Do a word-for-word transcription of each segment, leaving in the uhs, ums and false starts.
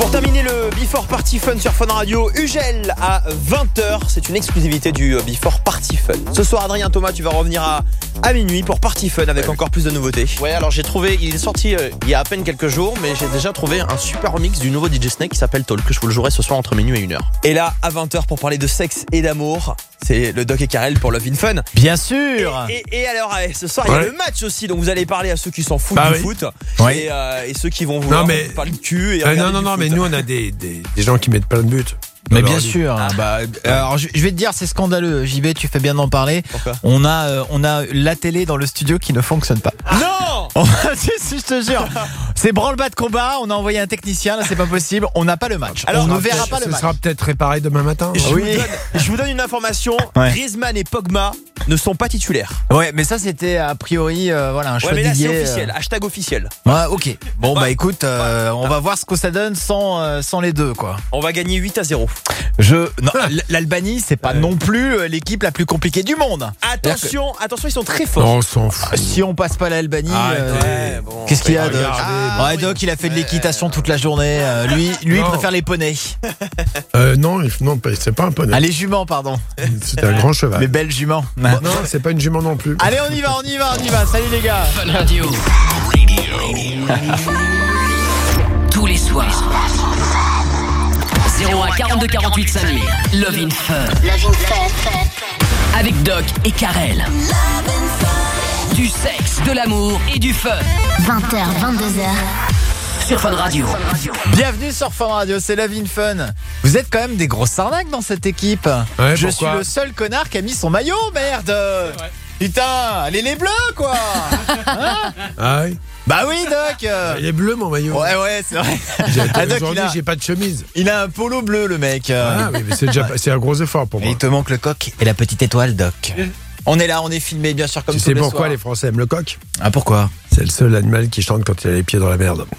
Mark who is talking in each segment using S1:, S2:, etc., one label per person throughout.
S1: Pour terminer le Before Party Fun sur Fun Radio, Ugel à vingt heures, c'est une exclusivité du Before Party Fun. Ce soir, Adrien Thomas, tu vas revenir à, à minuit pour Party Fun avec ouais. encore plus de nouveautés.
S2: Ouais, alors j'ai trouvé, il est sorti euh, il y a à peine quelques jours, mais j'ai déjà trouvé un super remix du nouveau D J Snake qui s'appelle Talk, que je vous le jouerai ce soir entre minuit et une heure.
S1: Et là, à vingt heures, pour parler de sexe et d'amour, c'est le Doc et Karel pour Love in Fun.
S3: Bien sûr.
S1: Et, et, et alors, ouais, ce soir, il ouais. y a le match aussi, donc vous allez parler à ceux qui s'en foutent
S4: bah
S1: du
S4: oui.
S1: foot
S4: ouais.
S1: et, euh, et ceux qui vont vouloir
S4: non, mais...
S1: parler de cul. Et
S4: euh, non, non,
S1: du
S4: non,
S1: foot.
S4: mais nous, on a des, des, des gens qui mettent plein de buts.
S3: Mais bien sûr. Ah. Bah, alors je vais te dire, c'est scandaleux. J B, tu fais bien d'en parler.
S1: Pourquoi ?
S3: On a, euh, on a la télé dans le studio qui ne fonctionne pas.
S1: Non.
S3: si, si, je te jure. C'est branle-bas de combat. On a envoyé un technicien. Là, c'est pas possible. On n'a pas le match. Alors, on ne verra pas le
S4: ce
S3: match.
S4: Ce sera peut-être réparé demain matin.
S1: Je,
S3: oui.
S1: vous, donne, je vous donne une information. Ouais. Griezmann et Pogba ne sont pas titulaires.
S3: Ouais, mais ça c'était a priori euh, voilà un choix
S1: ouais, mais là,
S3: Didier.
S1: c'est officiel.
S3: Euh...
S1: Hashtag officiel.
S3: Ouais, ok. Bon ouais. bah écoute, euh,
S1: ouais.
S3: on va voir ce que ça donne sans euh, sans les deux quoi.
S1: On va gagner huit à zéro.
S3: Je non, l'Albanie c'est pas ouais. non plus l'équipe la plus compliquée du monde.
S1: Attention, que... attention, ils sont très forts.
S4: Non, on s'en fout.
S3: Si on passe pas l'Albanie,
S4: ah,
S3: euh,
S1: ouais, bon,
S3: qu'est-ce qu'il y a Doc
S1: ah,
S3: ouais, Doc, il a fait de l'équitation toute la journée. Euh, lui, lui, il préfère les poneys.
S4: Euh, non, non, c'est pas un poney.
S3: Ah, les juments, pardon.
S4: C'est un grand cheval.
S3: Les belles juments.
S4: Bon, non, c'est pas une jument non plus.
S3: Allez, on y va, on y va, on y va. Salut les gars.
S5: Fun Radio. Tous les soirs. zéro un quarante-deux quarante-huit cinq mille. Love in Fun. Love in Fun. Avec Doc et Karel. Du sexe, de l'amour et du fun.
S6: vingt heures, vingt-deux heures.
S5: Sur Fun Radio.
S3: Bienvenue sur Fun Radio, c'est Love in Fun. Vous êtes quand même des grosses arnaques dans cette équipe.
S4: Ouais,
S3: Je
S4: pourquoi
S3: suis le seul connard qui a mis son maillot, merde. Ouais. Putain, allez les bleus quoi. Hein
S4: ah oui.
S3: Bah oui Doc.
S4: Il est bleu mon maillot.
S3: Ouais ouais c'est vrai.
S4: Ah, Doc, aujourd'hui a... j'ai pas de chemise.
S3: Il a un polo bleu le mec.
S4: Ah oui mais c'est déjà c'est un gros effort pour moi.
S3: Et il te manque le coq et la petite étoile Doc. On est là, on est filmé bien sûr comme
S4: tu
S3: tous les soirs.
S4: Tu sais pourquoi les Français aiment le coq ?
S3: Ah pourquoi ?
S4: C'est le seul animal qui chante quand il a les pieds dans la merde.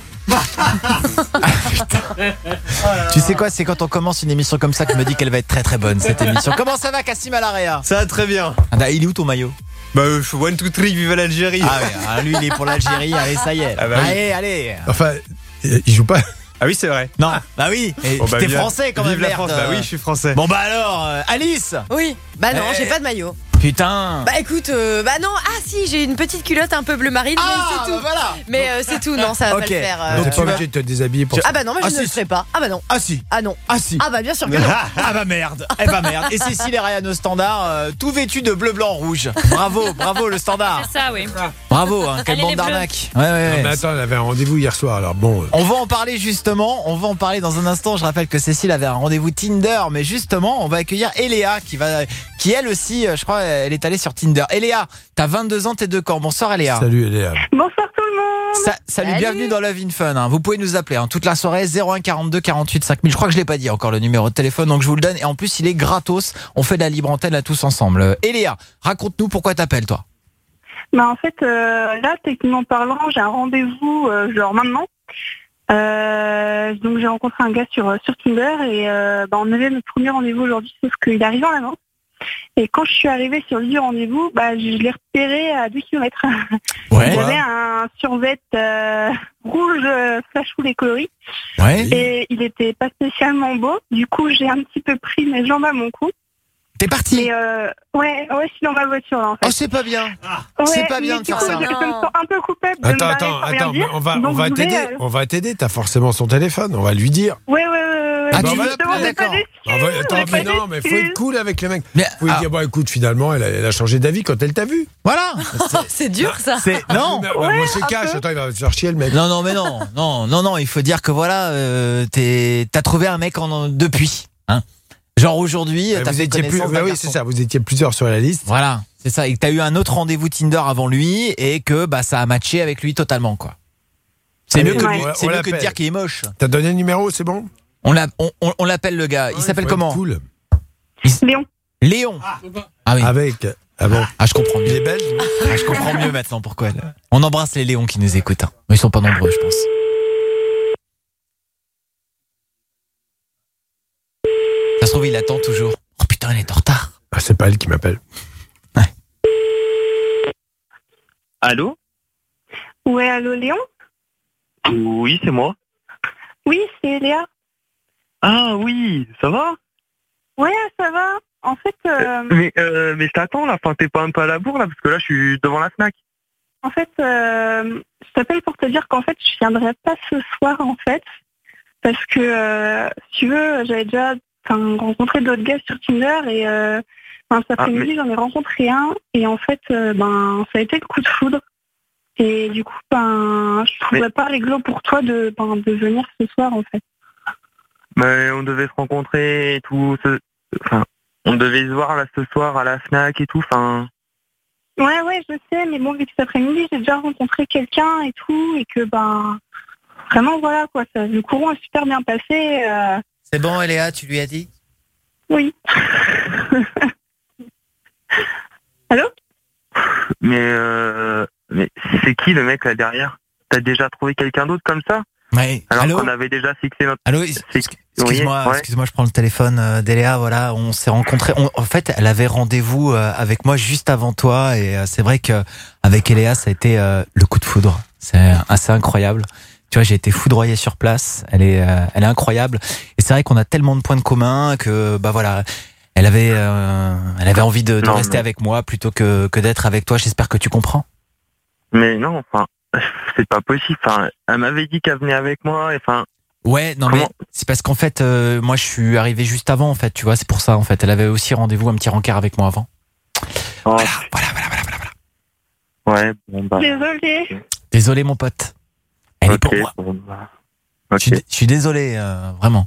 S3: Tu sais quoi, c'est quand on commence une émission comme ça que je me dis qu'elle va être très très bonne cette émission. Comment ça va Kassim Alaria ?
S1: Ça va très bien.
S3: Ah bah, il est où ton maillot ?
S1: Bah euh, one two three vive l'Algérie.
S3: Ah oui, ah, lui il est pour l'Algérie, allez ça y est. Ah bah, allez, oui. allez.
S4: Enfin, il joue pas.
S1: Ah oui c'est vrai.
S3: Non, bah oui. Et
S1: bon, bah,
S3: t'es
S1: vive,
S3: français quand
S1: vive
S3: même.
S1: La France. Bah oui je suis français.
S3: Bon bah alors, euh, Alice.
S7: Oui. Bah non,
S3: eh...
S7: j'ai pas de maillot.
S3: Putain.
S7: Bah écoute, euh, bah non, ah si, j'ai une petite culotte un peu bleu marine,
S3: ah,
S7: mais c'est tout.
S3: Bah voilà.
S7: Mais euh, c'est tout, non, ça va
S3: okay.
S7: pas le faire. Euh...
S4: Donc tu vas obligé de te déshabiller pour.
S7: Ah bah non, mais
S3: ah,
S7: je
S3: si.
S7: ne le ferai pas. Ah bah non.
S3: Ah si.
S7: Ah non.
S3: Ah si.
S7: Ah bah bien sûr que non.
S3: Ah bah merde. Eh bah merde. Et Cécile et Ryan au standard, euh, tout vêtu de bleu, blanc, rouge. Bravo, bravo le standard.
S8: C'est ça, oui.
S3: Bravo, hein, quelle bande d'arnaque. Ouais, ouais, ouais.
S4: Non, mais attends, elle avait un rendez-vous hier soir, alors bon.
S3: On va en parler justement. On va en parler dans un instant. Je rappelle que Cécile avait un rendez-vous Tinder, mais justement, on va accueillir Eléa qui va, qui elle aussi, je crois, elle est allée sur Tinder. Eléa, t'as vingt-deux ans, t'es de Caen. Bonsoir Eléa.
S4: Salut Eléa.
S9: Bonsoir tout le monde.
S3: Sa- salut, salut, bienvenue dans Love in Fun. Hein. Vous pouvez nous appeler hein, toute la soirée zéro un quarante-deux quarante-huit cinq mille. Je crois que je l'ai pas dit encore le numéro de téléphone, donc je vous le donne. Et en plus, il est gratos. On fait de la libre antenne à tous ensemble. Euh, Eléa, raconte-nous pourquoi t'appelles toi.
S9: Bah en fait, euh, là, techniquement parlant, j'ai un rendez-vous euh, genre maintenant. Euh, donc j'ai rencontré un gars sur sur Tinder et euh, bah, on avait notre premier rendez-vous aujourd'hui, sauf qu'il est arrivé en avance. Et quand je suis arrivée sur le lieu rendez-vous, bah, je l'ai repéré à deux kilomètres.
S3: Ouais.
S9: Il avait un survêt euh, rouge euh, flash full et coloris.
S3: Ouais.
S9: Et il était pas spécialement beau. Du coup, j'ai un petit peu pris mes jambes à mon cou.
S3: T'es parti.
S9: Mais euh, ouais, ouais, je suis dans ma voiture là en fait.
S3: Oh, c'est pas bien.
S9: Ouais,
S3: c'est pas bien de faire
S9: coup,
S3: ça.
S9: Je, je me sens un peu coupable de
S4: Attends,
S9: me
S4: attends,
S9: barrer sans
S4: attends,
S9: rien dire.
S4: on va,
S9: Donc,
S4: on va
S9: je
S4: t'aider.
S9: vais, euh...
S4: On va t'aider. T'as forcément son téléphone. On va lui dire.
S9: Ouais, ouais, ouais. ouais.
S3: Ah,
S4: bah,
S3: tu
S4: bah,
S3: veux
S9: Justement,
S3: ah,
S9: j'ai pas
S3: d'accord.
S9: d'excuses,
S4: Ah, bah, attends,
S9: j'ai
S4: mais
S9: pas
S4: non, mais faut
S9: d'excuses.
S4: être cool avec les mecs.
S3: Mais,
S4: Faut lui
S3: ah,
S4: dire, bon, écoute, finalement, elle a, elle a changé d'avis quand elle t'a vu.
S3: Voilà.
S7: C'est dur ça.
S3: C'est non.
S4: Mais, bah, moi, c'est cash. Attends, il va se faire chier, le mec.
S3: Non, non, mais non, non, non, non. Il faut dire que voilà, euh, t'es, t'as trouvé un mec en, depuis, hein. Genre aujourd'hui,
S4: Eh,
S3: t'as
S4: vous
S3: fait
S4: étiez plus,
S3: connaissance
S4: bah
S3: d'un
S4: oui,
S3: garçon.
S4: c'est ça. Vous étiez plusieurs sur la liste.
S3: Voilà, c'est ça. Et que t'as eu un autre rendez-vous Tinder avant lui et que bah ça a matché avec lui totalement, quoi. C'est
S4: Allez,
S3: mieux que,
S9: ouais.
S3: de-
S4: on
S3: c'est mieux que de
S4: l'appelle.
S3: dire qu'il est moche.
S4: T'as donné le numéro, c'est bon?
S3: On, l'a, on, on, on l'appelle le gars. Il
S4: Ouais,
S3: s'appelle
S4: faut
S3: comment?
S4: être Cool.
S9: Léon.
S3: Léon. Ah oui.
S4: Avec. Ah bon.
S3: Ah, je comprends
S4: Il
S3: mieux.
S4: est belge.
S3: Ah, je comprends mieux maintenant pourquoi. elle- On embrasse les Léons qui nous écoutent. Hein. Ils sont pas nombreux, je pense. Ça se trouve, il attend toujours. Oh putain, elle est en retard.
S4: Ah, c'est pas elle qui m'appelle.
S10: Allô?
S9: Ouais, allô Léon?
S10: Oui, c'est moi.
S9: Oui, c'est Léa.
S10: Ah oui, ça va?
S9: Ouais, ça va. En fait, euh,
S10: Mais, euh, mais je t'attends là, enfin, t'es pas un peu à la bourre là, parce que là, je suis devant la Fnac.
S9: en fait, euh, je t'appelle pour te dire qu'en fait, je viendrai pas ce soir, en fait, parce que, euh, si tu veux, j'avais déjà enfin, rencontré d'autres gars sur Tinder et euh, enfin, cet après-midi,
S10: Ah, mais-
S9: j'en ai rencontré un et en fait, euh, ben, ça a été le coup de foudre. Et du coup, ben, je trouverais pas réglo pour toi de, ben, de venir ce soir, en fait.
S10: Mais on devait se rencontrer et tout. Ce... Enfin, on devait se voir là ce soir à la Fnac et tout. Enfin,
S9: Ouais, ouais, je sais, mais bon, vu que cet après-midi, j'ai déjà rencontré quelqu'un et tout, et que, ben, vraiment, voilà, quoi, ça, le courant est super bien passé. Euh,
S3: C'est bon, Eléa, tu lui as dit?
S9: oui. Allô?
S10: mais, euh... mais c'est qui le mec là derrière? T'as déjà trouvé quelqu'un d'autre comme ça?
S3: Ouais.
S10: Alors
S3: Allô?
S10: qu'on avait déjà fixé notre.
S3: Allô,
S10: C'est-
S3: excuse-moi,
S10: Oui, ouais.
S3: excuse-moi, je prends le téléphone euh, d'Eléa. Voilà, on s'est rencontrés. On- en fait, elle avait rendez-vous euh, avec moi juste avant toi, et euh, c'est vrai que avec Eléa, ça a été euh, le coup de foudre. C'est assez incroyable. Tu vois, j'ai été foudroyé sur place. Elle est, euh, elle est incroyable. Et c'est vrai qu'on a tellement de points de commun que, bah voilà, elle avait, euh, elle avait envie de, de
S10: Non,
S3: rester
S10: mais-
S3: avec moi plutôt que que d'être avec toi. J'espère que tu comprends.
S10: Mais non, enfin, c'est pas possible. Enfin, elle m'avait dit qu'elle venait avec moi. Et enfin,
S3: Ouais, non
S10: Comment-
S3: mais c'est parce qu'en fait, euh, moi je suis arrivé juste avant en fait, tu vois, c'est pour ça en fait. Elle avait aussi rendez-vous un petit rencard avec moi avant.
S10: oh,
S3: Voilà, voilà, voilà, voilà, voilà. voilà.
S10: ouais, bon bah.
S9: Désolée.
S3: Désolé mon pote. Elle est
S10: ok,
S3: pour moi.
S10: bon, bah,
S3: Je
S10: ok.
S3: suis, je suis désolé, euh, vraiment.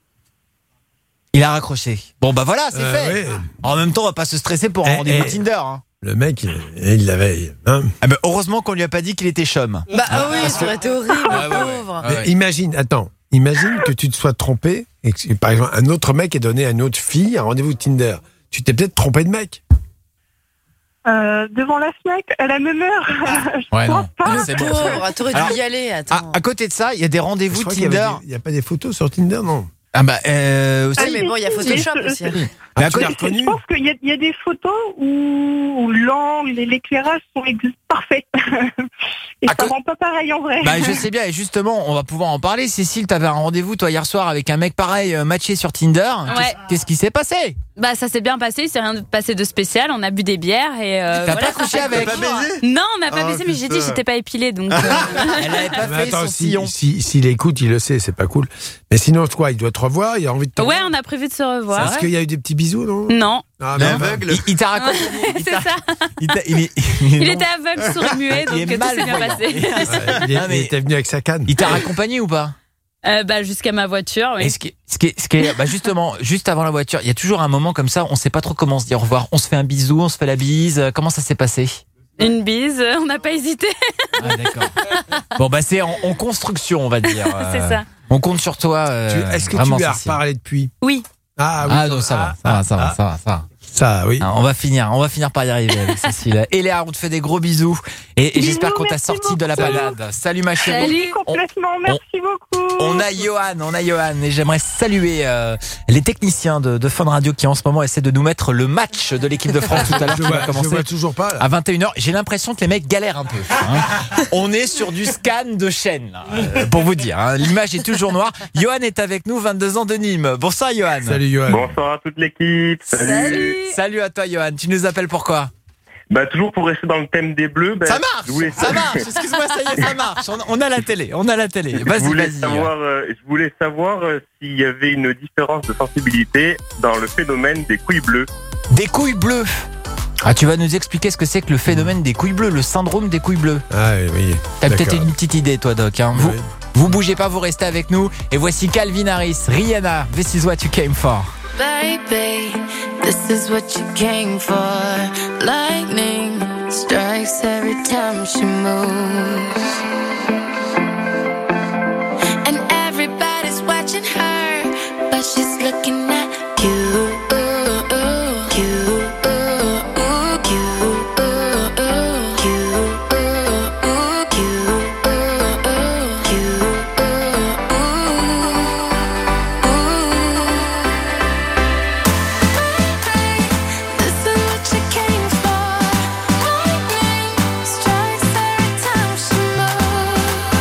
S3: Il a raccroché. Bon bah voilà, c'est
S4: Euh,
S3: fait.
S4: ouais.
S3: En même temps, on va pas se stresser pour un
S4: Eh,
S3: rendez-vous
S4: eh.
S3: Tinder. Hein.
S4: Le mec, il il l'avait. Hein.
S3: Ah, mais heureusement qu'on lui a pas dit qu'il était chum.
S7: Bah ah oui, ça aurait été horrible,
S3: Ah ouais, ouais.
S7: pauvre.
S3: Ah
S4: Mais
S3: ouais.
S4: imagine, attends, imagine que tu te sois trompé et que, par exemple, un autre mec ait donné à une autre fille un rendez-vous Tinder. Tu t'es peut-être trompé de mec.
S9: Euh, devant la Fnac, à la même heure. Je
S3: Ouais,
S9: crois
S3: non.
S9: pas.
S7: Le
S3: C'est bon.
S7: pauvre, t'aurais
S3: Alors,
S7: dû y aller,
S3: À,
S7: attends.
S3: à côté de ça, il y a des
S4: Je
S3: rendez-vous
S4: crois qu'il y avait
S3: Tinder.
S4: des- Il n'y a pas des photos sur Tinder, non?
S3: Ah bah euh, aussi.
S7: Ah oui, mais bon, il y a Photoshop
S9: Mais-
S7: aussi.
S3: Mais
S4: Ah,
S3: à
S4: tu
S3: côté-
S4: l'as reconnu?
S9: Je pense qu'il y, a- il y a des photos où, où l'angle et l'éclairage sont ex- parfaits. Et
S3: À
S9: ça
S3: co-
S9: rend pas pareil en vrai.
S3: Bah je sais bien, et justement, on va pouvoir en parler. Cécile, t'avais un rendez-vous toi hier soir avec un mec pareil euh, matché sur Tinder.
S8: Ouais.
S3: Qu'est-ce- Qu'est-ce qui s'est passé?
S8: Bah ça s'est bien passé, c'est rien de passé de spécial, on a bu des bières et euh,
S3: T'as
S8: voilà,
S3: pas couché
S8: ça fait
S3: avec?
S8: plaisir. Non, on n'a pas
S2: Ah,
S8: baisé, mais j'ai dit
S2: putain.
S8: j'étais pas épilée donc. euh,
S3: Elle avait pas
S4: Mais
S3: fait
S4: attends,
S3: son
S4: si,
S3: sillon.
S4: si, s'il écoute, il le sait, c'est pas cool. Mais sinon, quoi, il doit te revoir, il a envie de te
S8: Ouais,
S4: revoir.
S8: on a prévu de se revoir.
S4: Parce qu'il y a eu des petits bisous, non?
S8: Non,
S4: Ah,
S3: Non,
S4: mais
S2: aveugle.
S3: Il, il t'a raconté. il
S8: c'est
S3: t'a-
S8: ça.
S3: il t'a- il est-
S8: Il
S3: non.
S8: était aveugle, sourd et muet,
S3: Il est
S8: donc tout s'est bien
S3: malvoyant.
S8: passé.
S4: Ouais, il, est-
S3: Ah, mais-
S4: il était venu avec sa canne.
S3: Il t'a raccompagné ou pas?
S8: Euh, bah jusqu'à ma voiture,
S3: Et
S8: oui.
S3: ce qui, est- ce qui est, ce qui est- bah justement, juste avant la voiture, il y a toujours un moment comme ça, on sait pas trop comment se dire au revoir. On se fait un bisou, on se fait la bise. euh, Comment ça s'est passé?
S8: Une bise, euh, on n'a pas hésité.
S3: Ah, d'accord. Bon, bah, c'est en, en construction, on va dire. euh,
S8: C'est ça.
S3: On compte sur toi. euh,
S4: Tu- Est-ce que tu
S3: vraiment,
S4: lui as
S3: Cécile.
S4: reparlé depuis?
S8: Oui.
S4: Ah oui.
S3: Ah non, ça va, ça va, ça va, ça va, ça va.
S4: Ça, oui.
S3: Ah, on va finir, on va finir par y arriver avec Cécile. Et Léa, on te fait des gros bisous. Et, et
S9: Bisous,
S3: j'espère qu'on t'a
S9: merci
S3: sorti de la
S9: beaucoup.
S3: balade. Salut ma chérie.
S8: Salut.
S9: Complètement, merci beaucoup.
S3: On a Johan, on a Johan. Et j'aimerais saluer euh, les techniciens de, de Fun Radio qui en ce moment essaient de nous mettre le match de l'équipe de France tout à l'heure
S4: Je
S3: qui va
S4: vois, je
S3: commencer.
S4: vois toujours pas. là.
S3: À vingt et une heures, j'ai l'impression que les mecs galèrent un peu. hein. On est sur du scan de chaîne, là, euh, pour vous dire. hein. L'image est toujours noire. Johan est avec nous, vingt-deux ans de Nîmes. Bonsoir Johan.
S4: Salut, Johan.
S10: Bonsoir à toute l'équipe.
S8: Salut.
S3: Salut à toi Johan. Tu nous appelles pourquoi?
S10: Bah toujours pour rester dans le thème des bleus. Bah,
S3: Ça marche,
S10: je voulais,
S3: ça marche. Excuse-moi, ça y est, ça marche. On, on a la télé, on a la télé.
S10: je
S3: Vas-y,
S10: voulais
S3: vas-y.
S10: savoir, euh, je voulais savoir euh, s'il y avait une différence de sensibilité dans le phénomène des couilles bleues.
S3: Des couilles bleues. Ah, tu vas nous expliquer ce que c'est que le phénomène des couilles bleues, le syndrome des couilles bleues.
S4: Ah oui, oui.
S3: T'as peut-être
S4: D'accord.
S3: une petite idée, toi, Doc. Hein. Vous,
S4: Oui.
S3: vous bougez pas, vous restez avec nous. Et voici Calvin Harris, Rihanna, This is what you came for.
S11: Baby, this is what you came for. Lightning strikes every time she moves. And everybody's watching her, but she's looking at you. Strikes every time she moves.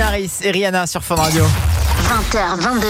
S3: Harris et Rihanna sur Fun Radio.
S6: vingt heures, vingt-deux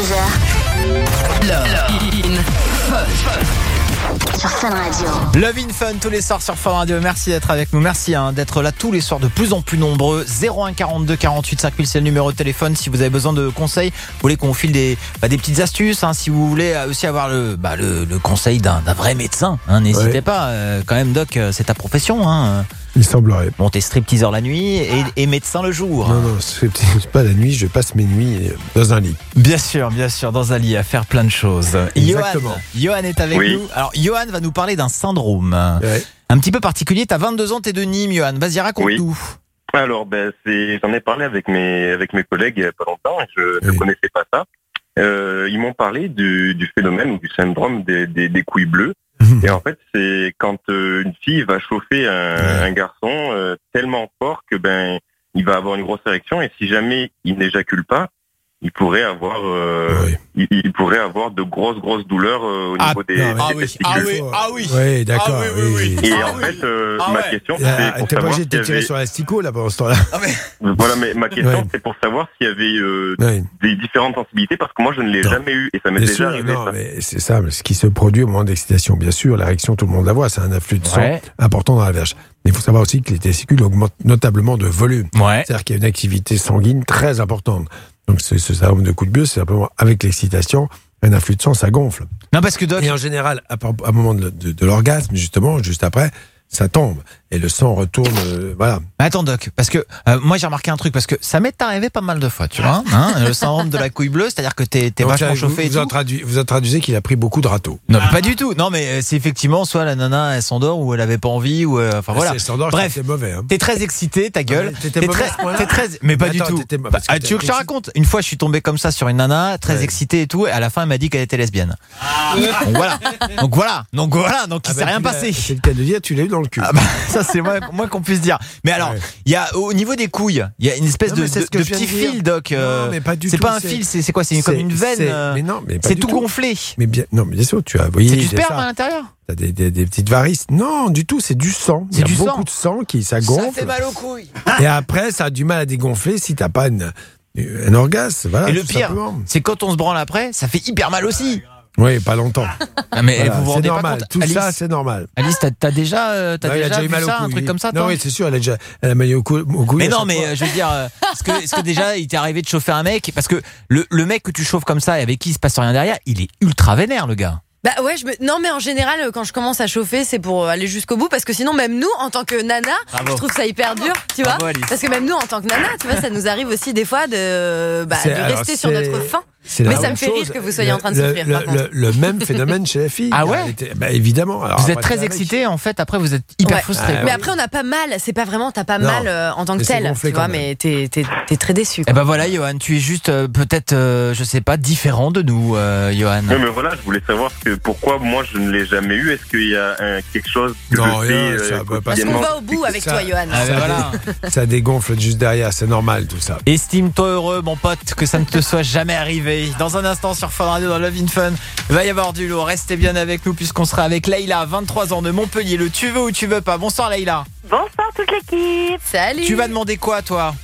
S6: heures.
S5: Love in Fun.
S6: Sur Fun Radio.
S3: Love in Fun tous les soirs sur Fun Radio. Merci d'être avec nous. Merci hein, d'être là tous les soirs de plus en plus nombreux. zéro un quarante-deux quarante-huit cinq mille, c'est le numéro de téléphone. Si vous avez besoin de conseils, vous voulez qu'on vous file des, bah, des petites astuces. Hein, si vous voulez aussi avoir le, bah, le, le conseil d'un, d'un vrai médecin, hein, n'hésitez ouais. pas. Euh, quand même, Doc, c'est ta profession. Hein.
S4: Il semblerait.
S3: Bon, t'es stripteaseur la nuit et, et médecin le jour.
S4: Non, non, c'est pas la nuit, je passe mes nuits dans un lit.
S3: Bien sûr, bien sûr, dans un lit à faire plein de choses.
S4: Exactement.
S3: Johan, Johan est avec
S10: oui.
S3: nous. Alors, Johan va nous parler d'un syndrome
S4: ouais.
S3: un petit peu particulier. T'as vingt-deux ans, t'es de Nîmes, Johan. Vas-y, raconte-nous.
S10: Oui. Alors, ben, c'est, j'en ai parlé avec mes, avec mes collègues il n'y a pas longtemps et je oui. ne connaissais pas ça. Euh, ils m'ont parlé du, du phénomène ou du syndrome des, des, des couilles bleues. Et en fait, c'est quand euh, une fille va chauffer un, ouais. un garçon euh, tellement fort que ben il va avoir une grosse érection et si jamais il n'éjacule pas, il pourrait avoir, euh, oui. il, il pourrait avoir de grosses grosses douleurs euh, au
S3: ah,
S10: niveau des,
S3: non,
S10: des
S3: ah, oui.
S10: testicules.
S3: Ah oui, ah oui,
S4: oui, d'accord.
S3: Ah, oui, oui, oui.
S10: Et
S3: ah,
S10: en
S3: oui.
S10: fait, euh,
S3: ah,
S10: ma
S3: ouais.
S10: question
S4: ah,
S10: c'est pour
S4: t'es pas
S10: savoir
S4: obligé de te tirer
S10: avait...
S4: sur l'asticot là pendant ce temps-là.
S3: Ah, mais...
S10: Voilà, mais ma question
S4: ouais.
S10: c'est pour savoir s'il y avait euh,
S4: ouais.
S10: des différentes sensibilités parce que moi je ne l'ai
S4: non.
S10: jamais eu et ça m'est
S4: bien
S10: déjà
S4: sûr,
S10: arrivé.
S4: Non,
S10: ça.
S4: mais c'est ça, ce qui se produit au moment d'excitation. Bien sûr, l'érection, tout le monde la voit, c'est un afflux de sang
S3: ouais.
S4: important dans la verge. Mais il faut savoir aussi que les testicules augmentent notablement de volume.
S3: Ouais.
S4: C'est-à-dire qu'il y a une activité sanguine très importante. Donc ce, ce syndrome de couille bleue, c'est simplement avec l'excitation, un afflux de sang, ça gonfle.
S3: Non, parce que Doc...
S4: Et en général, à, à un moment de, de, de l'orgasme, justement, juste après, ça tombe et le sang retourne, euh, voilà.
S3: Attends Doc, parce que euh, moi j'ai remarqué un truc, parce que ça m'est arrivé pas mal de fois, tu vois, hein, le syndrome de la couille bleue, c'est-à-dire que t'es, t'es
S4: Donc,
S3: vachement
S4: là,
S3: chauffé
S4: vous,
S3: et
S4: vous,
S3: tout.
S4: traduit, vous traduisez qu'il a pris beaucoup de râteaux.
S3: Non, mais pas du tout. Non, mais c'est effectivement soit la nana elle s'endort ou elle avait pas envie ou euh, enfin voilà.
S4: Elle s'endort,
S3: bref,
S4: c'est mauvais. Hein.
S3: T'es très excité, ta gueule.
S4: Ah, t'étais
S3: t'es
S4: mauvais
S3: très,
S4: à ce point-là
S3: t'es très, mais pas
S4: mais
S3: du
S4: attends,
S3: tout.
S4: bah,
S3: Ah, tu veux que je te raconte? Une fois, je suis tombé comme ça sur une nana très
S4: ouais.
S3: excitée et tout, et à la fin, elle m'a dit qu'elle était lesbienne. Ah. Donc voilà. Donc voilà. Donc voilà. Donc il ah, s'est bah, rien passé.
S4: C'est le cas de dire, tu l'as eu dans le cul.
S3: Ah, bah, ça c'est moins, moins qu'on puisse dire. Mais alors, il ouais. y a au niveau des couilles, il y a une espèce non, de, de, de petit fil, Doc. Euh,
S4: non, mais pas du
S3: c'est
S4: tout,
S3: pas un
S4: c'est...
S3: fil, c'est, c'est quoi? C'est, c'est comme une veine.
S4: C'est... Mais non, mais pas
S3: c'est
S4: du
S3: tout,
S4: tout
S3: gonflé.
S4: Mais bien, non, mais bien sûr, tu as voyé.
S3: C'est du sperme à l'intérieur.
S4: T'as des, des, des petites varices. Non, du tout, c'est du sang.
S3: C'est
S4: il y a
S3: du
S4: beaucoup
S3: sang.
S4: de sang qui ça gonfle.
S3: Ça fait mal aux couilles.
S4: Et après, ça a du mal à dégonfler si t'as pas une, un orgasme. Voilà,
S3: et le pire,
S4: simplement.
S3: c'est quand on se branle après, ça fait hyper mal aussi.
S4: Oui, pas longtemps.
S3: Ah, mais
S4: voilà,
S3: vous vous
S4: c'est
S3: rendez
S4: normal.
S3: pas compte,
S4: Tout
S3: Alice,
S4: ça, c'est normal.
S3: Alice, t'as, t'as déjà, euh, t'as
S4: non,
S3: déjà,
S4: déjà
S3: vu
S4: eu mal
S3: ça,
S4: au
S3: un truc comme ça, toi?
S4: Non, oui, c'est sûr, elle a déjà, elle a mal au cou, au cou.
S3: Mais non, mais euh, je veux dire, euh, est-ce que, est-ce que déjà, il t'est arrivé de chauffer un mec? Parce que le, le mec que tu chauffes comme ça et avec qui il se passe rien derrière, il est ultra vénère, le gars.
S7: Bah ouais, je me... non mais en général quand je commence à chauffer c'est pour aller jusqu'au bout parce que sinon même nous en tant que nana, Bravo. Je trouve ça hyper dur, tu
S3: Bravo,
S7: vois
S3: Alice.
S7: parce que même nous en tant que nana, tu vois, ça nous arrive aussi des fois de, bah, de
S4: alors,
S7: rester sur notre faim.
S4: C'est
S7: mais ça me fait chose. Rire que vous soyez
S4: le,
S7: en train de
S4: le,
S7: souffrir.
S4: Le,
S7: par contre.
S4: le, le même phénomène chez la fille.
S3: Ah ouais
S4: était, bah évidemment. Alors,
S3: vous êtes très excité en fait. Après vous êtes hyper
S7: ouais.
S3: frustré.
S7: Ah, mais après on n'a pas mal. C'est pas vraiment t'as pas
S4: non,
S7: mal euh, en tant que tel, tu vois. Mais t'es, t'es, t'es très déçu.
S3: Et ben voilà, Johan, tu es juste euh, peut-être, euh, je sais pas, différent de nous, euh, Johan.
S10: Non mais voilà, je voulais savoir que pourquoi moi je ne l'ai jamais eu. Est-ce qu'il y a un, quelque chose que
S4: non,
S10: je fais
S4: rien,
S10: euh,
S4: ça, bah,
S7: parce qu'on va au bout avec
S4: ça,
S7: toi, Johan.
S3: Ah, ben voilà.
S4: Ça dégonfle juste derrière, c'est normal tout ça.
S3: Estime-toi heureux, mon pote, que ça ne te soit jamais arrivé. Dans un instant sur Fun Radio, dans Love in Fun, il va y avoir du lourd. Restez bien avec nous puisqu'on sera avec Leïla, vingt-trois ans de Montpellier. Le tu veux ou tu veux pas. Bonsoir Leïla.
S9: Bonsoir toute l'équipe.
S7: Salut.
S3: Tu vas demander quoi toi?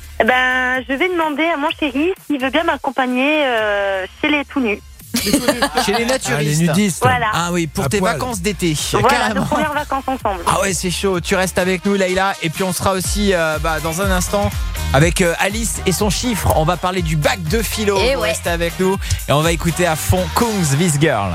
S9: Ben, je vais demander à mon chéri s'il veut bien m'accompagner euh, chez les tout nus.
S3: Chez les naturistes.
S4: Ah, les nudistes.
S9: Voilà.
S3: Ah oui, pour
S4: à
S3: tes
S4: poil.
S3: vacances d'été.
S9: Voilà,
S3: Carrément.
S9: nos premières vacances ensemble.
S3: Ah ouais, c'est chaud. Tu restes avec nous, Leïla. Et puis on sera aussi euh, bah, dans un instant avec euh, Alice et son chiffre. On va parler du bac de philo.
S7: Et
S3: Vous
S7: ouais.
S3: restez avec nous. Et on va écouter à fond Kungs, This Girl.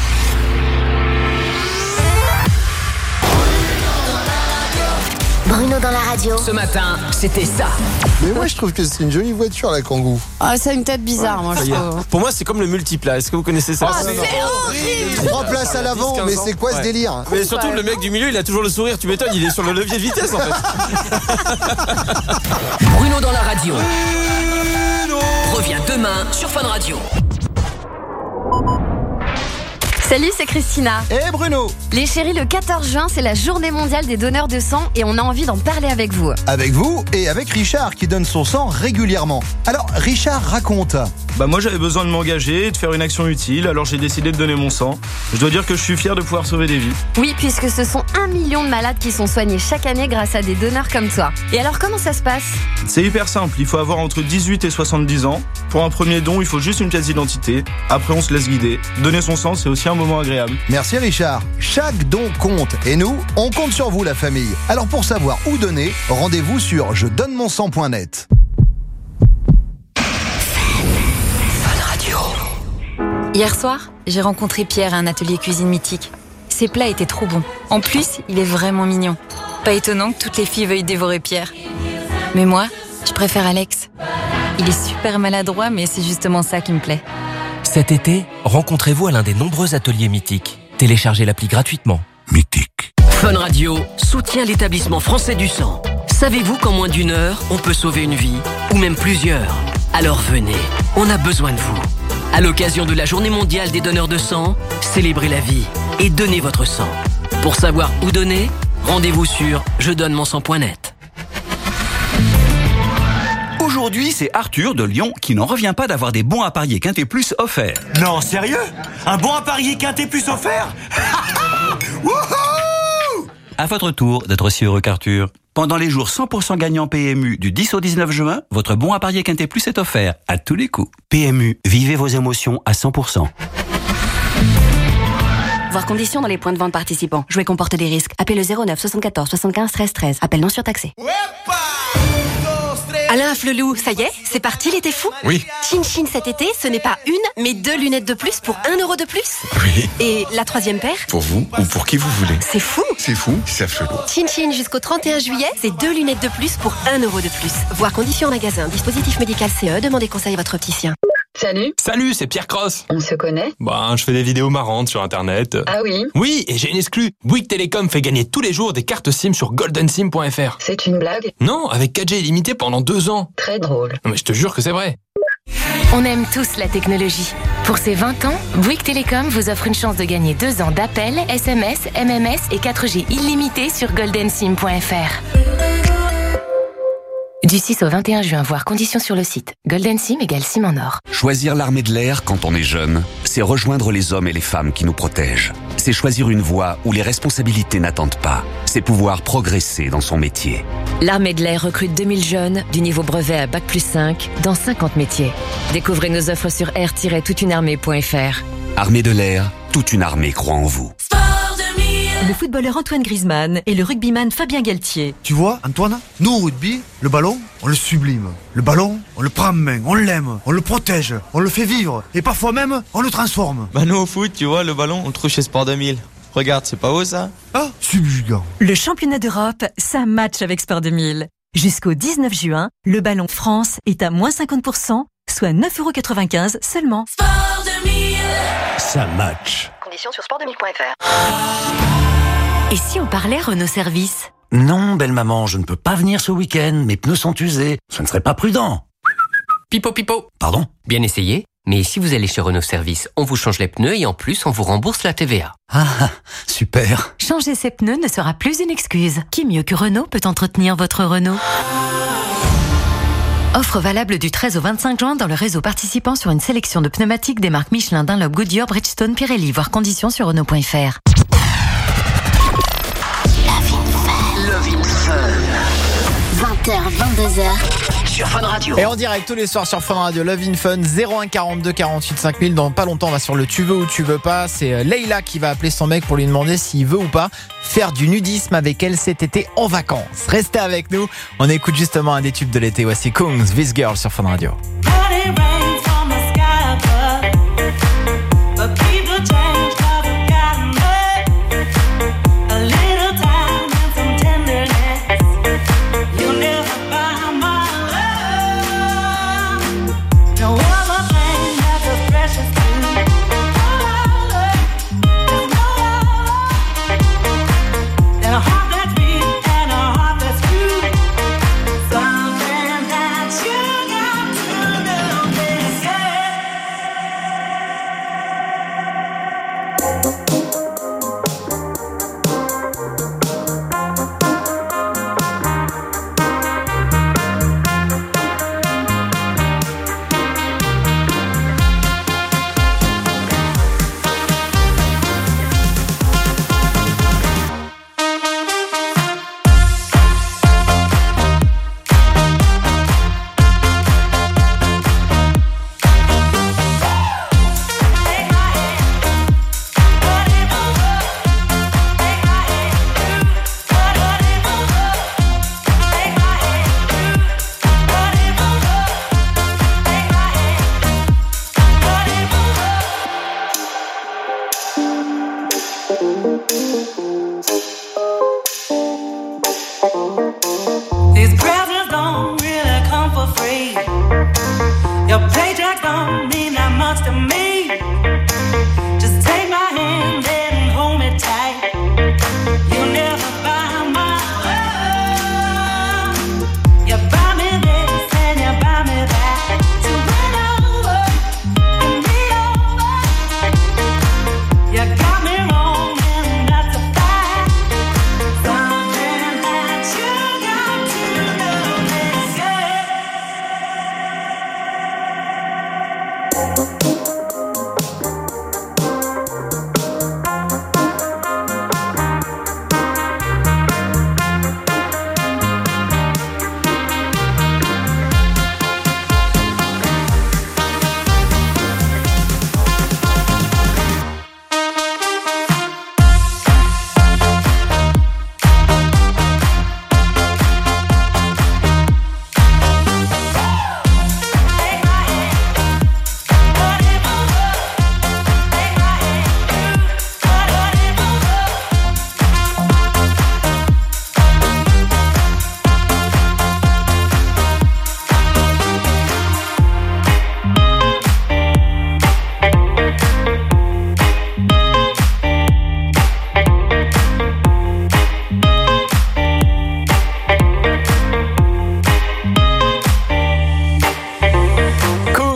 S6: Bruno dans la radio.
S5: Ce matin, c'était ça.
S12: Mais moi, je trouve que c'est une jolie voiture, la Kangoo.
S7: Ah, ça a une tête bizarre, ouais, moi je trouve.
S2: Pour moi, c'est comme le multiplat. Est-ce que vous connaissez ça?
S7: Oh, c'est horrible.
S12: Trois places à l'avant, mais c'est quoi ce
S2: ouais.
S12: délire?
S2: Mais surtout, le mec du milieu, il a toujours le sourire. Tu m'étonnes, il est sur le levier de vitesse en fait.
S5: Bruno dans la radio. Reviens demain sur Fun Radio.
S13: Salut, c'est Christina.
S12: Eh hey Bruno.
S13: Les chéris, le quatorze juin, c'est la journée mondiale des donneurs de sang et on a envie d'en parler avec vous.
S12: Avec vous et avec Richard qui donne son sang régulièrement. Alors, Richard raconte.
S14: Bah moi j'avais besoin de m'engager et de faire une action utile, alors j'ai décidé de donner mon sang. Je dois dire que je suis fier de pouvoir sauver des vies.
S13: Oui, puisque ce sont un million de malades qui sont soignés chaque année grâce à des donneurs comme toi. Et alors comment ça se passe ?
S14: C'est hyper simple, il faut avoir entre dix-huit et soixante-dix ans. Pour un premier don, il faut juste une pièce d'identité. Après on se laisse guider. Donner son sang, c'est aussi un moment agréable.
S15: Merci Richard. Chaque don compte. Et nous, on compte sur vous la famille. Alors pour savoir où donner, rendez-vous sur je donne mon sang point net.
S16: Hier soir, j'ai rencontré Pierre à un atelier cuisine mythique. Ses plats étaient trop bons. En plus, il est vraiment mignon. Pas étonnant que toutes les filles veuillent dévorer Pierre. Mais moi, je préfère Alex. Il est super maladroit, mais c'est justement ça qui me plaît.
S17: Cet été, rencontrez-vous à l'un des nombreux ateliers mythiques. Téléchargez l'appli gratuitement.
S5: Mythique. Fun Radio soutient l'établissement français du sang. Savez-vous qu'en moins d'une heure, on peut sauver une vie, ou même plusieurs ? Alors venez, on a besoin de vous. À l'occasion de la Journée mondiale des donneurs de sang, célébrez la vie et donnez votre sang. Pour savoir où donner, rendez-vous sur je donne mon sang point net.
S18: Aujourd'hui, c'est Arthur de Lyon qui n'en revient pas d'avoir des bons à parier Quintet Plus offerts.
S19: Non, sérieux ? Un bon à parier Quintet Plus offert ? Wouhou !
S18: À votre tour d'être si heureux qu'Arthur. Pendant les jours cent pour cent gagnants P M U du dix au dix-neuf juin, votre bon à parier Quintet Plus est offert à tous les coups.
S17: P M U, vivez vos émotions à cent pour cent.
S20: Voir conditions dans les points de vente participants. Jouer comporte des risques. Appelez le zéro neuf soixante-quatorze soixante-quinze treize treize. Appel non surtaxé.
S21: Alain Flelou, ça y est, c'est parti l'été fou ?
S22: Oui.
S21: Chin Chin cet été, ce n'est pas une, mais deux lunettes de plus pour un euro de plus.
S22: Oui.
S21: Et la troisième paire ?
S22: Pour vous ou pour qui vous voulez.
S21: C'est fou.
S22: C'est fou, c'est Flelou.
S21: Chin Chin jusqu'au trente et un juillet, c'est deux lunettes de plus pour un euro de plus. Voir conditions en magasin. Dispositif médical C E, demandez conseil à votre opticien.
S23: Salut.
S22: Salut, c'est Pierre Cross.
S23: On se connaît ?
S22: Bah, je fais des vidéos marrantes sur Internet.
S23: Ah oui ?
S22: Oui, et j'ai une exclue. Bouygues Télécom fait gagner tous les jours des cartes SIM sur golden sim point f r.
S23: C'est une blague ?
S22: Non, avec quatre G illimité pendant deux ans.
S23: Très drôle.
S22: Non, mais je te jure que c'est vrai.
S21: On aime tous la technologie. Pour ses vingt ans, Bouygues Télécom vous offre une chance de gagner deux ans d'appels, S M S, M M S et quatre G illimité sur golden sim point f r. Du six au vingt et un juin, voir conditions sur le site. Golden Sim égale Sim en or.
S24: Choisir l'armée de l'air quand on est jeune, c'est rejoindre les hommes et les femmes qui nous protègent. C'est choisir une voie où les responsabilités n'attendent pas. C'est pouvoir progresser dans son métier.
S25: L'armée de l'air recrute deux mille jeunes du niveau brevet à bac plus cinq dans cinquante métiers. Découvrez nos offres sur air tiret toute une armée point f r.
S24: Armée de l'air, toute une armée croit en vous.
S26: Le footballeur Antoine Griezmann et le rugbyman Fabien Galtier.
S27: Tu vois, Antoine, nous au rugby, le ballon, on le sublime. Le ballon, on le prend en main, on l'aime, on le protège, on le fait vivre. Et parfois même, on le transforme.
S28: Bah nous au foot, tu vois, le ballon, on le trouve chez Sport deux mille. Regarde, c'est pas haut ça ?
S27: Ah, subjugant.
S26: Le championnat d'Europe, ça match avec Sport deux mille. Jusqu'au dix-neuf juin, le ballon France est à moins cinquante pour cent, soit neuf euros quatre-vingt-quinze seulement.
S21: Sport deux mille.
S27: Ça match.
S21: Conditions sur sport deux mille point f r.
S26: Et si on parlait Renault Service ?
S29: Non, belle maman, je ne peux pas venir ce week-end. Mes pneus sont usés. Ce ne serait pas prudent.
S30: Pipo, pipo.
S29: Pardon ?
S30: Bien essayé. Mais si vous allez chez Renault Service, on vous change les pneus et en plus, on vous rembourse la T V A.
S29: Ah, super.
S26: Changer ses pneus ne sera plus une excuse. Qui mieux que Renault peut entretenir votre Renault ? Offre valable du treize au vingt-cinq juin dans le réseau participant sur une sélection de pneumatiques des marques Michelin, Dunlop, Goodyear, Bridgestone, Pirelli. Voir conditions sur Renault point f r.
S6: vingt heures, vingt-deux heures.
S5: Sur Fun Radio.
S3: Et en direct tous les soirs sur Fun Radio, Love in Fun, zéro un quarante-deux quarante-huit cinq mille. Dans pas longtemps, on va sur le tu veux ou tu veux pas. C'est Leïla qui va appeler son mec pour lui demander s'il veut ou pas faire du nudisme avec elle cet été en vacances. Restez avec nous. On écoute justement un des tubes de l'été. Voici Kungs, This Girl sur Fun Radio.
S11: Something that you got to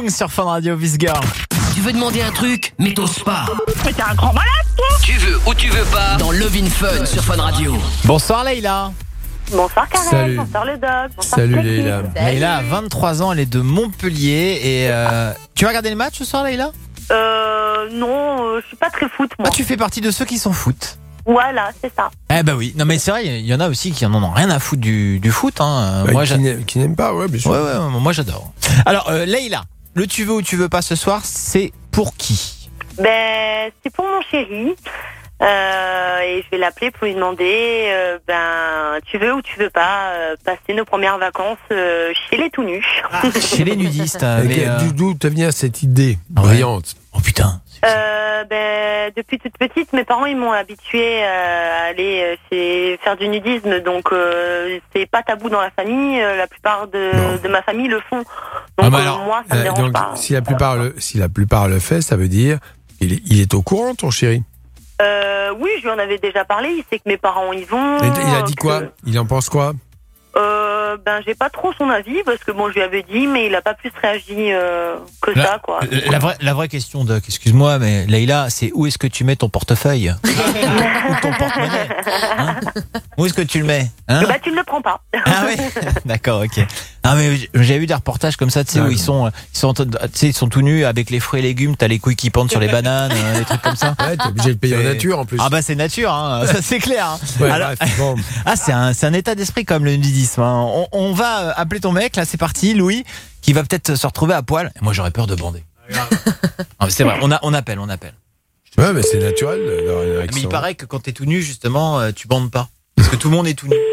S3: Young sur Fun Radio, This Girl.
S5: Tu veux demander un truc, mais t'oses pas.
S1: Mais t'es un grand malade, toi.
S5: Tu veux ou tu veux pas, dans Love in Fun sur Fun Radio.
S3: Bonsoir Leïla.
S1: Bonsoir Karen,
S3: Salut.
S1: bonsoir le dog. Bonsoir
S3: Salut
S1: l'équipe.
S3: Leïla. Leïla a vingt-trois ans, elle est de Montpellier et euh, tu vas regarder le match ce soir Leïla?
S1: Euh, non, euh, je suis pas très foot moi.
S3: Ah, tu fais partie de ceux qui s'en foutent.
S1: Voilà, c'est ça.
S3: Eh bah oui, non mais c'est vrai, il y en a aussi qui en ont rien à foutre du, du foot. Hein.
S2: Bah,
S3: moi,
S2: qui,
S3: j'a-
S2: n'a- qui n'aiment pas, ouais, bien sûr.
S3: Ouais, ouais, moi j'adore. Alors euh, Leïla, le tu veux ou tu veux pas ce soir, c'est pour qui?
S1: Ben, c'est pour mon chéri. Euh, et je vais l'appeler pour lui demander, euh, ben, tu veux ou tu veux pas euh, passer nos premières vacances euh, chez les tout nus.
S3: Chez les nudistes. euh,
S2: Et
S3: mais,
S2: que-
S3: euh,
S2: du- D'où te vient cette idée brillante?
S3: Oh putain.
S1: Euh, ben, depuis toute petite, mes parents ils m'ont habituée euh, à aller euh, chez- faire du nudisme, donc euh, c'est pas tabou dans la famille. euh, la plupart de, de ma famille le font. Donc
S2: Ah bah
S1: euh,
S2: alors,
S1: moi, ça me
S2: euh,
S1: dérange
S2: donc,
S1: pas.
S2: si la plupart le, si la plupart le fait, ça veut dire il est, il est au courant, ton chéri.
S1: Euh, oui, je lui en avais déjà parlé. Il sait que mes parents y vont.
S2: Et il a dit
S1: que-
S2: quoi? Il en pense quoi?
S1: Euh, ben, j'ai pas trop son avis parce que bon, je lui avais dit, mais il a pas plus réagi euh, que
S3: La,
S1: ça, quoi.
S3: la vraie, la vraie question, Doc, excuse-moi, mais Leïla, c'est où est-ce que tu mets ton portefeuille? Ou ton porte-monnaie, hein? Où est-ce que tu le mets, hein?
S1: Bah, tu ne le prends pas.
S3: Ah oui. D'accord, ok. Ah mais j'ai vu des reportages comme ça, tu sais, où ils sont, ils sont, tu sais, ils sont tout nus avec les fruits et légumes, t'as les couilles qui pendent sur les bananes, euh, des trucs comme ça.
S2: Ouais, t'es obligé de payer en
S3: Et-
S2: nature en plus.
S3: Ah bah c'est nature, hein, ça c'est clair. Hein.
S2: Ouais,
S3: Alors-
S2: bref, bon.
S3: Ah c'est un, c'est un état d'esprit comme le nudisme. Hein. On, on va euh, appeler ton mec, là c'est parti, Louis, qui va peut-être se retrouver à poil. Et moi j'aurais peur de bander. Ah, mais c'est vrai, on, a, on appelle, on appelle.
S2: Ouais, mais c'est naturel d'avoir une
S3: Mais
S2: réaction.
S3: il paraît que quand t'es tout nu, justement, euh, tu bandes pas. Parce que tout le monde est tout nu.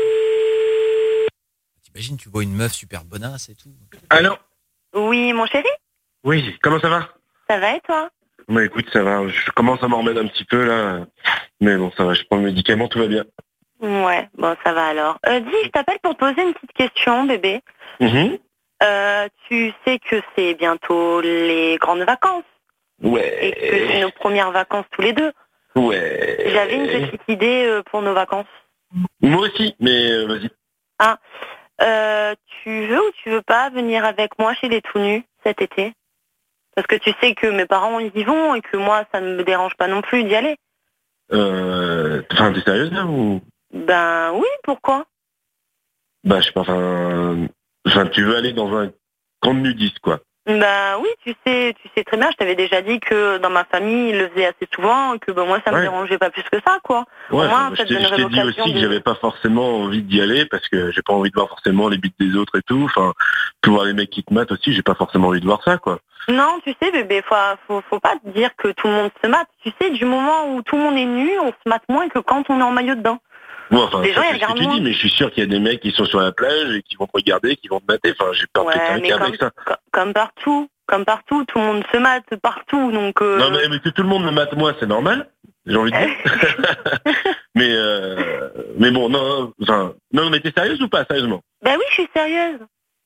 S3: T'imagines, tu vois une meuf super bonasse et tout.
S1: Allô? Oui, mon chéri?
S4: Oui, comment ça va?
S1: Ça va et toi?
S4: Bah écoute, ça va. Je commence à m'en remettre un petit peu là. Mais bon, ça va, je prends le médicament, tout va bien.
S1: Ouais, bon, ça va alors. Euh, dis, je t'appelle pour te poser une petite question, bébé.
S4: Mhm.
S1: Euh, tu sais que c'est bientôt les grandes vacances
S4: Ouais.
S1: et que c'est nos premières vacances tous les deux.
S4: Ouais.
S1: J'avais une petite idée euh, pour nos vacances.
S4: Moi aussi, mais euh, vas-y.
S1: Ah, euh, tu veux ou tu veux pas venir avec moi chez les tout nus cet été? Parce que tu sais que mes parents ils y vont et que moi ça ne me dérange pas non plus d'y aller.
S4: Euh... Enfin, t'es sérieuse là ou...
S1: Ben oui, pourquoi?
S4: Bah je sais pas, enfin... Enfin, tu veux aller dans un camp de nudistes, quoi.
S1: Ben oui, tu sais, tu sais très bien, je t'avais déjà dit que dans ma famille ils le faisaient assez souvent et que ben moi ça me
S4: Ouais.
S1: dérangeait pas plus que ça, quoi.
S4: Ouais,
S1: Au moins,
S4: je
S1: ça te
S4: t'ai je
S1: donnerait
S4: t'ai dit
S1: l'occasion
S4: aussi que
S1: de-
S4: j'avais pas forcément envie d'y aller parce que j'ai pas envie de voir forcément les bites des autres et tout. Enfin, tu vois les mecs qui te matent aussi, j'ai pas forcément envie de voir ça, quoi.
S1: Non, tu sais, bébé, faut, faut, faut pas te dire que tout le monde se mate. Tu sais, du moment où tout le monde est nu, on se mate moins que quand on est en maillot dedans.
S4: Ouais, enfin,
S1: Les
S4: ça,
S1: gens,
S4: c'est
S1: ils
S4: ce que tu
S1: regardent
S4: dis, mais je suis sûr qu'il y a des mecs qui sont sur la plage et qui vont te regarder, qui vont te mater. Enfin, j'ai peur que
S1: Ouais,
S4: quelqu'un
S1: mais
S4: qui
S1: comme,
S4: avec ça.
S1: co- comme partout, comme partout, tout le monde se mate partout, donc... euh,
S4: Non, mais, mais que tout le monde me mate moi, c'est normal. J'ai envie de dire. mais, euh, mais bon, non, enfin, non, mais t'es sérieuse ou pas, sérieusement?
S1: Ben oui, je suis sérieuse.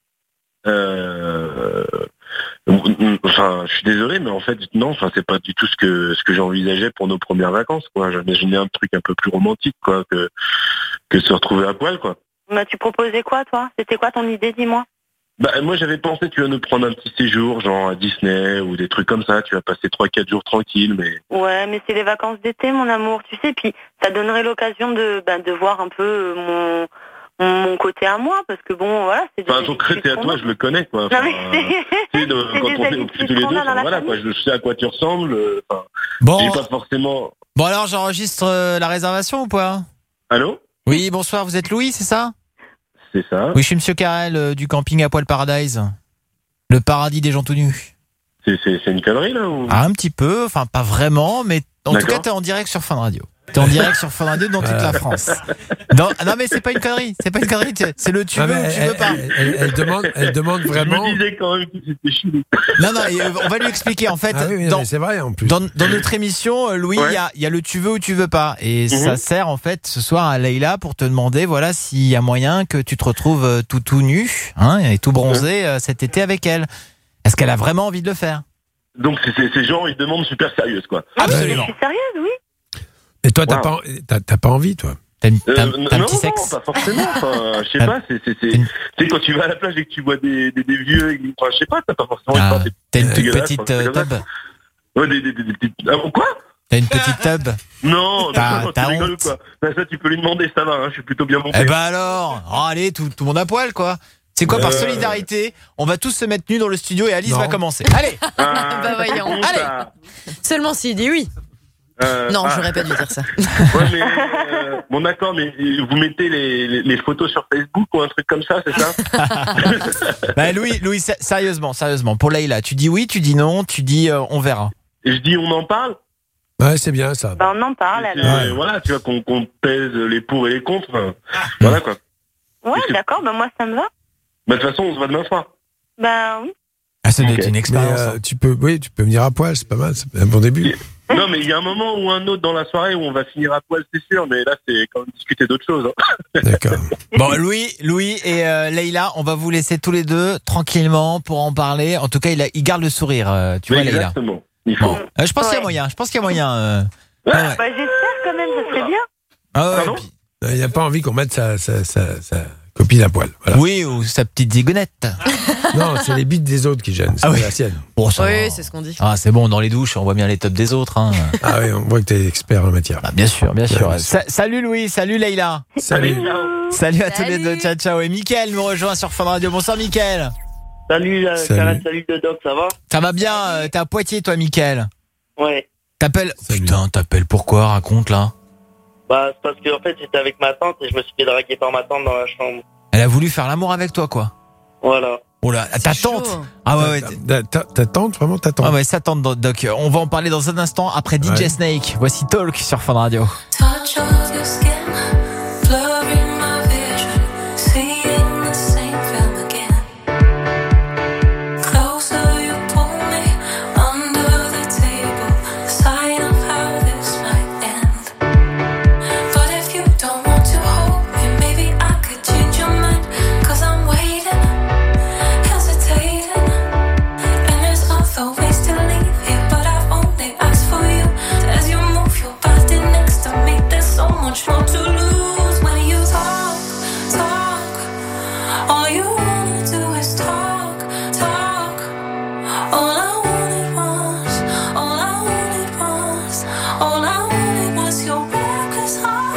S4: Euh, enfin, je suis désolé, mais en fait, non, enfin, c'est pas du tout ce que ce que j'envisageais pour nos premières vacances, quoi. J'imaginais un truc un peu plus romantique, quoi, que que se retrouver à poil, quoi.
S1: Bah, tu proposais quoi, toi? C'était quoi ton idée, dis-moi?
S4: Bah, moi, j'avais pensé, tu vas nous prendre un petit séjour, genre à Disney ou des trucs comme ça. Tu vas passer trois, quatre jours tranquille, mais
S1: Ouais, mais c'est les vacances d'été, mon amour, tu sais, puis ça donnerait l'occasion de, ben, de voir un peu mon, mon côté à moi, parce que bon, voilà, c'est des
S4: enfin, ton crétin à toi, je le connais, quoi.
S1: Non,
S4: Enfin,
S1: mais c'est-
S4: tu sais, de-
S1: c'est
S4: quand
S1: des
S4: on fait
S1: habitudes
S4: tous les
S1: qu'on
S4: deux,
S1: a dans
S4: enfin,
S1: la
S4: voilà,
S1: famille.
S4: quoi. Je sais à quoi tu ressembles. euh, Enfin,
S3: Bon.
S4: j'ai pas forcément.
S3: Bon alors j'enregistre euh, la réservation ou pas?
S4: Allô?
S3: Oui, bonsoir, vous êtes Louis, c'est ça?
S4: C'est ça.
S3: Oui, je suis Monsieur Carrel euh, du camping à Poil Paradise. Le paradis des gens tout nus.
S4: C'est c'est c'est une connerie là ou...
S3: Ah, un petit peu, enfin pas vraiment, mais en tout
S4: D'accord.
S3: cas t'es en direct sur Fun Radio. T'es en direct sur Fun Radio dans toute la France. Dans- Non mais c'est pas une connerie, c'est pas une connerie, c'est le tu
S2: Ah,
S3: veux
S2: mais
S3: ou tu
S2: elle-
S3: veux pas.
S2: Elle, elle- elle demande, elle demande vraiment.
S4: Je me disais quand même que c'était chelou.
S3: Non, non, et, euh, on va lui expliquer en fait.
S2: Ah oui, oui,
S3: dans,
S2: mais c'est vrai en plus.
S3: dans, dans notre émission, euh, Louis, il
S4: Ouais.
S3: y, a, il y a le tu veux ou tu veux pas. Et
S4: Mhm.
S3: ça sert en fait ce soir à Leïla pour te demander voilà s'il y a moyen que tu te retrouves euh, tout tout nu hein, et tout bronzé euh, cet été avec elle. Est-ce qu'elle a vraiment envie de le faire?
S4: Donc c'est c'est- c'est genre une demande super sérieuse, quoi.
S1: Ah oui, mais
S3: Absolument.
S1: je suis sérieuse, oui.
S2: Et toi, t'as
S4: Wow.
S2: pas, t'as, t'as pas envie, toi.
S3: T'as, une, t'as,
S4: Euh,
S3: t'as un
S4: non,
S3: petit
S4: non,
S3: sexe
S4: pas forcément. Enfin, je sais pas. C'est, c'est, c'est, tu sais, quand tu vas à la plage et que tu vois des, des, des vieux, et- enfin, je sais pas, t'as pas forcément.
S3: Ah,
S4: une part,
S3: t'as une toute
S4: dégueulasse,
S3: petite
S4: enfin, c'est
S3: euh,
S4: comme ça.
S3: tub.
S4: Ouais, des, des, des, des petites. Ah, quoi?
S3: T'as une petite tub.
S4: Non,
S3: T'as-
S4: non, non,
S3: t'as
S4: tu rigoles
S3: honte.
S4: ou quoi? Ben, ça, tu peux lui demander, ça va. Hein, je suis plutôt bien monté.
S3: Eh ben alors, oh, allez, tout, tout le monde à poil, quoi. C'est quoi, par
S4: Euh.
S3: solidarité, on va tous se mettre nus dans le studio et Alice
S2: Non.
S3: va commencer. Allez.
S4: Ah,
S7: Bah, voyons.
S4: c'est bon,
S7: Allez.
S4: ça.
S7: Seulement s'il dit oui.
S4: Euh,
S7: Non,
S4: ah.
S7: j'aurais pas dû dire ça.
S4: Ouais, mais euh, bon, d'accord, mais vous mettez les, les, les photos sur Facebook ou un truc comme ça, c'est ça?
S3: Bah, Louis, Louis, sé- sérieusement, sérieusement, pour Leïla, tu dis oui, tu dis non, tu dis euh, on verra.
S4: Et je dis, on en parle?
S2: Ouais, c'est bien ça.
S1: Ben, on en parle
S4: Et,
S1: alors.
S4: euh, Voilà, tu vois, qu'on, qu'on pèse les pour et les contre. Enfin, voilà quoi.
S1: Ouais, d'accord, ben moi ça me va.
S4: Bah, de toute façon, on se voit demain soir.
S1: Ben oui.
S3: Ah, ça doit
S4: Ok.
S3: être une
S2: Mais
S3: expérience.
S2: euh, tu peux, oui, tu peux venir à poil, c'est pas mal, c'est un bon début.
S4: Non, mais il y a un moment ou un autre dans la soirée où on va finir à poil, c'est sûr, mais là, c'est quand même discuter d'autres choses. Hein.
S2: D'accord.
S3: Bon, Louis, Louis et euh, Leïla, on va vous laisser tous les deux tranquillement pour en parler. En tout cas, il, a, il garde le sourire, euh, tu vois, Leïla.
S4: Exactement. Il faut.
S3: Bon. Euh, je pense qu'il y a
S1: Ouais.
S3: moyen. Je pense qu'il y a moyen. euh. Ah ouais.
S1: Bah j'espère quand même, ça serait bien.
S3: Ah ouais,
S4: Pardon
S3: puis-
S2: Il n'a pas envie qu'on mette sa, sa, sa, sa copine à poil. Voilà.
S3: Oui, ou sa petite zigounette.
S2: Non, c'est les bites des autres qui gênent, c'est
S3: Ah
S2: pas
S3: oui.
S2: la sienne.
S3: Bon, ça va.
S7: Oui, c'est ce qu'on dit.
S3: Ah, c'est bon, dans les douches, on voit bien les tops des autres. Hein.
S2: Ah oui, on voit que tu es expert en la matière.
S3: Bah, bien sûr, bien sûr.
S2: Ouais,
S3: Sa- salut Louis, salut Leïla.
S2: Salut.
S3: Salut à tous les
S7: Salut.
S3: deux, ciao ciao. Et Mickaël nous rejoint sur Fun Radio. Bonsoir Mickaël.
S8: Salut, euh,
S2: Salut.
S8: Karen, salut de Doc, ça va?
S3: Ça va bien, euh, t'es à Poitiers toi Mickaël.
S8: Ouais.
S3: T'appelles
S2: Salut.
S3: Putain, t'appelles pourquoi? Raconte là.
S8: Bah, c'est parce que en fait, j'étais avec ma tante et je me suis fait draguer par ma tante dans la chambre.
S3: Elle a voulu faire l'amour avec toi quoi.
S8: Voilà.
S3: Oh là, ta
S7: chaud.
S3: tante. Ah ouais ouais.
S2: Ta, ta, ta tante, vraiment ta tante.
S3: Ah ouais, ça tente Doc. On va en parler dans un instant après D J
S2: Ouais.
S3: Snake. Voici Talk sur Fun Radio.
S11: Touch of your skin, blurring my vision, seeing the same film again. Closer you pull me under the table, a sign of how this might end. But if you don't want to hold me, maybe I could change your mind. Cause I'm waiting, hesitating, and there's other ways to leave here, but I've only asked for you. As you move your body next to me, there's so much more to lose when you talk, talk. All you wanna do is talk, talk. All I wanted was, all I wanted was, all I wanted was your reckless heart.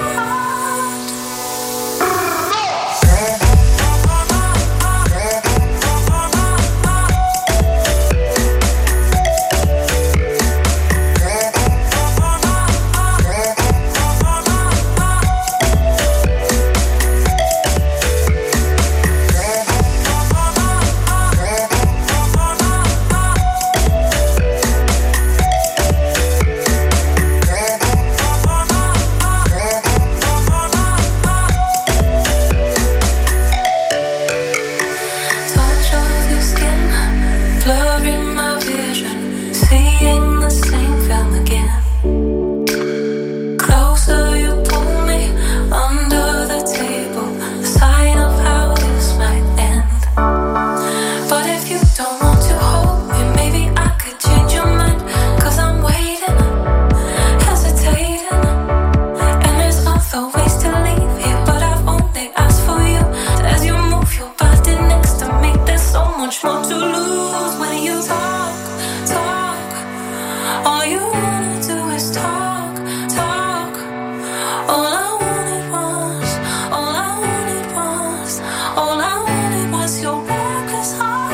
S11: Touch of your skin, blurring my vision, seeing the same film again. Closer you pull me under the table, a sign of how this might end. But if you don't want to hold me, maybe I could change your mind. Cause I'm waiting, hesitating, and there's other ways to leave here, but I've only asked for you. As you move your body next to me, there's so much more to lose when you talk, talk. All you wanna do is talk, talk. All I wanted was, all I wanted was, all I wanted was your reckless heart.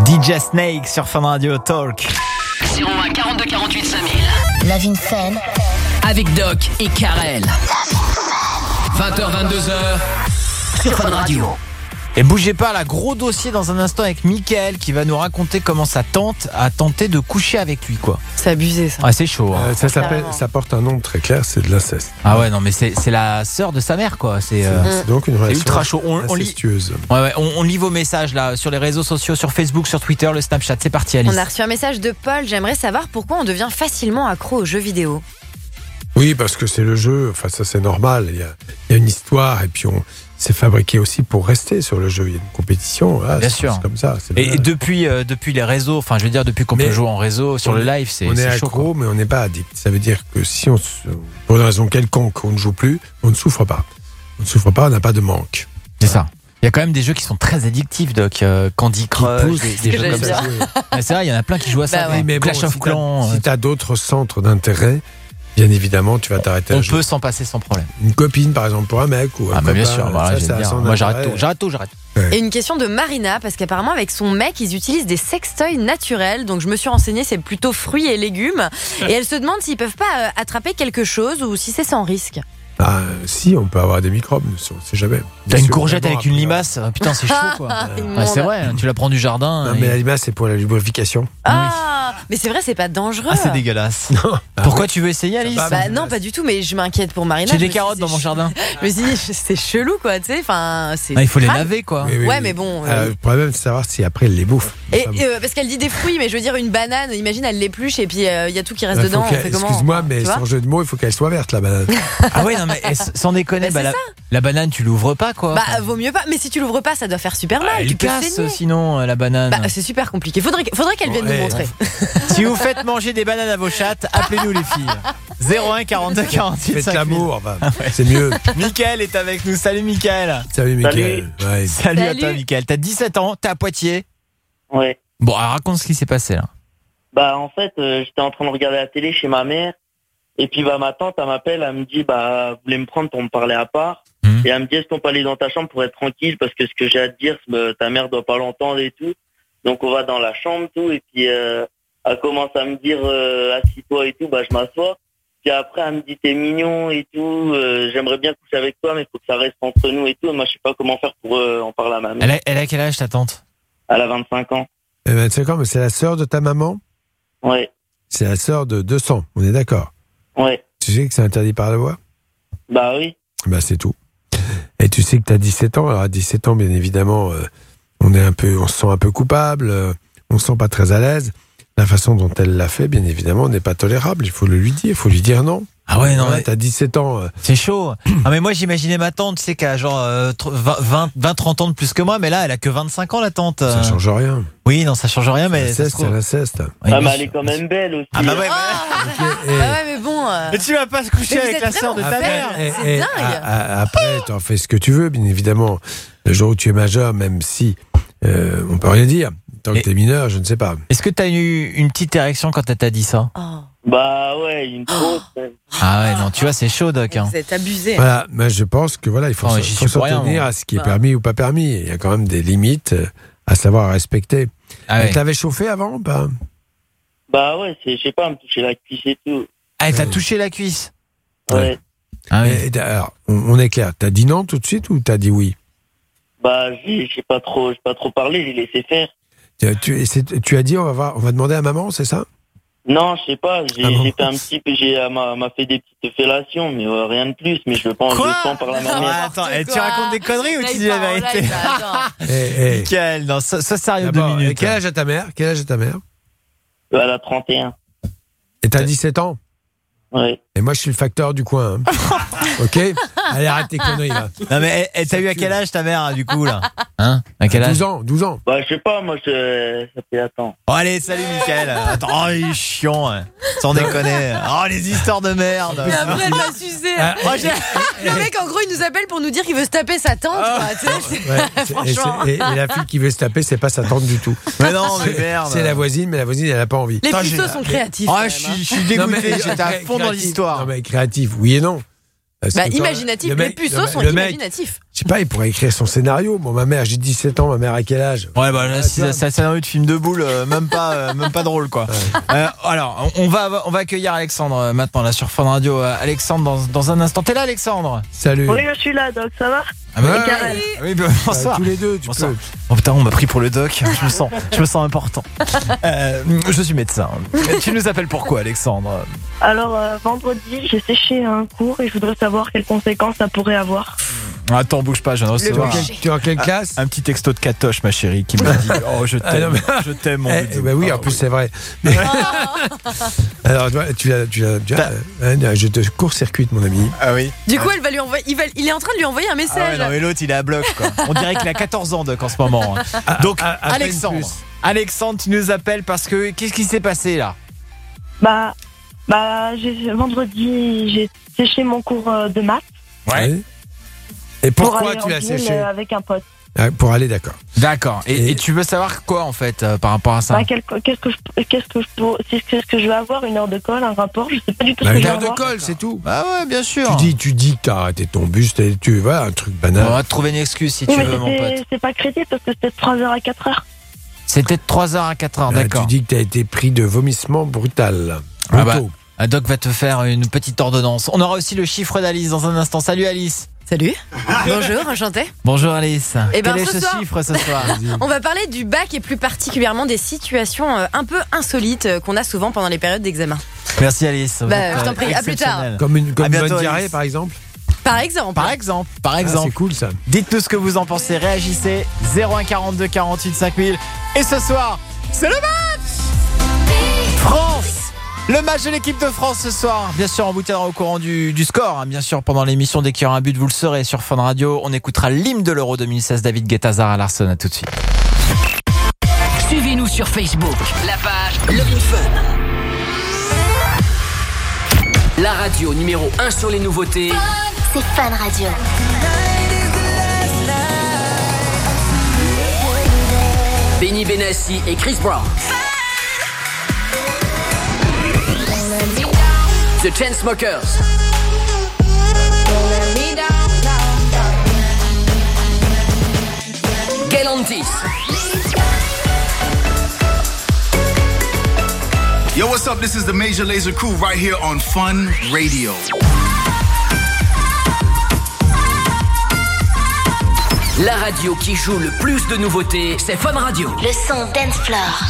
S3: D J Snake sur Fun Radio Talk.
S5: zéro un quarante-deux quarante-huit cinq mille.
S6: Love in Fun.
S5: Avec Doc et Karel. vingt heures vingt-deux heures sur Fun Radio.
S3: Et bougez pas, là, gros dossier dans un instant avec Mickaël qui va nous raconter comment sa tante a tenté de coucher avec lui, quoi.
S7: C'est abusé, ça.
S3: Ah, c'est chaud. Hein.
S2: Euh, ça s'appelle, ça porte un nom très clair, c'est de l'inceste.
S3: Ah ouais, non, mais c'est, c'est la sœur de sa mère, quoi. C'est, euh,
S2: c'est donc une
S3: c'est
S2: relation
S3: ultra chaud. On, on lit,
S2: incestueuse.
S3: ouais, ouais, on, on lit vos messages là sur les réseaux sociaux, sur Facebook, sur Twitter, le Snapchat. C'est parti, Alice.
S7: On a reçu un message de Paul. J'aimerais savoir pourquoi on devient facilement accro aux jeux vidéo.
S2: Oui, parce que c'est le jeu, enfin ça c'est normal, il y a, il y a une histoire et puis on c'est fabriqué aussi pour rester sur le jeu, il y a une compétition, là,
S3: bien
S2: c'est,
S3: sûr.
S2: C'est comme ça. C'est
S3: et, et depuis, euh, depuis les réseaux, enfin je veux dire depuis qu'on mais peut jouer en réseau, sur le live, c'est,
S2: on
S3: c'est
S2: est
S3: chaud.
S2: accro, mais on n'est pas addict. Ça veut dire que si on, pour une raison quelconque, on ne joue plus, on ne souffre pas. On ne souffre pas, on n'a pas de manque.
S3: C'est ça. Il y a quand même des jeux qui sont très addictifs, Doc. Euh, Candy Crush, des, des jeux comme ça. Ouais, c'est vrai, il y en a plein qui jouent à ça.
S2: Bah ouais. Mais
S3: Clash
S2: bon,
S3: of
S2: si
S3: Clans.
S2: T'as, si t'as d'autres centres d'intérêt, bien évidemment, tu vas t'arrêter.
S3: On peut s'en passer sans problème.
S2: Une copine, par exemple, pour un mec ou un
S3: ah bah
S2: copain,
S3: bien sûr. Voilà,
S2: ça, ça,
S3: moi, j'arrête tout. J'arrête tout. J'arrête.
S7: Ouais. Et une question de Marina, parce qu'apparemment avec son mec, ils utilisent des sextoys naturels. Donc je me suis renseignée, c'est plutôt fruits et légumes. Et elle se demande s'ils peuvent pas euh, attraper quelque chose ou si c'est sans risque.
S2: Ah, si, on peut avoir des microbes, on sait jamais.
S3: T'as une courgette avec une limace, putain, c'est chaud quoi. Ouais, c'est vrai, tu la prends du jardin.
S2: Non,
S3: et...
S2: mais la limace, c'est pour la lubrification.
S7: Ah, oui. Mais c'est vrai, c'est pas dangereux.
S3: Ah, c'est dégueulasse. Non. Pourquoi tu veux essayer, Alice?
S7: Bah, bah non, pas du tout, mais je m'inquiète pour Marina.
S3: J'ai des carottes dans mon jardin.
S7: Je me suis dit, c'est chelou quoi, tu sais. Enfin, c'est.
S3: Ah, il faut les laver quoi.
S2: Oui, oui,
S7: ouais,
S2: oui.
S7: mais bon.
S2: Euh,
S7: Euh...
S2: le problème, c'est de savoir si après elle les bouffe.
S7: Et euh, parce qu'elle dit des fruits, mais je veux dire une banane. Imagine, elle l'épluche et puis il euh, y a tout qui reste dedans. On fait comment?
S2: Excuse-moi, mais sans jeu de mots, il faut qu'elle soit verte la banane.
S3: Ah oui, non mais sans déconner, bah, bah, la, la banane, tu l'ouvres pas quoi.
S7: Bah vaut mieux pas. Mais si tu l'ouvres pas, ça doit faire super mal.
S3: Ah,
S7: tu peux
S3: casse
S7: saigner.
S3: Sinon la banane.
S7: Bah c'est super compliqué. Faudrait, faudrait qu'elle vienne
S2: ouais,
S7: nous montrer.
S3: Si vous faites manger des bananes à vos chattes, appelez-nous les filles. zéro un quarante-deux quarante-huit
S2: Faites
S3: cinq mille.
S2: l'amour, bah, ouais. C'est mieux.
S3: Mickaël est avec nous. Salut Mickaël.
S2: Salut Mickaël.
S3: Salut. Ouais. Salut, Salut à toi Mickaël. T'as dix-sept ans, t'es à Poitiers.
S8: Ouais.
S3: Bon, alors raconte ce qui s'est passé là.
S8: Bah en fait, euh, j'étais en train de regarder la télé chez ma mère. Et puis bah ma tante, elle m'appelle, elle me dit bah vous voulez me prendre pour me parler à part. Mmh. Et elle me dit est-ce qu'on peut aller dans ta chambre pour être tranquille parce que ce que j'ai à te dire, bah, ta mère doit pas l'entendre et tout. Donc on va dans la chambre tout et puis euh, elle commence à me dire euh, assis-toi et tout, bah je m'assois. Puis après elle me dit t'es mignon et tout, euh, j'aimerais bien coucher avec toi mais il faut que ça reste entre nous et tout. Et moi je sais pas comment faire pour euh, en parler à ma mère.
S3: Elle a, elle a quel âge ta tante?
S8: Elle a vingt-cinq ans.
S2: Eh ben, vingt-cinq ans, mais c'est la sœur de ta maman?
S8: Ouais.
S2: C'est la sœur de deux cents, on est d'accord?
S8: Ouais.
S2: Tu sais que c'est interdit par la loi?
S8: Bah oui.
S2: Bah c'est tout. Et tu sais que tu as dix-sept ans, alors à dix-sept ans, bien évidemment, euh, on est un peu, on se sent un peu coupable, euh, on se sent pas très à l'aise. La façon dont elle l'a fait, bien évidemment, n'est pas tolérable. Il faut le lui dire, il faut lui dire non.
S3: Ah ouais, non,
S2: ouais,
S3: mais...
S2: t'as dix-sept ans. Euh...
S3: C'est chaud. Ah mais moi j'imaginais ma tante, tu sais, qui a genre euh, vingt trente ans de plus que moi, mais là elle a que vingt-cinq ans la tante.
S2: Ça change rien.
S3: Oui, non, ça change rien, mais
S2: l'inceste, c'est l'inceste.
S8: Ouais, ah mais elle est quand même belle aussi.
S3: Ah bah ouais,
S7: ah,
S3: mais...
S7: okay, et... ah ouais mais bon. Euh...
S3: Mais tu vas pas se coucher avec la sœur de ta mère.
S7: C'est et, dingue.
S2: À, à, après, t'en fais ce que tu veux, bien évidemment. Le jour où tu es majeur, même si euh, on peut rien dire. Tant que t'es mineur, je ne sais pas.
S3: Est-ce que t'as eu une petite érection quand elle t'a dit ça?
S7: Oh.
S8: Bah ouais, une grosse.
S3: Ah ouais, non, tu vois, c'est chaud, Doc. Hein.
S7: Vous êtes abusé.
S2: Voilà, mais je pense que voilà, il faut,
S3: oh,
S2: s'en, faut s'en tenir à ce qui est bah. permis ou pas permis. Il y a quand même des limites à savoir respecter. Ah elle ouais. t'avait chauffé avant ou pas?
S8: Bah ouais, c'est, je sais pas, elle me touchait la cuisse et tout.
S3: Ah, elle t'a ouais. touché la cuisse?
S8: Ouais. ouais.
S3: Ah oui.
S2: Et, alors, on, on est clair. T'as dit non tout de suite ou t'as dit oui?
S8: Bah, j'ai, j'ai pas trop, j'ai pas trop parlé, j'ai laissé faire.
S2: Tu, tu, tu as dit on va voir, on va demander à maman, c'est ça?
S8: Non, je sais pas. J'ai, ah bon. j'ai fait un petit peu, j'ai, elle m'a, m'a fait des petites fellations, mais euh, rien de plus. Mais je veux pas, je veux pas en parler à ma mère.
S3: Attends, et tu racontes des conneries ou tu dis la vérité? Mickaël, non, ça, ça sérieux deux minutes.
S2: Quel âge a ta mère? Quel âge a ta mère?
S8: Elle a trente et un.
S2: Et t'as dix-sept ans?
S8: Ouais.
S2: Et moi, je suis le facteur du coin. Hein. Ok? Allez, arrête tes conneries, là.
S3: Non, mais elle, t'as eu à quel âge ta mère, du coup, là? Hein? À quel âge?
S2: douze ans, douze ans.
S8: Bah, je sais pas, moi, je... ça fait attends.
S3: Oh, allez, salut, Mickaël. Attends, oh, il est chiant, hein. Sans déconner. Oh, les histoires de merde.
S7: Mais après, elle m'a sucé. Ah, oh, le mec, en gros, il nous appelle pour nous dire qu'il veut se taper sa tante, quoi. Tu sais,
S2: ouais, franchement. Et, et, et la fille qui veut se taper, c'est pas sa tante du tout.
S3: Mais non, mais merde.
S2: C'est la voisine, mais la voisine, elle a pas envie.
S7: Les puceaux sont créatifs.
S3: Oh, je suis dégoûté. J'étais à fond dans l'histoire.
S2: Non, mais créatif, oui et non.
S7: Bah, imaginatif, les puceaux sont imaginatifs.
S2: sais pas, il pourrait écrire son scénario. Bon, ma mère, j'ai dix-sept ans, ma mère à quel âge?
S3: Ouais, bah là, si c'est un scénario de film de boule, euh, même pas, euh, même pas drôle, quoi. Ouais. Euh, alors, on va, on va accueillir Alexandre euh, maintenant là sur Fun Radio. Euh, Alexandre, dans, dans un instant. T'es là, Alexandre?
S2: Salut.
S1: Oui, je suis là, Doc, ça va?
S3: Ah bah, oui, oui, bah, bonsoir.
S2: Bah, tous les deux, tu
S3: bonsoir.
S2: peux.
S3: Oh putain, on m'a pris pour le doc. Je me sens, je me sens important. Euh, je suis médecin. Tu nous appelles pourquoi, Alexandre?
S1: Alors, euh, vendredi, j'ai séché un cours et je voudrais savoir quelles conséquences ça pourrait avoir.
S3: Attends, bouge pas, je viens de recevoir.
S2: Tu es en quelle classe?
S3: Un petit texto de Katoche, ma chérie, qui me dit oh, je t'aime,
S2: Ah non, mais...
S3: je t'aime, mon
S2: eh,
S3: bidou.
S2: bah oui, en plus, c'est vrai. Mais... Alors, tu l'as, tu l'as, tu l'as, euh, je te court-circuite, mon ami.
S3: Ah oui.
S7: Du coup, elle va lui envoyer, il, va, il est en train de lui envoyer un
S3: Ah
S7: message.
S3: ouais, non, mais l'autre, il est à bloc, quoi. On dirait qu'il a quatorze ans, Doc, en ce moment. Donc,
S2: à, à
S3: Alexandre, Alexandre, tu nous appelles parce que qu'est-ce qui s'est passé là?
S1: Bah, bah, j'ai, vendredi, j'ai séché mon cours de maths.
S2: Ouais. Et pourquoi
S1: pour
S2: tu l'as séché?
S1: Avec un pote.
S2: Ah, pour aller, d'accord.
S3: D'accord. Et, et... et tu veux savoir quoi en fait euh, par rapport à ça?
S1: Bah, quel, qu'est-ce que je, qu'est-ce que je peux, qu'est-ce que je vais avoir? Une heure de colle, un rapport? Je sais pas du tout.
S2: Bah,
S1: ce que
S2: une
S1: je vais
S2: heure de
S1: avoir.
S2: colle, c'est tout.
S3: Bah ouais, bien sûr.
S2: Tu dis, tu dis que t'as arrêté ton bus, tu vois, un truc banal.
S3: On va te trouver une excuse si
S1: oui,
S3: tu
S1: mais
S3: veux, mon pote.
S1: C'est pas crédit parce que c'était de trois heures à quatre heures.
S3: C'était de trois heures à quatre heures,
S2: Là,
S3: d'accord.
S2: Tu dis que t'as été pris de vomissement brutal.
S3: Ah bah, un doc va te faire une petite ordonnance. On aura aussi le chiffre d'Alice dans un instant. Salut Alice.
S7: Salut. Bonjour, enchantée.
S3: Bonjour Alice.
S7: Eh ben,
S3: Quel est
S7: ce
S3: ce
S7: soir,
S3: chiffre ce soir?
S7: on va parler du bac et plus particulièrement des situations euh, un peu insolites euh, qu'on a souvent pendant les périodes d'examen.
S3: Merci Alice.
S7: Bah, je t'en prie, à plus tard.
S2: Comme une, comme
S3: À
S2: une
S3: bientôt,
S2: bonne diarrhée,
S3: Alice.
S2: par exemple.
S7: Par exemple.
S3: Par exemple. Par
S2: Ah,
S3: exemple.
S2: c'est cool ça.
S3: Dites-nous ce que vous en pensez. Réagissez. zéro un quarante-deux quarante-huit cinq mille. Et ce soir, c'est le match France. Le match de l'équipe de France ce soir. Bien sûr, on vous tiendra au courant du, du score. Hein. Bien sûr, pendant l'émission, dès qu'il y aura un but, vous le saurez sur Fun Radio. On écoutera l'hymne de l'Euro deux mille seize, David Guetta, Zara Larsson. À tout de suite.
S5: Suivez-nous sur Facebook, la page Love in Fun. La radio numéro un sur les nouveautés.
S6: C'est Fun Radio.
S5: Benny Benassi et Chris Brown. The Chainsmokers. Galantis.
S9: Yo, what's up? This is the Major Lazer Crew right here on Fun Radio.
S5: La radio qui joue le plus de nouveautés, c'est Fun Radio.
S6: Le son Dance Floor.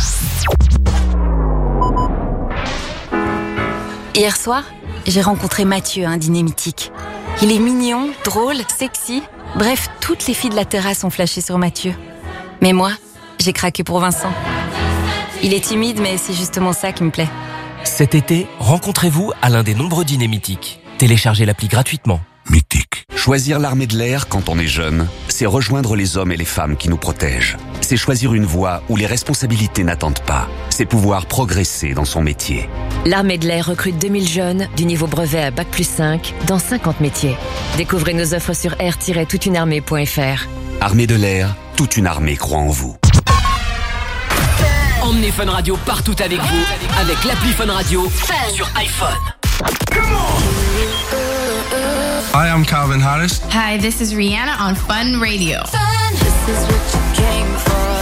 S10: Hier soir, j'ai rencontré Mathieu, un dîner mythique. Il est mignon, drôle, sexy. Bref, toutes les filles de la terrasse ont flashé sur Mathieu. Mais moi, j'ai craqué pour Vincent. Il est timide, mais c'est justement ça qui me plaît.
S17: Cet été, rencontrez-vous à l'un des nombreux dîners mythiques. Téléchargez l'appli gratuitement.
S24: Mythique. Choisir l'armée de l'air quand on est jeune, c'est rejoindre les hommes et les femmes qui nous protègent. C'est choisir une voie où les responsabilités n'attendent pas. C'est pouvoir progresser dans son métier.
S25: L'Armée de l'air recrute deux mille jeunes du niveau brevet à bac plus cinq dans cinquante métiers. Découvrez nos offres sur air tiret toute une armée point f r.
S24: Armée de l'air, toute une armée croit en vous.
S5: Emmenez Fun Radio partout avec vous avec l'appli Fun Radio sur iPhone.
S12: Hi, I'm Calvin Harris.
S13: Hi, this is Rihanna on Fun Radio.
S11: Fun. This is what you came for.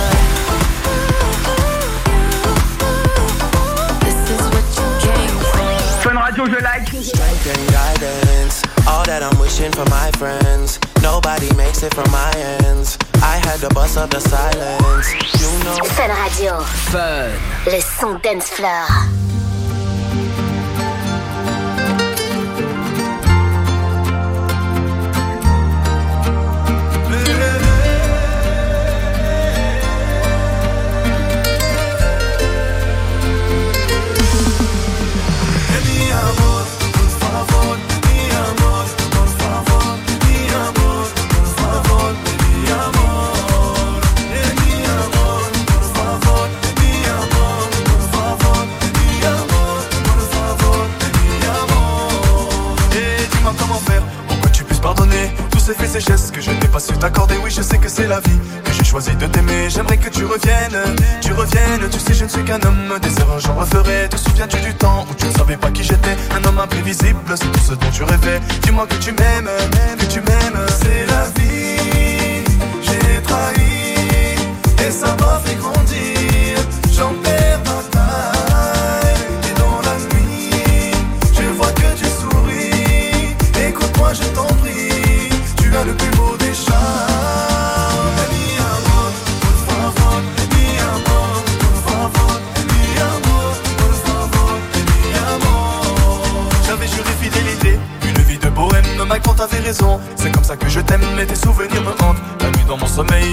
S11: This is what you came for.
S12: Fun Radio, je like.
S14: Strength and guidance, all that I'm wishing for my friends. Nobody makes it from my ends. I had to bust up the silence. You know.
S6: Fun Radio.
S5: Fun.
S6: Le son Dance Floor.
S12: Ces faits, ces gestes que je n'ai pas su t'accorder. Oui, je sais que c'est la vie, que j'ai choisi de t'aimer. J'aimerais que tu reviennes, tu reviennes. Tu sais, je ne suis qu'un homme, des erreurs j'en referai. Te souviens-tu du temps où tu ne savais pas qui j'étais? Un homme imprévisible, c'est tout ce dont tu rêvais. Dis-moi que tu m'aimes, que tu m'aimes. C'est la vie.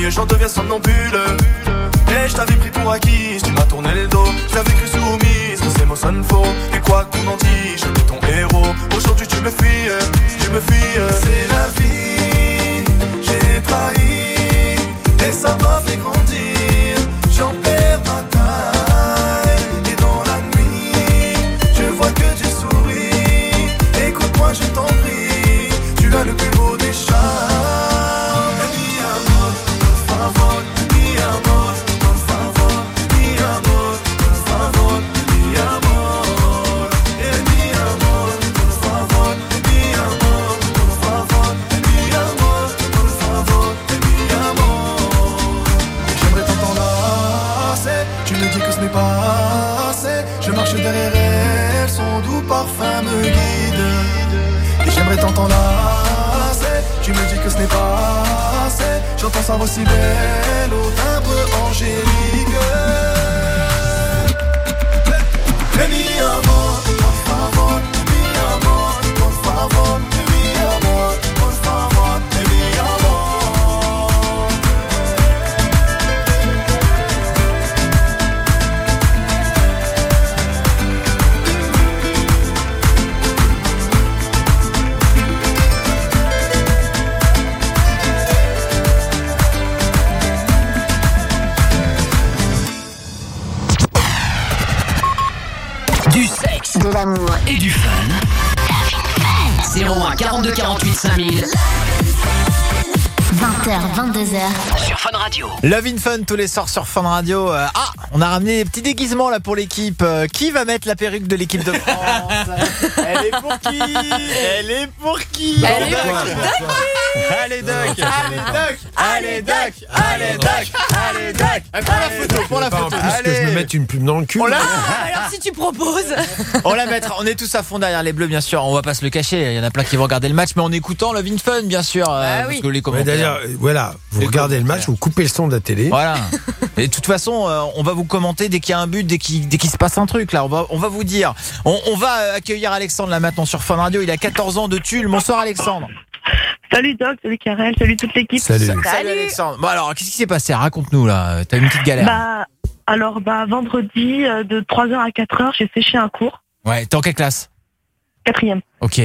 S12: j'en deviens somnambule. Et je t'avais pris pour acquise, tu m'as tourné le dos. Je t'avais cru soumise, mais ces mots sonnent faux. Et quoi qu'on en dise, j'étais ton héros. Aujourd'hui tu me fuis, tu me fuis. C'est la vie, j'ai trahi. Et ça m'a fait grandir, j'en perds ma taille. Et dans la nuit, je vois que tu souris. Écoute-moi, je t'en prie, tu as le plus beau des charmes. Mi amor, por favor, mi amor, por favor, mi amor, por favor, mi amor. Eh, mi amor, por favor, mi amor, por favor, mi amor, por favor, mi amor. J'aimerais tant t'enlacer, tu me dis que ce n'est pas assez. Je marche derrière elle, son doux parfum me guide. Et j'aimerais tant t'enlacer, tu me dis que ce n'est pas assez. J'entends sa voix si belle au timbre angélique. Et mi amor, por favor, mi amor, por favor, mi amor, por favor, mi amor.
S5: Du sexe,
S6: de l'amour
S5: et du fun. zéro un quarante-deux quarante-huit cinq mille.
S6: vingt heures, vingt-deux heures.
S5: Sur Fun Radio.
S3: Love in Fun tous les soirs sur Fun Radio. Euh, ah, on a ramené des petits déguisements là pour l'équipe. Euh, qui va mettre la perruque de l'équipe de France? Elle est pour qui? Elle est pour qui?
S7: Elle est pour
S3: Allez Doc, allez Doc, allez Doc, allez Doc, allez Doc. Pour la photo, pour la photo.
S2: Est-ce que je me mette une pub dans le cul?
S3: On la...
S7: Alors si tu proposes.
S3: On la mettra, on est tous à fond derrière les bleus bien sûr, on va pas se le cacher, il y en a plein qui vont regarder le match mais en écoutant Love in Fun bien sûr.
S7: Ah
S3: euh,
S7: oui.
S3: Parce que les
S2: Ouais,
S3: commentaires.
S2: d'ailleurs, euh, voilà, vous
S3: Les
S2: regardez le match,
S3: commentaires.
S2: vous coupez le son de la télé.
S3: Voilà. Et de toute façon, euh, on va vous commenter dès qu'il y a un but, dès qu'il, dès qu'il se passe un truc là. On va, on va vous dire. On, on va euh, accueillir Alexandre là maintenant sur Fun Radio. Il a quatorze ans de Tulle. Bonsoir Alexandre.
S1: Salut Doc, salut Karel, salut toute l'équipe.
S2: Salut.
S3: Salut Alexandre. Bon alors, qu'est-ce qui s'est passé? Raconte-nous là. T'as une petite galère.
S1: Bah, alors, bah, vendredi, euh, de trois heures à quatre heures, j'ai séché un cours,
S3: Ouais. T'es en quelle classe?
S1: quatrième.
S3: Ok.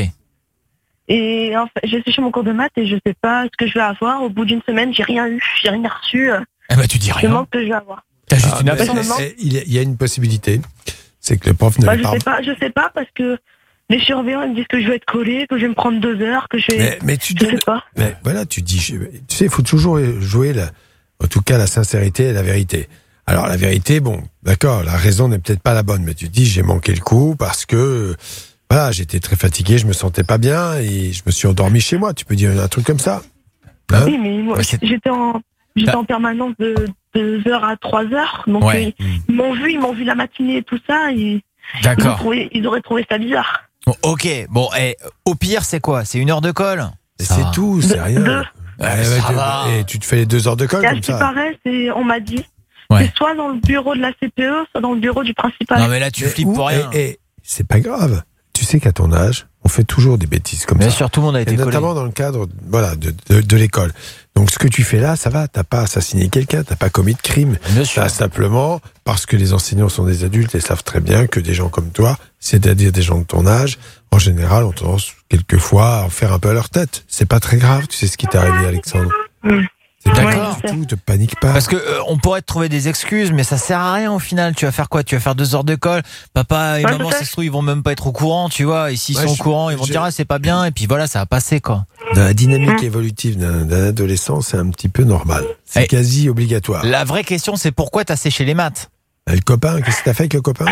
S1: Et en fait, j'ai séché mon cours de maths et je sais pas ce que je vais avoir. Au bout d'une semaine, j'ai rien eu, j'ai rien reçu. euh,
S3: Eh ben tu dis
S1: Je me
S3: rien.
S1: demande ce que je vais avoir.
S3: T'as juste
S2: Ah,
S3: une
S2: mais-
S3: absence.
S1: absence.
S2: eh, Il y a- il y a une possibilité, c'est que le prof
S1: Bah,
S2: n'avait
S1: je
S2: pas.
S1: sais pas, je sais pas parce que les surveillants ils me disent que je vais être collé, que je vais me prendre deux heures, que je vais.
S2: Mais, mais tu
S1: Je
S2: donnes-
S1: sais pas.
S2: mais voilà, tu dis, je- tu sais, il faut toujours jouer, la, en tout cas, la sincérité et la vérité. Alors la vérité, bon, d'accord, la raison n'est peut-être pas la bonne, mais tu dis, j'ai manqué le coup parce que, voilà, j'étais très fatigué, je me sentais pas bien et je me suis endormi chez moi. Tu peux dire un truc comme ça, hein?
S1: Oui, mais moi,
S3: Ouais, c'est-
S1: j'étais en, j'étais en permanence de deux heures à trois heures, donc
S3: Ouais.
S1: euh, ils m'ont vu, ils m'ont vu la matinée et tout ça, et ils, ont
S3: D'accord.
S1: trouvé, ils auraient trouvé ça bizarre.
S3: Bon, ok. Bon, eh, au pire, c'est quoi? C'est une heure de colle. Ça
S2: C'est
S3: va.
S2: tout, c'est
S1: De-
S2: rien.
S1: de-
S2: Ouais,
S3: Ouais,
S2: ouais,
S3: ça
S2: tu-
S3: va.
S2: et tu te fais les deux heures de colle
S1: Et à
S2: comme
S1: ce qui
S2: ça.
S1: paraît, c'est, on m'a dit,
S3: Ouais.
S1: c'est soit dans le bureau de la C P E, soit dans le bureau du principal.
S3: Non mais là tu
S2: Mais
S3: flippes
S2: où-
S3: pour rien.
S2: Et, et c'est pas grave. Tu sais qu'à ton âge, on fait toujours des bêtises comme
S3: Bien
S2: ça.
S3: sûr, tout le monde a été
S2: Et
S3: collé.
S2: notamment dans le cadre, voilà, de, de, de l'école. Donc ce que tu fais là, ça va. T'as pas assassiné quelqu'un, t'as pas commis de crime.
S3: Bien sûr.
S2: T'as simplement parce que les enseignants sont des adultes et savent très bien que des gens comme toi, c'est-à-dire des gens de ton âge, en général, ont tendance quelquefois à en faire un peu à leur tête. C'est pas très grave. Tu sais ce qui t'est arrivé, Alexandre.
S1: Mm.
S2: C'est pas
S3: D'accord.
S2: grave du tout. Te panique pas.
S3: Parce que euh, on pourrait te trouver des excuses, mais ça sert à rien au final. Tu vas faire quoi? Tu vas faire deux heures de colle. Papa et
S1: Ouais,
S3: maman,
S1: je sais.
S3: ça se trouve, ils vont même pas être au courant, tu vois. Et s'ils
S2: Ouais,
S3: sont au
S2: je-
S3: courant, ils vont
S2: je-
S3: dire ah c'est pas bien. Et puis voilà, ça va passer quoi.
S2: Dans la dynamique évolutive d'un d'un adolescent, c'est un petit peu normal. C'est
S3: Eh.
S2: quasi obligatoire.
S3: La vraie question, c'est pourquoi t'as séché les maths?
S2: Et le copain, qu'est-ce que t'as fait avec le copain?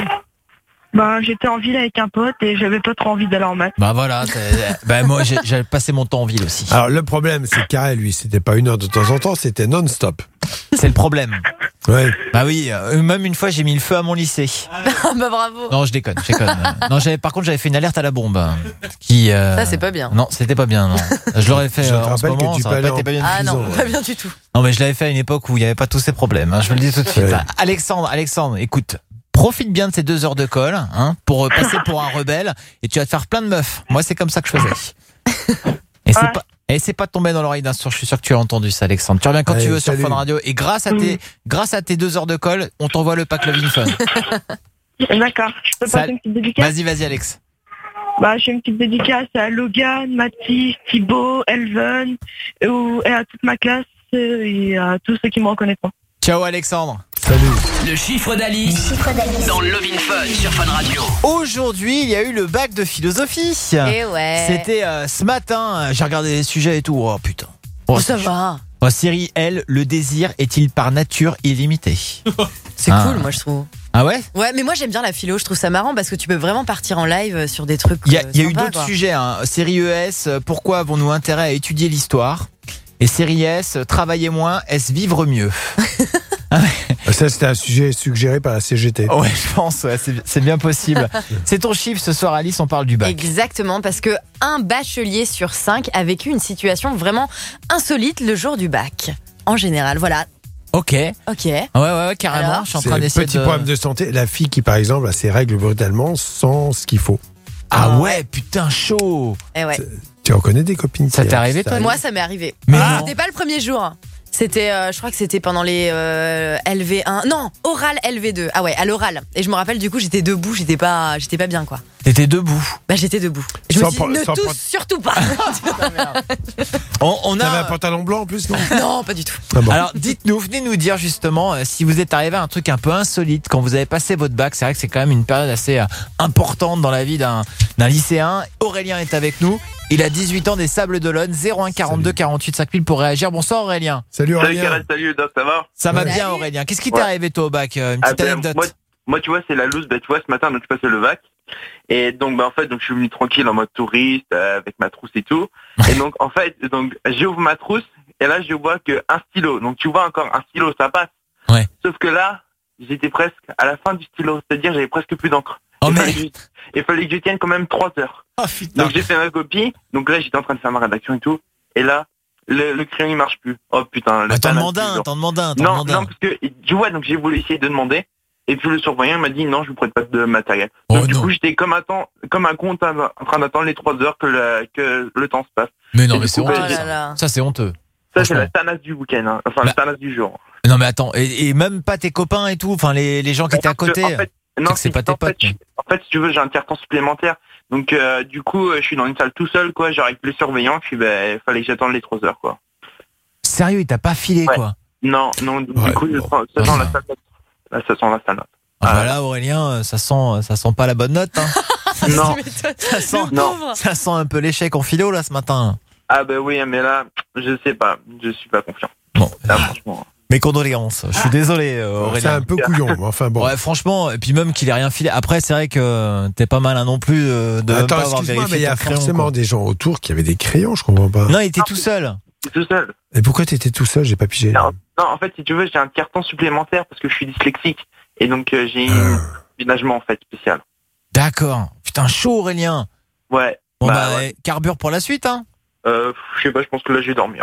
S1: Ben, j'étais en ville avec un pote et j'avais pas trop envie d'aller en maths.
S3: Bah voilà. c'est- bah moi, j'ai j'ai passé mon temps en ville aussi.
S2: Alors le problème, c'est que Karel, lui, c'était pas une heure de temps en temps, c'était non-stop.
S3: C'est le problème.
S2: Ouais.
S3: Bah oui. euh, même une fois, j'ai mis le feu à mon lycée.
S7: Bah bravo.
S3: Non, je déconne, je déconne. non, j'avais, par contre, j'avais fait une alerte à la bombe. Qui, euh,
S7: Ça, c'est pas bien.
S3: Non, c'était pas bien, non. Je l'aurais fait
S2: Je te
S3: euh, en ce
S2: rappelle que
S3: moment,
S2: tu
S3: ça
S2: peux
S3: aurait pas
S2: aller
S3: été
S2: en-
S3: bien.
S7: Ah non,
S2: prison,
S7: pas
S2: ouais.
S7: bien du tout.
S3: Non, mais je l'avais fait à une époque où il n'y avait pas tous ces problèmes. hein, je vous le dis tout de suite.
S2: Ouais.
S3: Alexandre, Alexandre, écoute. Profite bien de ces deux heures de colle hein, pour euh, passer pour un rebelle et tu vas te faire plein de meufs. Moi, c'est comme ça que je faisais. Et c'est
S1: Ouais.
S3: pas Et c'est pas tombé dans l'oreille d'un sourd, je suis sûr que tu as entendu ça, Alexandre. Tu reviens quand
S2: Allez,
S3: tu veux
S2: salut.
S3: sur Fun Radio. Et grâce à tes, grâce à tes deux heures de colle, on t'envoie le pack Love in Fun.
S15: D'accord. Je peux
S3: Ça-
S15: passer une petite dédicace?
S3: Vas-y, vas-y, Alex.
S15: Bah, je fais une petite dédicace à Logan, Mathis, Thibaut, Elven, et, au- et à toute ma classe euh, et à tous ceux qui me reconnaîtront.
S3: Ciao, Alexandre.
S2: Salut.
S5: Le chiffre d'Alice dans Love in Fun sur Fun Radio.
S3: Aujourd'hui, il y a eu le bac de philosophie.
S7: Eh ouais.
S3: C'était euh, ce matin. J'ai regardé les sujets et tout. Oh putain.
S7: Oh, ça va.
S3: Oh, Siri, elle, le désir est-il par nature illimité?
S7: C'est
S3: Ah.
S7: cool, moi, je trouve.
S3: Ah ouais?
S7: Ouais, mais moi, j'aime bien la philo. Je trouve ça marrant parce que tu peux vraiment partir en live sur des trucs.
S3: Il y a,
S7: euh,
S3: il y a eu
S7: sympas,
S3: d'autres
S7: quoi.
S3: sujets. Hein. Série E S, euh, pourquoi avons-nous intérêt à étudier l'histoire? Et série S, euh, travailler moins, est-ce vivre mieux?
S2: Ça, c'était un sujet suggéré par la C G T.
S3: Ouais, je pense, ouais, c'est, c'est bien possible. C'est ton chiffre ce soir, Alice, on parle du bac.
S7: Exactement, parce que un bachelier sur cinq a vécu une situation vraiment insolite le jour du bac. En général, voilà.
S3: Ok.
S7: Ok.
S3: Ouais, ouais, ouais, carrément.
S7: Alors
S3: je suis en
S2: C'est
S3: train
S2: un
S3: d'essayer
S2: petit
S3: de...
S2: problème de santé. La fille qui, par exemple, a ses règles brutalement sans ce qu'il faut.
S3: Ah ouais, putain, chaud.
S7: Eh ouais.
S2: Tu en connais des copines?
S3: Ça
S2: qui-
S3: t'est arrivé, toi?
S7: Moi, ça m'est arrivé.
S3: Mais
S7: Ah.
S3: non.
S7: C'était pas le premier jour. C'était, euh, je crois que c'était pendant les euh, L V un. Non, oral L V deux. Ah ouais, à l'oral. Et je me rappelle, du coup, j'étais debout, j'étais pas, j'étais pas bien, quoi.
S3: T'étais debout.
S7: Bah, j'étais debout. Je
S2: Sans
S7: me suis dit,
S2: pro-
S7: ne
S2: sans
S7: tousse
S2: pro-
S7: surtout pas.
S3: On, on
S2: T'avais
S3: a...
S2: un pantalon blanc en plus, non?
S7: Non, pas du tout.
S2: Ah bon.
S3: Alors dites-nous, venez nous dire justement euh, si vous êtes arrivé à un truc un peu insolite quand vous avez passé votre bac. C'est vrai que c'est quand même une période assez euh, importante dans la vie d'un, d'un lycéen. Aurélien est avec nous. Il a dix-huit ans, des Sables-d'Olonne. Zéro un quarante-deux quarante-huit cinq mille pour réagir. Bonsoir Aurélien.
S2: Salut
S4: Salut
S2: Aurélien.
S4: Karel, salut Doc, ça va?
S3: Ça va
S7: Salut.
S3: bien Aurélien. Qu'est-ce qui t'est
S4: Ouais.
S3: arrivé toi au bac? Euh, Une
S4: Ah
S3: petite
S4: ben,
S3: anecdote.
S4: moi, moi, tu vois, c'est la loose. Ben, tu vois, ce matin, donc, je passais le bac. Et donc, ben, en fait, donc, je suis venu tranquille en mode touriste, euh, avec ma trousse et tout. Et donc, en fait, donc, j'ouvre ma trousse, et là, je vois que un stylo. Donc, tu vois encore un stylo, ça passe.
S3: Ouais.
S4: Sauf que là, j'étais presque à la fin du stylo. C'est-à-dire, j'avais presque plus d'encre.
S3: Oh,
S4: il,
S3: mais-
S4: fallait que je, il fallait que je tienne quand même trois heures.
S3: Oh putain.
S4: Donc, j'ai fait ma copie. Donc là, j'étais en train de faire ma rédaction et tout. Et là, le, le crayon, il marche plus. Oh putain. le
S3: Bah, t'en
S4: talent,
S3: demandes un,
S4: toujours.
S3: t'en demandes un, t'en
S4: Non,
S3: demandes
S4: non,
S3: un.
S4: parce que, tu vois, donc j'ai voulu essayer de demander, et puis le surveillant m'a dit non, je vous prête pas de matériel.
S3: Oh,
S4: Donc du
S3: non.
S4: coup, j'étais comme, attend, comme un con en train d'attendre les trois heures que, la- que le temps se passe.
S3: Mais non,
S4: Et
S3: mais
S4: du
S3: c'est
S4: coup,
S3: honteux.
S4: bah, j'ai-
S3: ça.
S7: Oh là là.
S3: Ça c'est honteux.
S4: Ça, c'est
S3: Franchement.
S4: la tanasse du week-end, hein. Enfin,
S3: Bah-
S4: la tanasse du jour.
S3: Non mais attends, et, et même pas tes copains et tout, enfin les, les gens qui étaient à
S4: Parce que,
S3: côté.
S4: en fait, non,
S3: que c'est pas tes
S4: en fait,
S3: potes,
S4: je- en fait, si tu veux, j'ai un tiers-temps supplémentaire. Donc, euh, du coup, je suis dans une salle tout seul, quoi, genre avec le surveillant, puis ben, il fallait que j'attende les trois heures, quoi.
S3: Sérieux, il t'a pas filé
S4: Ouais.
S3: quoi.
S4: Non, non, du
S2: Ouais,
S4: coup,
S2: bon.
S4: je sens- ça sent la salle note. Là, ça sent la salle note.
S3: Ah,
S4: Ah.
S3: bah là Aurélien, ça sent, ça sent pas la bonne note. Hein.
S4: Non.
S3: Ça sent,
S4: Non.
S3: ça sent un peu l'échec en philo là ce matin.
S4: Ah ben oui, mais là, je sais pas, je suis pas confiant.
S3: Bon,
S4: Là, franchement.
S3: mes condoléances. Je suis désolé euh,
S2: C'est
S3: Aurélien.
S2: un peu couillon, mais enfin bon.
S3: Ouais, franchement, et puis même qu'il ait rien filé. Après, c'est vrai que t'es pas malin non plus euh, de même
S2: Attends,
S3: pas avoir
S2: excuse-moi,
S3: vérifié
S2: mais il y a
S3: ton crayon,
S2: forcément
S3: quoi.
S2: des gens autour qui avaient des crayons, je comprends pas.
S3: Non, il était tout seul.
S4: C'est tout seul.
S2: Et pourquoi t'étais tout seul? J'ai pas pigé.
S4: Non, non, en fait, si tu veux, j'ai un tiers-temps supplémentaire parce que je suis dyslexique. Et donc, euh, j'ai un
S2: Ah.
S4: ménagement, en fait, spécial.
S3: D'accord. Putain, chaud Aurélien.
S4: Ouais.
S3: Bon bah,
S4: bah, ouais.
S3: carbure pour la suite hein.
S4: Euh, je sais pas, je pense que là, je vais dormir.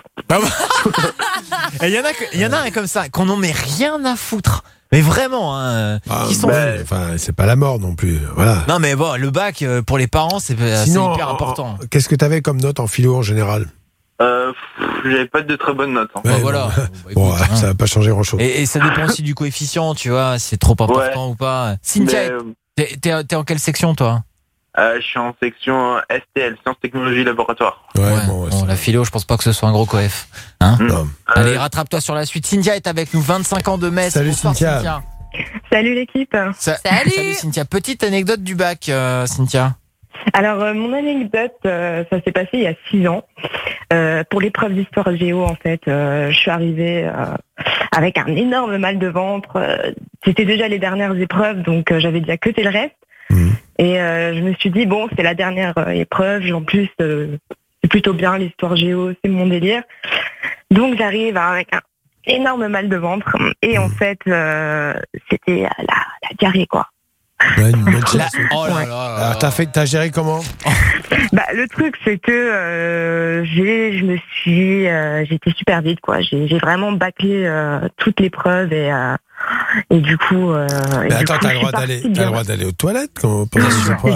S3: Et il y en a, que- il y en a un comme ça qu'on n'en met rien à foutre. Mais vraiment, hein,
S2: Ah,
S3: qui sont.
S2: bah, enfin, c'est pas la mort non plus. Voilà.
S3: Non mais bon, le bac euh, pour les parents, c'est c'est
S2: Sinon,
S3: hyper
S2: en-
S3: important.
S2: en- Qu'est-ce que t'avais comme note en philo en général?
S4: Euh, pff, j'avais pas de très bonnes notes. hein.
S3: Bah,
S2: Ouais,
S3: voilà.
S2: bon.
S3: Bon,
S2: Bon,
S3: écoute, hein.
S2: ça va pas changer grand chose.
S3: Et, et ça dépend aussi du coefficient, tu vois, si c'est trop important ou pas. Cynthia,
S4: Mais, euh,
S3: t'es, t'es- t'es en quelle section toi?
S4: euh, je suis en section S T L, Sciences, Technologies, Laboratoire.
S2: Ouais,
S3: Ouais,
S2: bon, ouais,
S3: bon,
S2: ça-
S3: la philo, je pense pas que ce soit un gros coef. Hein
S2: non.
S3: Allez,
S4: Euh,
S3: rattrape-toi sur la suite. Cynthia est avec nous, vingt-cinq ans de Metz.
S2: Salut,
S3: Bonsoir,
S2: Cynthia.
S15: Salut l'équipe.
S3: Sa-
S7: Salut.
S3: Salut Cynthia. Petite anecdote du bac, euh, Cynthia.
S15: Alors, euh, mon anecdote, euh, ça s'est passé il y a six ans. Euh, pour l'épreuve d'histoire géo, en fait, euh, je suis arrivée euh, avec un énorme mal de ventre. Euh, C'était déjà les dernières épreuves, donc euh, j'avais déjà cuté le reste.
S2: Mhm.
S15: Et euh, je me suis dit, bon, c'est la dernière euh, épreuve. En plus, euh, c'est plutôt bien l'histoire géo, c'est mon délire. Donc, j'arrive avec un énorme mal de ventre. Et en fait, euh, c'était la, la diarrhée, quoi.
S2: Ouais, une bonne chance.
S3: La- Oh là
S15: Ouais.
S3: là là.
S2: Alors, t'as fait, t'as géré comment?
S15: Bah, le truc, c'est que euh, j'ai, je me suis, euh, j'ai été super vite, quoi. J'ai, j'ai vraiment bâclé euh, toute l'épreuve et euh, et du coup. Euh, et
S2: Mais
S15: du
S2: attends,
S15: coup,
S2: t'as
S15: je
S2: le
S15: suis
S2: droit d'aller,
S15: partie
S2: t'as
S15: bien.
S2: le droit d'aller aux toilettes quand, pendant ces épreuves.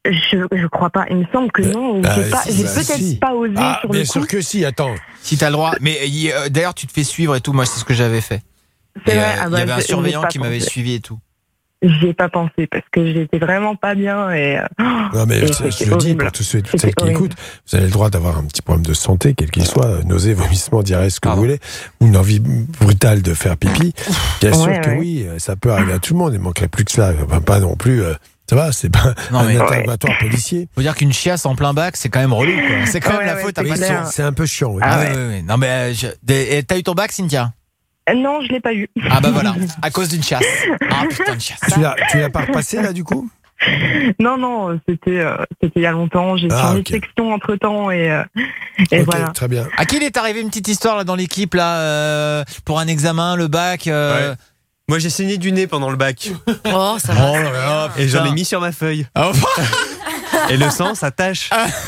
S15: Je, je crois pas. Il me semble que non.
S2: Bah,
S15: j'ai pas,
S2: si,
S15: j'ai
S2: bah,
S15: peut-être
S2: si.
S15: pas osé
S2: Ah,
S15: sur
S2: bien
S15: le
S2: sûr
S15: coup.
S2: que si, attends.
S3: Si t'as le droit. Mais euh, d'ailleurs, tu te fais suivre et tout. Moi, c'est ce que j'avais fait.
S15: C'est
S3: Et,
S15: vrai,
S3: euh,
S15: ah
S3: il
S15: bah,
S3: y avait un
S15: je-
S3: surveillant
S15: j'ai pas
S3: qui m'avait
S15: pensé.
S3: suivi et tout.
S15: J'y ai pas pensé parce que j'étais vraiment pas bien et. euh,
S2: Non, mais
S15: et
S2: je,
S15: c'était
S2: je le dis
S15: horrible.
S2: pour tous ceux et toutes
S15: C'était
S2: celles qui
S15: horrible.
S2: écoutent, vous avez le droit d'avoir un petit problème de santé, quel qu'il soit, euh, nausées, vomissements, diarrhée, ce que vous voulez, ou une envie brutale de faire pipi. Bien
S15: Ouais,
S2: sûr que
S15: ouais.
S2: oui, euh, ça peut arriver à tout le monde, il manquerait plus que cela. Enfin, pas non plus, euh, ça va, c'est pas
S3: Non,
S2: un
S3: mais-
S2: interrogatoire policier.
S3: Faut dire qu'une chiasse en plein bac, c'est quand même relou, quoi. C'est quand
S15: Ouais,
S3: même la
S15: ouais,
S3: faute à
S15: c'est
S3: pas
S15: clair.
S2: C'est un peu chiant, oui.
S3: Ah,
S15: Ah
S3: ouais,
S15: ouais.
S3: ouais, ouais. Non, mais euh, je- des- et t'as eu ton bac, Cynthia?
S15: Euh, Non, je l'ai pas eu.
S3: Ah bah voilà, à cause d'une chasse. Ah putain de chasse.
S2: Tu l'as, tu l'as pas repassé là du coup?
S15: Non, non, c'était, euh, c'était il y a longtemps. J'ai
S2: Ah,
S15: changé
S2: ok.
S15: de section entre temps et, euh, et
S2: Ok,
S15: voilà.
S2: très bien.
S3: À qui il est arrivé une petite histoire là dans l'équipe là euh, pour un examen, le bac euh...
S16: Ouais. Moi, j'ai saigné du nez pendant le bac.
S7: Oh, ça
S3: Oh
S7: va.
S3: là là,
S16: Et j'en ai
S3: putain.
S16: mis sur ma feuille.
S3: Ah,
S16: Et le sang, ça tâche.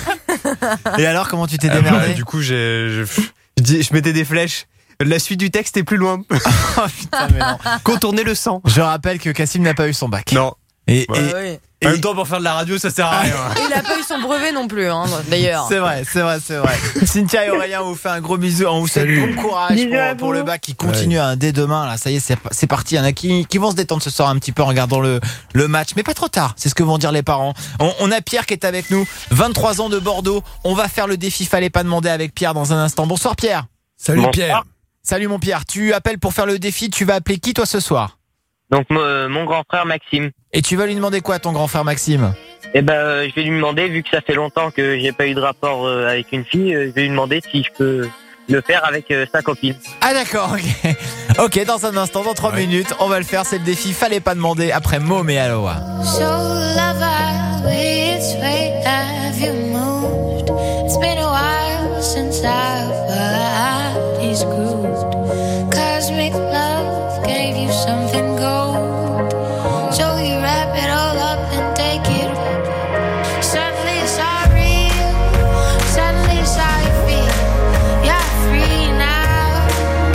S3: Et alors, comment tu t'es
S16: Ah,
S3: démerdé?
S16: bah, du coup, j'ai- je, je, dis- je mettais des flèches. La suite du texte est plus loin.
S3: Oh, putain, mais non.
S16: Contourner le sang.
S3: Je rappelle que Cassim n'a pas eu son bac.
S16: Non.
S3: Et,
S16: Ouais.
S3: et-
S7: Ah oui.
S16: En même temps, pour faire de la radio, ça sert à rien.
S7: Et il a pas eu son brevet non plus, hein, d'ailleurs.
S3: c'est vrai, c'est vrai, c'est vrai. Cynthia et Aurélien, on vous fait un gros bisou. On vous souhaite
S2: Salut.
S3: bon courage
S15: Bisous à
S3: pour, pour
S15: vous.
S3: le bac qui continue hein, dès demain. Là, ça y est, c'est, c'est parti. Il y en a qui, qui vont se détendre ce soir un petit peu en regardant le, le match. Mais pas trop tard, c'est ce que vont dire les parents. On, on a Pierre qui est avec nous, vingt-trois ans de Bordeaux. On va faire le défi Fallait pas demander avec Pierre dans un instant. Bonsoir Pierre.
S2: Salut
S8: Bonsoir.
S2: Pierre.
S3: Salut mon Pierre. Tu appelles pour faire le défi. Tu vas appeler qui toi ce soir?
S8: Donc mon, mon grand frère Maxime.
S3: Et tu vas lui demander quoi à ton grand frère Maxime?
S8: Eh ben, euh, je vais lui demander, vu que ça fait longtemps que j'ai pas eu de rapport euh, avec une fille, euh, je vais lui demander si je peux le faire avec euh, sa copine.
S3: Ah d'accord, ok. Ok, dans un instant, dans trois minutes, on va le faire. C'est le défi Fallait pas demander après Môme et Aloha.
S11: So lover, which way have you moved? It's been a while since I've body screwed. Cosmic love gave you something gold. So you wrap it all up and take it. Suddenly it's all real. Suddenly it's how you feel. You're free now.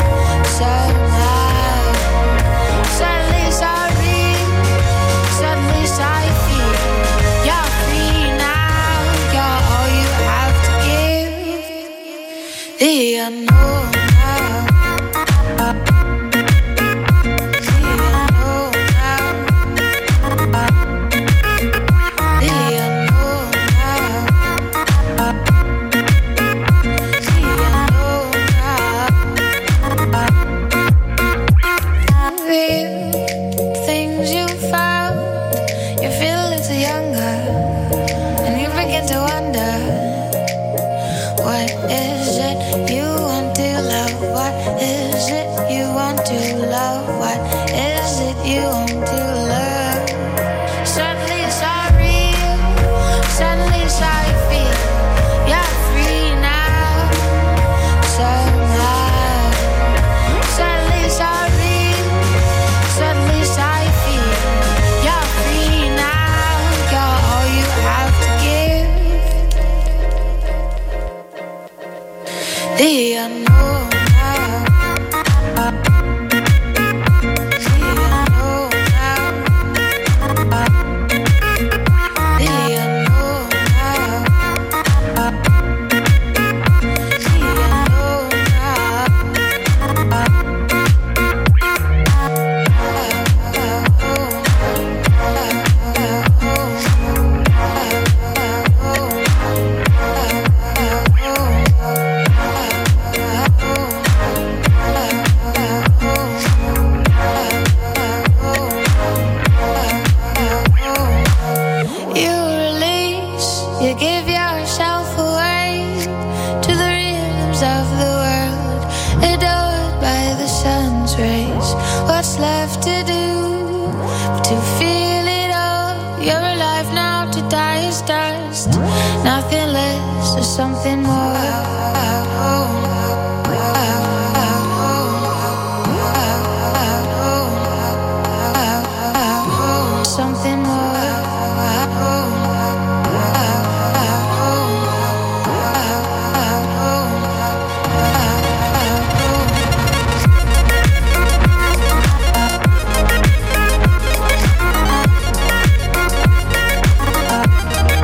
S11: Somehow. Suddenly it's all real. Suddenly it's how you feel. You're free now. You're all you have to give. The unknown now. Things you found, you feel a little younger, and you begin to wonder, what is it you want to love? What is it you want to love? What is it you want to love? Suddenly it's all real. Suddenly it's how you feel. You're free now. Somehow. Suddenly it's all real. Suddenly it's how you feel. You're free now. You're all you have to give. The unknown now. You release, you give yourself away to the rhythms of the world, adored by the sun's rays. What's left to do but to feel it all? You're alive now, to die is dust. Nothing less or something more. Something more.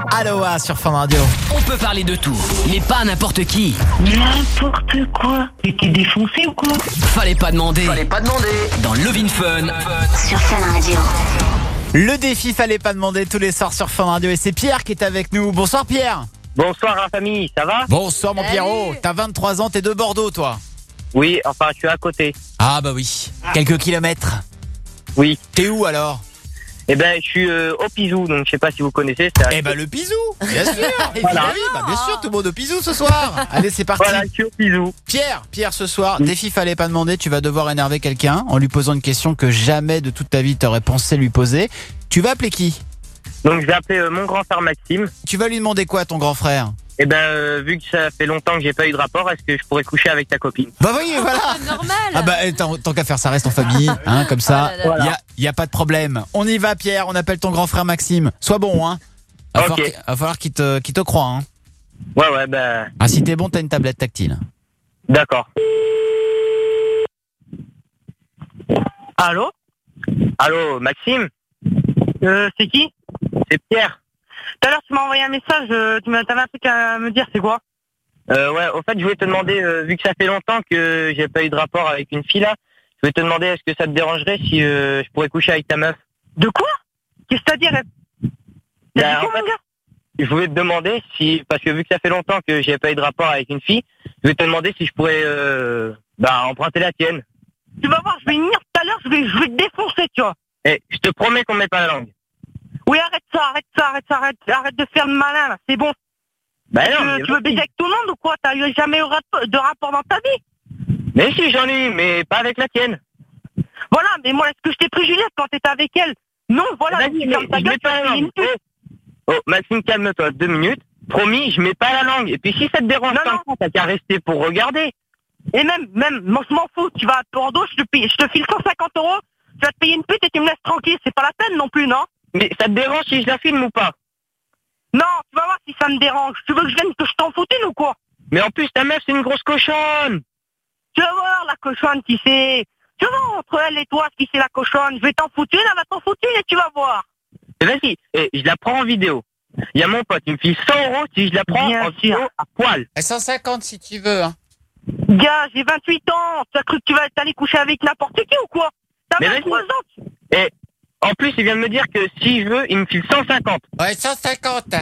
S3: Aloha sur Fun Radio.
S5: On peut parler de tout, mais pas n'importe qui.
S15: N'importe quoi. Mais t'es défoncé ou quoi?
S5: Fallait pas demander. Fallait pas demander. Dans Love in Fun.
S6: Sur Fun Radio.
S3: Le défi fallait pas demander tous les soirs sur Fun Radio et c'est Pierre qui est avec nous. Bonsoir Pierre.
S18: Bonsoir la famille, ça va?
S3: Bonsoir mon Pierrot. T'as vingt-trois ans, t'es de Bordeaux toi?
S18: Oui, enfin je suis à côté.
S3: Ah bah oui, quelques kilomètres.
S18: Oui.
S3: T'es où alors?
S18: Eh ben je suis euh, au Pizou, donc je sais pas si vous connaissez. C'est à...
S3: Eh ben le Pizou, bien sûr. Et
S18: Voilà.
S3: puis, oui, bah, bien sûr, tout le monde au Pizou ce soir. Allez c'est parti.
S18: Voilà, je suis au Pizou.
S3: Pierre, Pierre ce soir, défi fallait pas demander, tu vas devoir énerver quelqu'un en lui posant une question que jamais de toute ta vie t'aurais pensé lui poser. Tu vas appeler qui?
S18: Donc je vais appeler euh, mon grand frère Maxime.
S3: Tu vas lui demander quoi à ton grand frère?
S18: Eh ben euh, vu que ça fait longtemps que j'ai pas eu de rapport, est-ce que je pourrais coucher avec ta copine?
S3: Bah oui, voilà.
S7: Normal.
S3: Ah bah eh, tant, tant qu'à faire, ça reste en famille, hein, comme ça.
S7: Oh là
S18: là.
S3: Il y a, y a pas de problème. On y va Pierre, on appelle ton grand frère Maxime. Sois bon, hein. Va
S18: Ok.
S3: falloir, qu'il- va falloir qu'il te, qu'il te croie, hein.
S18: Ouais ouais ben
S3: Ah si t'es bon, t'as une tablette tactile.
S18: d'accord. Allô? Allô Maxime?
S15: Euh, c'est qui?
S18: C'est Pierre.
S15: Tout à l'heure, tu m'as envoyé un message, euh, tu m'as, t'avais un truc à me dire, c'est quoi?
S18: Euh, ouais, au fait, je voulais te demander, euh, vu que ça fait longtemps que j'ai pas eu de rapport avec une fille là, je voulais te demander est-ce que ça te dérangerait si euh, je pourrais coucher avec ta meuf?
S15: De quoi? Qu'est-ce que t'as dit? T'as
S18: Ben,
S15: dit
S18: en
S15: quoi,
S18: fait,
S15: mon gars?
S18: Je voulais te demander si, parce que vu que ça fait longtemps que j'ai pas eu de rapport avec une fille, je voulais te demander si je pourrais, euh, bah, emprunter la tienne.
S15: Tu vas voir, je vais venir tout à l'heure, je vais, je vais te défoncer, tu vois.
S18: Et je te promets qu'on met pas la langue.
S15: Oui, arrête ça, arrête ça, arrête ça, arrête, arrête de faire le malin, là, c'est bon.
S18: Bah
S15: tu
S18: non,
S15: veux,
S18: mais
S15: tu veux
S18: vas-y.
S15: baiser avec tout le monde ou quoi? T'as eu jamais eu rap- de rapport dans ta vie?
S18: Mais si, j'en ai eu, mais pas avec la tienne.
S15: Voilà, mais moi, est-ce que je t'ai pris Juliette quand t'étais avec elle? Non, voilà,
S18: Vas-y,
S15: donc tu
S18: mais
S15: fermes ta
S18: je
S15: gueule,
S18: mets
S15: tu vas
S18: pas la
S15: payer une
S18: langue.
S15: pute.
S18: Oh, Maxime, calme-toi, deux minutes. Promis, je mets pas la langue. Et puis si ça te dérange
S15: Non,
S18: pas,
S15: non.
S18: t'as qu'à rester pour regarder.
S15: Et même, même, moi je m'en fous, tu vas à Bordeaux, je te, paye, je te file cent cinquante euros, tu vas te payer une pute et tu me laisses tranquille, c'est pas la peine non plus, non?
S18: Mais ça te dérange si je la filme ou pas?
S15: Non, tu vas voir si ça me dérange, tu veux que je vienne que je t'en foute une ou quoi?
S18: Mais en plus, ta meuf, c'est une grosse cochonne.
S15: Tu vas voir la cochonne qui c'est, tu vas voir entre elle et toi qui c'est la cochonne, je vais t'en foutre une, elle va t'en foutre une et tu vas voir.
S18: Et vas-y, et je la prends en vidéo. Il y a mon pote, il me file cent euros si je la prends
S15: Bien
S18: en
S15: sûr.
S18: vidéo à poil.
S3: cent cinquante si tu veux, hein.
S15: Gars, j'ai vingt-huit ans, tu as cru que tu vas t'aller coucher avec n'importe qui ou quoi? T'as
S18: Mais
S15: vingt-trois
S18: vas-y.
S15: ans.
S18: Et en plus, il vient de me dire que si je veux, il me file cent cinquante.
S3: Ouais, cent cinquante.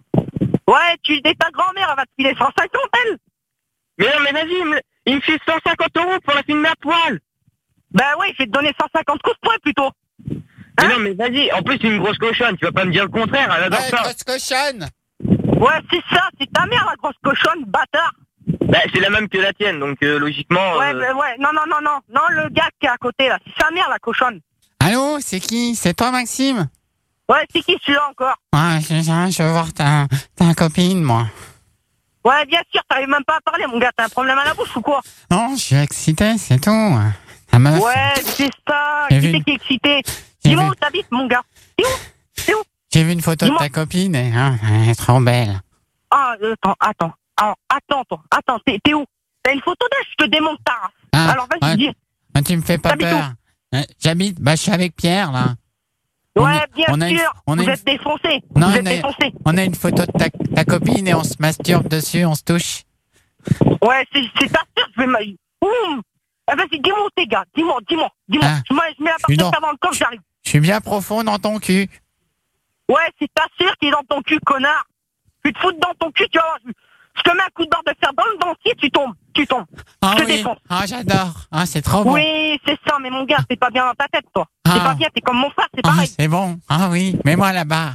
S15: Ouais, tu es ta grand-mère, elle va te filer cent cinquante, elle.
S18: Mais non, mais vas-y, il me, il me file cent cinquante euros pour la filmer à poil.
S15: Ben ouais, je vais te donner cent cinquante coups de poing plutôt.
S18: Mais non, mais vas-y, en plus, c'est une grosse cochonne, tu vas pas me dire le contraire, elle adore
S3: Ouais,
S18: ça.
S3: grosse cochonne.
S15: Ouais, c'est ça, c'est ta mère la grosse cochonne, bâtard.
S18: Bah, c'est la même que la tienne, donc euh, logiquement...
S15: Ouais,
S18: euh,
S15: ben ouais, non, non, non, non, non, le gars qui est à côté là, c'est sa mère la cochonne.
S3: Allô, c'est qui? C'est toi Maxime?
S15: Ouais, c'est qui celui-là encore?
S3: Ouais, je, je, je veux voir ta, ta copine, moi.
S15: Ouais, bien sûr, t'arrives même pas à parler, mon gars, t'as un problème à la bouche ou quoi?
S3: Non, je suis excité, c'est tout. Ta meuf.
S15: Ouais, c'est ça,
S3: J'ai
S15: qui
S3: vu-
S15: c'est qui est excité?
S3: J'ai
S15: Dis-moi
S3: vu-
S15: où t'habites, mon gars. T'es où? T'es où?
S3: J'ai vu une photo de
S15: Dis-moi.
S3: ta copine et hein, elle est trop belle.
S15: Ah, euh, attends, attends, alors, attends, attends, attends, t'es, t'es où? T'as une photo d'elle, je te démonte ta race.
S3: Ah,
S15: Alors vas-y,
S3: ouais.
S15: dis.
S3: Ah, tu me fais pas
S15: T'habites
S3: peur. Euh, J'habite, bah je suis avec Pierre là. On
S15: Ouais,
S3: est-
S15: bien
S3: on a une-
S15: sûr,
S3: on a
S15: vous
S3: une-
S15: êtes défoncés,
S3: Non,
S15: vous
S3: on
S15: êtes
S3: a-
S15: défoncés.
S3: On a une photo de ta, ta copine et on se masturbe dessus, on se touche.
S15: Ouais, c'est, c'est ta sœur, je vais m'a... Oum. Ah, vas-y, dis-moi où t'es, gars, dis-moi, dis-moi, dis-moi.
S3: Ah.
S15: Je, mets, je mets la
S3: suis dans-
S15: barquette avant le corps, j'arrive.
S3: Je suis bien profond dans ton cul.
S15: Ouais, c'est ta sœur qui est dans ton cul, connard. Tu te fous dans ton cul, tu vas voir. Je, je te mets un coup de barre de fer dans le dentier, tu tombes, tu tombes.
S3: Ah
S15: je te
S3: oui.
S15: défonce.
S3: Ah j'adore. Ah c'est trop bon.
S15: Oui, c'est ça, mais mon gars, t'es pas bien dans ta tête, toi.
S3: Ah.
S15: T'es pas bien, t'es comme mon frère, c'est
S3: Ah
S15: pareil.
S3: c'est bon. Ah oui. Mets-moi la barre.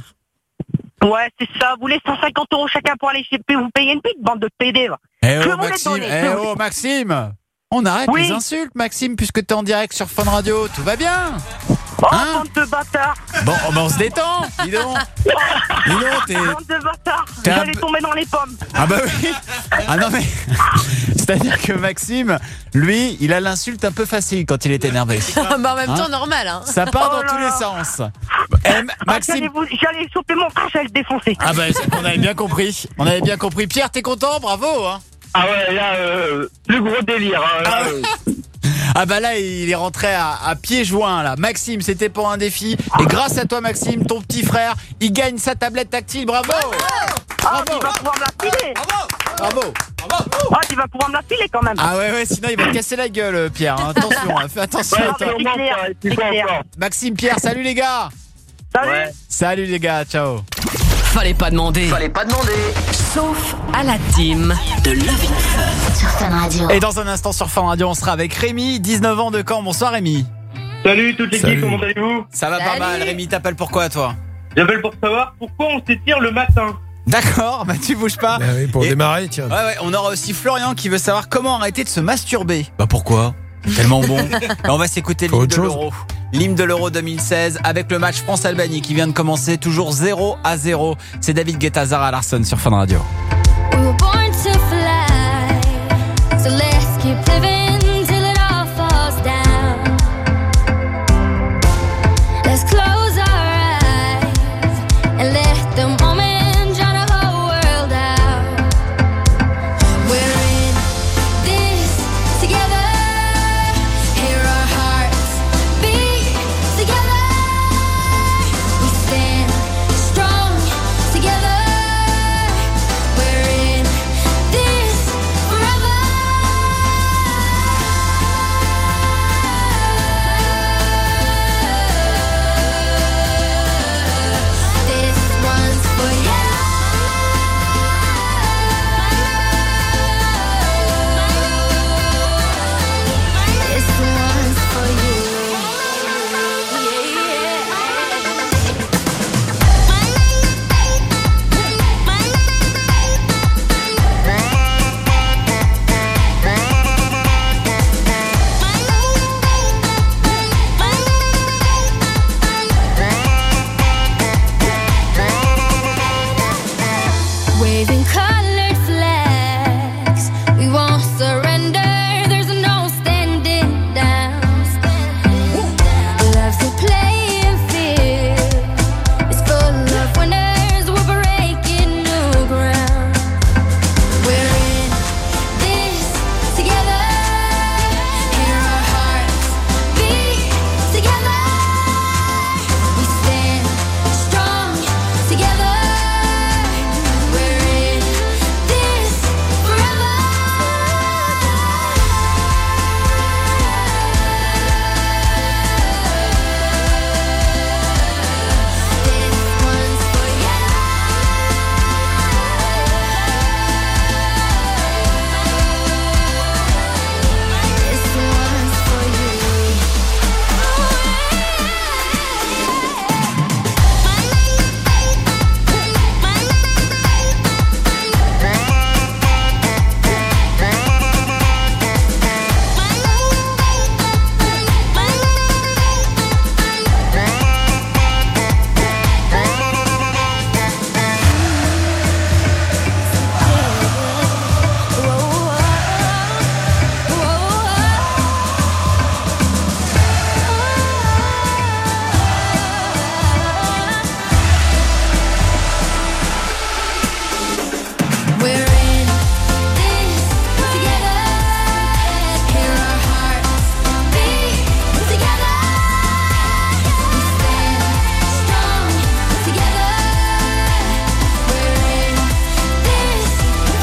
S15: Ouais, c'est ça, vous voulez cent cinquante euros chacun pour aller chez vous payer une pute, bande de P D, va.
S3: Eh
S15: Je vais
S3: oh
S15: vous les
S3: Maxime.
S15: donner, je
S3: Eh
S15: vais vous-
S3: oh Maxime. On arrête
S15: Oui.
S3: les insultes Maxime puisque t'es en direct sur Fun Radio. Tout va bien.
S15: Oh,
S3: Hein
S15: bande de bâtards.
S3: Bon, oh, ben, on se détend. Dis donc. Dis donc t'es.
S15: Bande de bâtards.
S3: T'es un
S15: J'allais
S3: peu-
S15: tomber dans les pommes.
S3: Ah bah oui. Ah non mais. C'est-à-dire que Maxime, lui, il a l'insulte un peu facile quand il est énervé.
S7: bah, en même
S3: Hein
S7: temps, normal. Hein.
S3: Ça part
S15: Oh
S3: dans
S15: là
S3: tous les
S15: là.
S3: sens. Eh,
S15: Ah,
S3: Maxime.
S15: j'allais, vous- j'allais choper mon frère, j'allais le défoncer.
S3: Ah bah on avait bien compris. On avait bien compris. Pierre, t'es content? Bravo. Hein.
S18: Ah ouais, là, euh, plus gros délire. Hein, là, euh.
S3: Ah bah là, il est rentré à, à pieds joints là. Maxime, c'était pour un défi. Et grâce à toi, Maxime, ton petit frère, il gagne sa tablette tactile. Bravo.
S1: Ah, tu vas pouvoir me la filer.
S3: Bravo.
S1: Ah, tu vas pouvoir me la filer quand même.
S3: Ah ouais, ouais, sinon il va te casser la gueule, Pierre. Hein. Attention, hein, fais attention à toi.
S1: C'est clair, c'est clair.
S3: Maxime, Pierre, salut les gars.
S1: Salut.
S18: Ouais.
S3: Salut les gars, ciao.
S5: Fallait pas demander. Fallait pas demander. Sauf à la team de Love in Fun.
S6: Sur Fun Radio.
S3: Et dans un instant sur Fun Radio, on sera avec Rémi, dix-neuf ans de Caen. Bonsoir Rémi.
S18: Salut toute l'équipe,
S2: Salut.
S18: comment allez-vous?
S3: Ça va pas
S7: Salut.
S3: mal. Rémi, t'appelles pourquoi toi?
S18: J'appelle pour savoir pourquoi on s'étire le matin.
S3: D'accord, bah tu bouges pas.
S2: Bah oui, pour
S3: Et-
S2: démarrer, tiens.
S3: Ouais, ouais, on aura aussi Florian qui veut savoir comment arrêter de se masturber. Bah pourquoi? Tellement bon. Bah, on va s'écouter
S2: Faut
S3: l'hymne
S2: autre
S3: de
S2: chose.
S3: l'Euro. L'hymne de l'Euro deux mille seize avec le match France-Albanie qui vient de commencer, toujours zéro à zéro. C'est David Guetta, Zara Larsson sur Fun Radio.
S11: We were born to fly, so let's keep living till it all falls down. Let's close our eyes and let the moment drown our whole world out. We're in this together. Hear our hearts beat together. We stand strong together. We're in this forever. This one's for you. This one's for you. Waving colored flags, we won't surrender. There's no standing down. Love's a playing field. It's full of winners. We're breaking new ground. We're in this together. Hear our hearts beat together. We stand strong together. We're in this forever. This one's for you. This one's for you. We're in this together. Hear our hearts beat together. We stand strong together. We're in this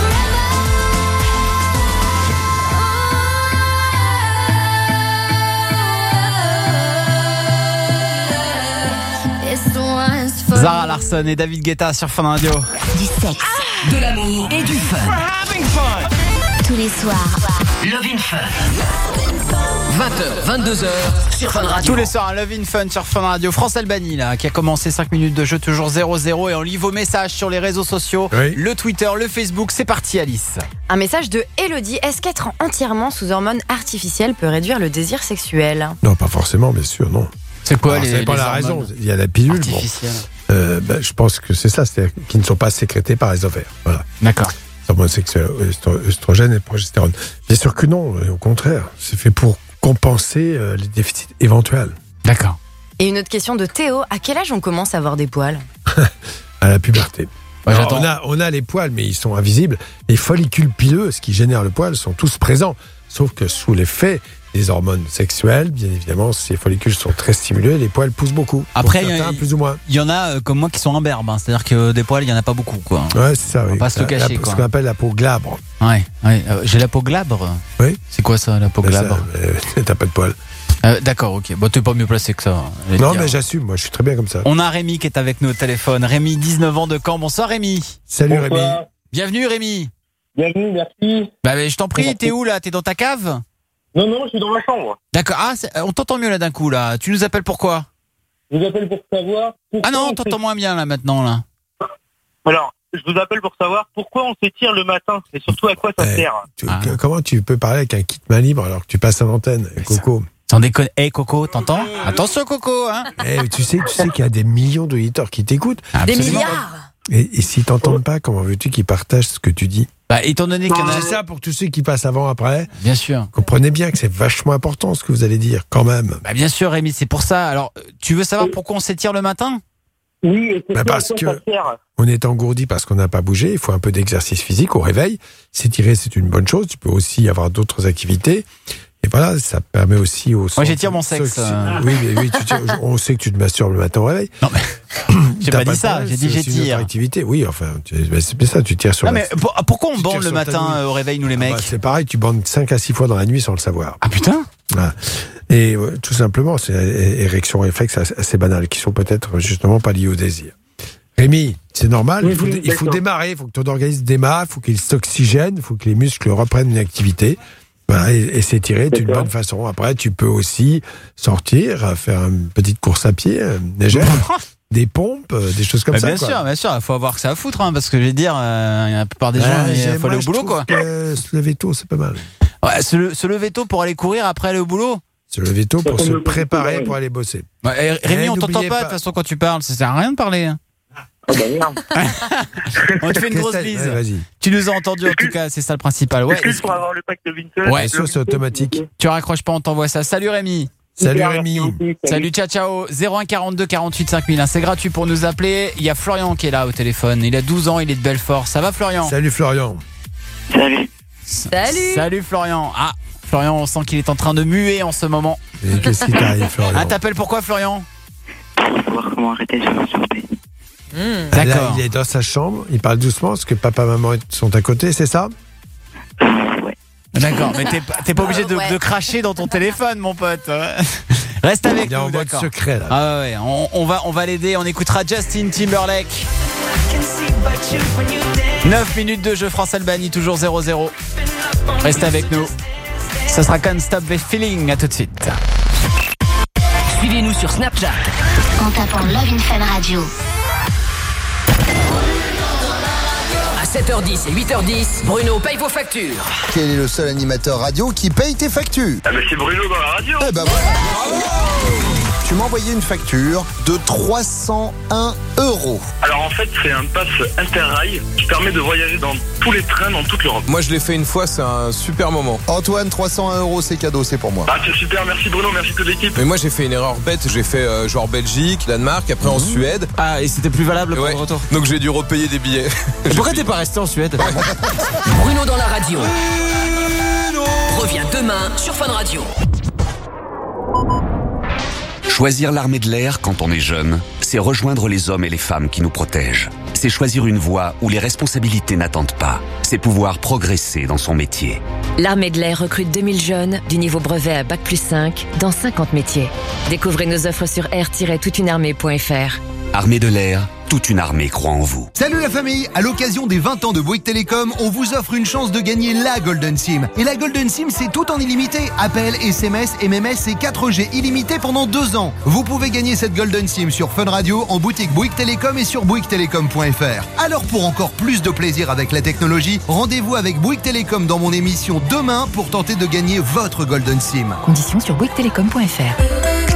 S11: forever. This one's for
S3: Zara Larsson et David Guetta sur Fun Radio.
S6: Du sexe.
S5: De l'amour et du fun.
S6: Tous les soirs.
S5: Love in Fun. vingt heures, vingt-deux heures sur Fun Radio.
S3: Tous les soirs, un Love in Fun sur Fun Radio. France-Albanie, là, qui a commencé cinq minutes de jeu, toujours zéro zéro. Et on lit vos messages sur les réseaux sociaux,
S2: Oui.
S3: le Twitter, le Facebook. C'est parti, Alice.
S7: Un message de Elodie. Est-ce qu'être entièrement sous hormones artificielles peut réduire le désir sexuel?
S2: Non, pas forcément, bien sûr, non.
S3: C'est quoi
S2: Alors,
S3: les,
S2: ça dépend
S3: les
S2: la
S3: hormones
S2: raison. Il y a la pilule, bon.
S3: artificielles?
S2: Euh, ben, je pense que c'est ça, c'est-à-dire qu'ils ne sont pas sécrétés par les ovaires. Voilà.
S3: D'accord.
S2: Hormones sexuelles, œstro- œstrogène et progestérone. Bien sûr que non, au contraire. C'est fait pour compenser euh, les déficits éventuels.
S3: D'accord.
S7: Et une autre question de Théo. À quel âge on commence à avoir des poils?
S2: À la puberté.
S3: Ouais,
S2: Alors,
S3: j'attends.
S2: on, a, on a les poils, mais ils sont invisibles. Les follicules pileux, ce qui génère le poil, sont tous présents. Sauf que sous l'effet des hormones sexuelles, bien évidemment, ces follicules sont très stimulés, les poils poussent beaucoup.
S3: Après,
S2: Pour certains,
S3: il y,
S2: plus ou moins.
S3: Il y en a euh, comme moi qui sont imberbes, hein. C'est-à-dire que des poils, il y en a pas beaucoup, quoi.
S2: Ouais, c'est ça.
S3: On
S2: oui.
S3: va pas se le
S2: La-
S3: cacher,
S2: la-
S3: quoi.
S2: Ce qu'on appelle la peau glabre.
S3: Ouais, ouais. Euh, j'ai la peau glabre.
S2: Oui.
S3: C'est quoi ça, la peau
S2: Mais
S3: glabre?
S2: ça, euh, T'as pas de poils.
S3: Euh, D'accord, ok. Bon, t'es pas mieux placé que ça. je vais te
S2: Non,
S3: dire.
S2: mais j'assume. Moi, je suis très bien comme ça.
S3: On a Rémi qui est avec nous au téléphone. Rémi, dix-neuf ans de Caen. Bonsoir Rémi.
S2: Salut
S18: Bonsoir.
S2: Rémi.
S3: Bienvenue Rémi.
S18: Bienvenue, merci.
S3: Bah, mais je t'en prie,
S18: Merci.
S3: t'es où là? T'es dans ta cave?
S18: Non, non, je suis dans ma chambre.
S3: D'accord. Ah, c'est- on t'entend mieux là d'un coup là. Tu nous appelles pourquoi?
S18: Je vous appelle pour savoir...
S3: Ah non, on t'entend moins bien là maintenant là.
S18: Alors, je vous appelle pour savoir pourquoi on s'étire le matin et surtout à quoi ça
S2: Eh,
S18: sert.
S2: tu- que- Comment tu peux parler avec un kit main libre alors que tu passes à l'antenne, Coco?
S3: Sans déconner. Hé Coco, t'entends? Attention Coco, hein.
S2: Eh, tu sais, tu sais qu'il y a des millions d'auditeurs qui t'écoutent.
S7: Des
S3: Absolument.
S7: milliards.
S2: Et, et s'ils t'entendent pas, comment veux-tu qu'ils partagent ce que tu dis?
S3: Bah, étant donné qu'il y en a...
S2: C'est ça pour tous ceux qui passent avant, après.
S3: Bien sûr.
S2: Comprenez bien que c'est vachement important ce que vous allez dire, quand même.
S3: Bah, bien sûr Rémi, c'est pour ça. Alors, euh, tu veux savoir pourquoi on s'étire le matin?
S18: Oui, et c'est
S2: Bah,
S18: ça,
S2: parce
S18: à quoi
S2: que-
S18: ça sert.
S2: On est engourdi parce qu'on n'a pas bougé. Il faut un peu d'exercice physique au réveil. S'étirer, c'est une bonne chose. Tu peux aussi avoir d'autres activités. Et voilà, ça permet aussi aux...
S3: Moi, j'étire mon sexe.
S2: ceux-
S3: euh.
S2: Oui, mais oui, tu tires- on sait que tu te masturbes le matin au réveil.
S3: Non, mais j'ai
S2: T'as
S3: pas dit
S2: de
S3: ça,
S2: problème,
S3: j'ai dit
S2: c'est aussi une
S3: j'étire.
S2: autre activité. Oui, enfin, tu- mais c'est mais ça, tu tires sur
S3: Non,
S2: la...
S3: mais pour- pourquoi on
S2: Tu
S3: bande
S2: tires
S3: le
S2: sur ta
S3: matin
S2: nuit.
S3: euh, au réveil, nous les
S2: Ah
S3: mecs?
S2: bah, c'est pareil, tu bandes cinq à six fois dans la nuit sans le savoir.
S3: Ah putain.
S2: Voilà. Et euh, tout simplement, c'est é- érection réflexe assez assez banales qui sont peut-être justement pas liées au désir. Rémi, c'est normal, il faut,
S18: Oui, oui,
S2: il faut
S18: d'accord.
S2: démarrer, il faut que ton organisme démarre, il faut qu'il s'oxygène, il faut que les muscles reprennent une activité. Voilà, et, et s'étirer est une
S18: D'accord.
S2: bonne façon. Après, tu peux aussi sortir, euh, faire une petite course à pied, euh, légère, des pompes, euh, des choses comme
S3: Bah,
S2: ça.
S3: bien
S2: quoi.
S3: sûr, bien sûr, il faut avoir que ça à foutre, hein, parce que je vais dire, euh, la plupart des
S2: Ouais,
S3: gens, il
S2: j'ai-
S3: faut aller
S2: moi,
S3: au
S2: je
S3: boulot,
S2: trouve
S3: quoi.
S2: que se lever tôt, c'est pas mal.
S3: Ouais, se, le- se lever tôt pour aller courir après aller au boulot.
S2: Se lever tôt pour
S18: Ça
S2: se
S18: tombe le
S2: préparer
S18: coup,
S2: pour aller bosser.
S3: Ouais, et Rémi,
S2: Eh,
S3: on t'entend
S2: n'oubliez
S3: pas de
S2: pas-
S3: toute façon quand tu parles, ça sert à rien de parler. hein.
S18: Ah bah merde.
S3: On te fait une grosse
S2: Christelle,
S3: bise.
S2: ouais, vas-y.
S3: Tu nous as entendu en tout cas, c'est ça le principal. Ouais,
S18: Est-ce que
S3: est-ce
S18: je
S3: que-
S18: pourrais avoir le pack de Vinson?
S3: Ouais,
S18: Le
S2: ça, c'est automatique.
S3: tu raccroches pas, on t'envoie ça. Salut Rémi.
S2: Salut
S18: Super,
S2: Rémi.
S18: merci beaucoup,
S3: Salut, ciao, ciao. zéro un quarante-deux quarante-huit cinq mille. C'est gratuit pour nous appeler. Il y a Florian qui est là au téléphone. Il a douze ans, il est de Belfort. Ça va Florian?
S2: Salut Florian.
S18: Salut.
S7: Salut.
S3: Salut Florian. Ah, Florian, on sent qu'il est en train de muer en ce moment.
S2: Et qu'est-ce qui t'arrive, Florian?
S3: Ah, t'appelles pourquoi Florian?
S18: Pour savoir comment arrêter de se masturber.
S7: Mmh.
S2: Là,
S3: D'accord.
S2: il est dans sa chambre, il parle doucement parce que papa et maman sont à côté, c'est ça?
S3: D'accord, mais t'es pas, t'es pas obligé de,
S7: Ouais.
S3: de cracher dans ton téléphone, mon pote. Reste avec
S2: Il est en
S3: nous,
S2: mode
S3: d'accord.
S2: secret là.
S3: Ah ouais, on, on va, on va l'aider. On écoutera Justin Timberlake. neuf minutes de jeu France-Albanie, toujours zéro zéro. Reste avec nous. Ça sera Can't Stop the Feeling. À tout de suite.
S5: Suivez-nous sur Snapchat.
S6: En tapant Love in Fun Radio.
S5: À sept heures dix et huit heures dix, Bruno paye vos factures.
S19: Quel est le seul animateur radio qui paye tes factures?
S4: Ah, mais c'est Bruno dans la radio.
S19: Eh ben voilà. Tu m'as envoyé une facture de trois cent un euros.
S4: Alors en fait, c'est un pass Interrail qui permet de voyager dans tous les trains dans toute l'Europe.
S20: Moi je l'ai fait une fois, c'est un super moment.
S19: Antoine, trois cent un euros, c'est cadeau, c'est pour moi.
S4: Ah, c'est super, merci Bruno, merci toute l'équipe.
S20: Mais moi j'ai fait une erreur bête, j'ai fait euh, genre Belgique, Danemark, après en Suède.
S3: Ah, et c'était plus valable pour
S20: Ouais.
S3: le retour.
S20: Donc j'ai dû repayer des billets.
S3: Pourquoi t'es pas resté en Suède?
S5: Bruno dans la radio. Reviens demain sur Fun Radio.
S24: Choisir l'armée de l'air quand on est jeune, c'est rejoindre les hommes et les femmes qui nous protègent. C'est choisir une voie où les responsabilités n'attendent pas. C'est pouvoir progresser dans son métier.
S25: L'Armée de l'air recrute deux mille jeunes du niveau brevet à bac plus cinq dans cinquante métiers. Découvrez nos offres sur air tiret toute une armée point f r.
S24: Armée de l'air, toute une armée croit en vous.
S19: Salut la famille! À l'occasion des vingt ans de Bouygues Télécom, on vous offre une chance de gagner la Golden SIM. Et la Golden SIM, c'est tout en illimité. Appels, S M S, M M S et quatre G illimité pendant deux ans. Vous pouvez gagner cette Golden SIM sur Fun Radio, en boutique Bouygues Télécom et sur bouygues télécom point f r. Alors pour encore plus de plaisir avec la technologie, rendez-vous avec Bouygues Télécom dans mon émission demain pour tenter de gagner votre Golden SIM.
S10: Conditions sur bouygues télécom point f r.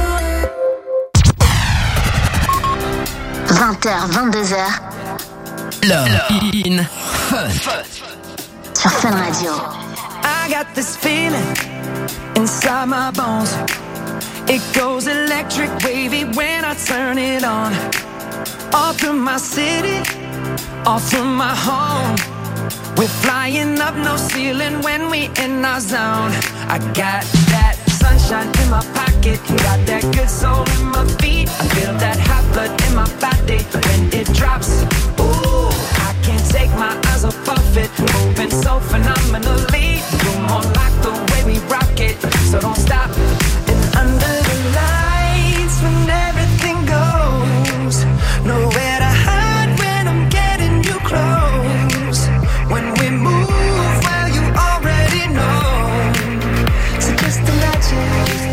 S6: vingt heures, vingt-deux heures.
S5: Love in Fun.
S6: Sur Fun Radio.
S21: I got this feeling inside my bones. It goes electric wavy when I turn it on. Off from my city, off from my home. We're flying up, no ceiling when we in our zone. I got that sunshine in my pocket, got that good soul in my feet. I feel that hot blood in my body when it drops. Ooh, I can't take my eyes off of it, moving so phenomenally. You're more like the way we rock it, so don't stop. And under the lights, when everything goes, nowhere to hide when I'm getting you close. When we move, well, you already know. So just imagine.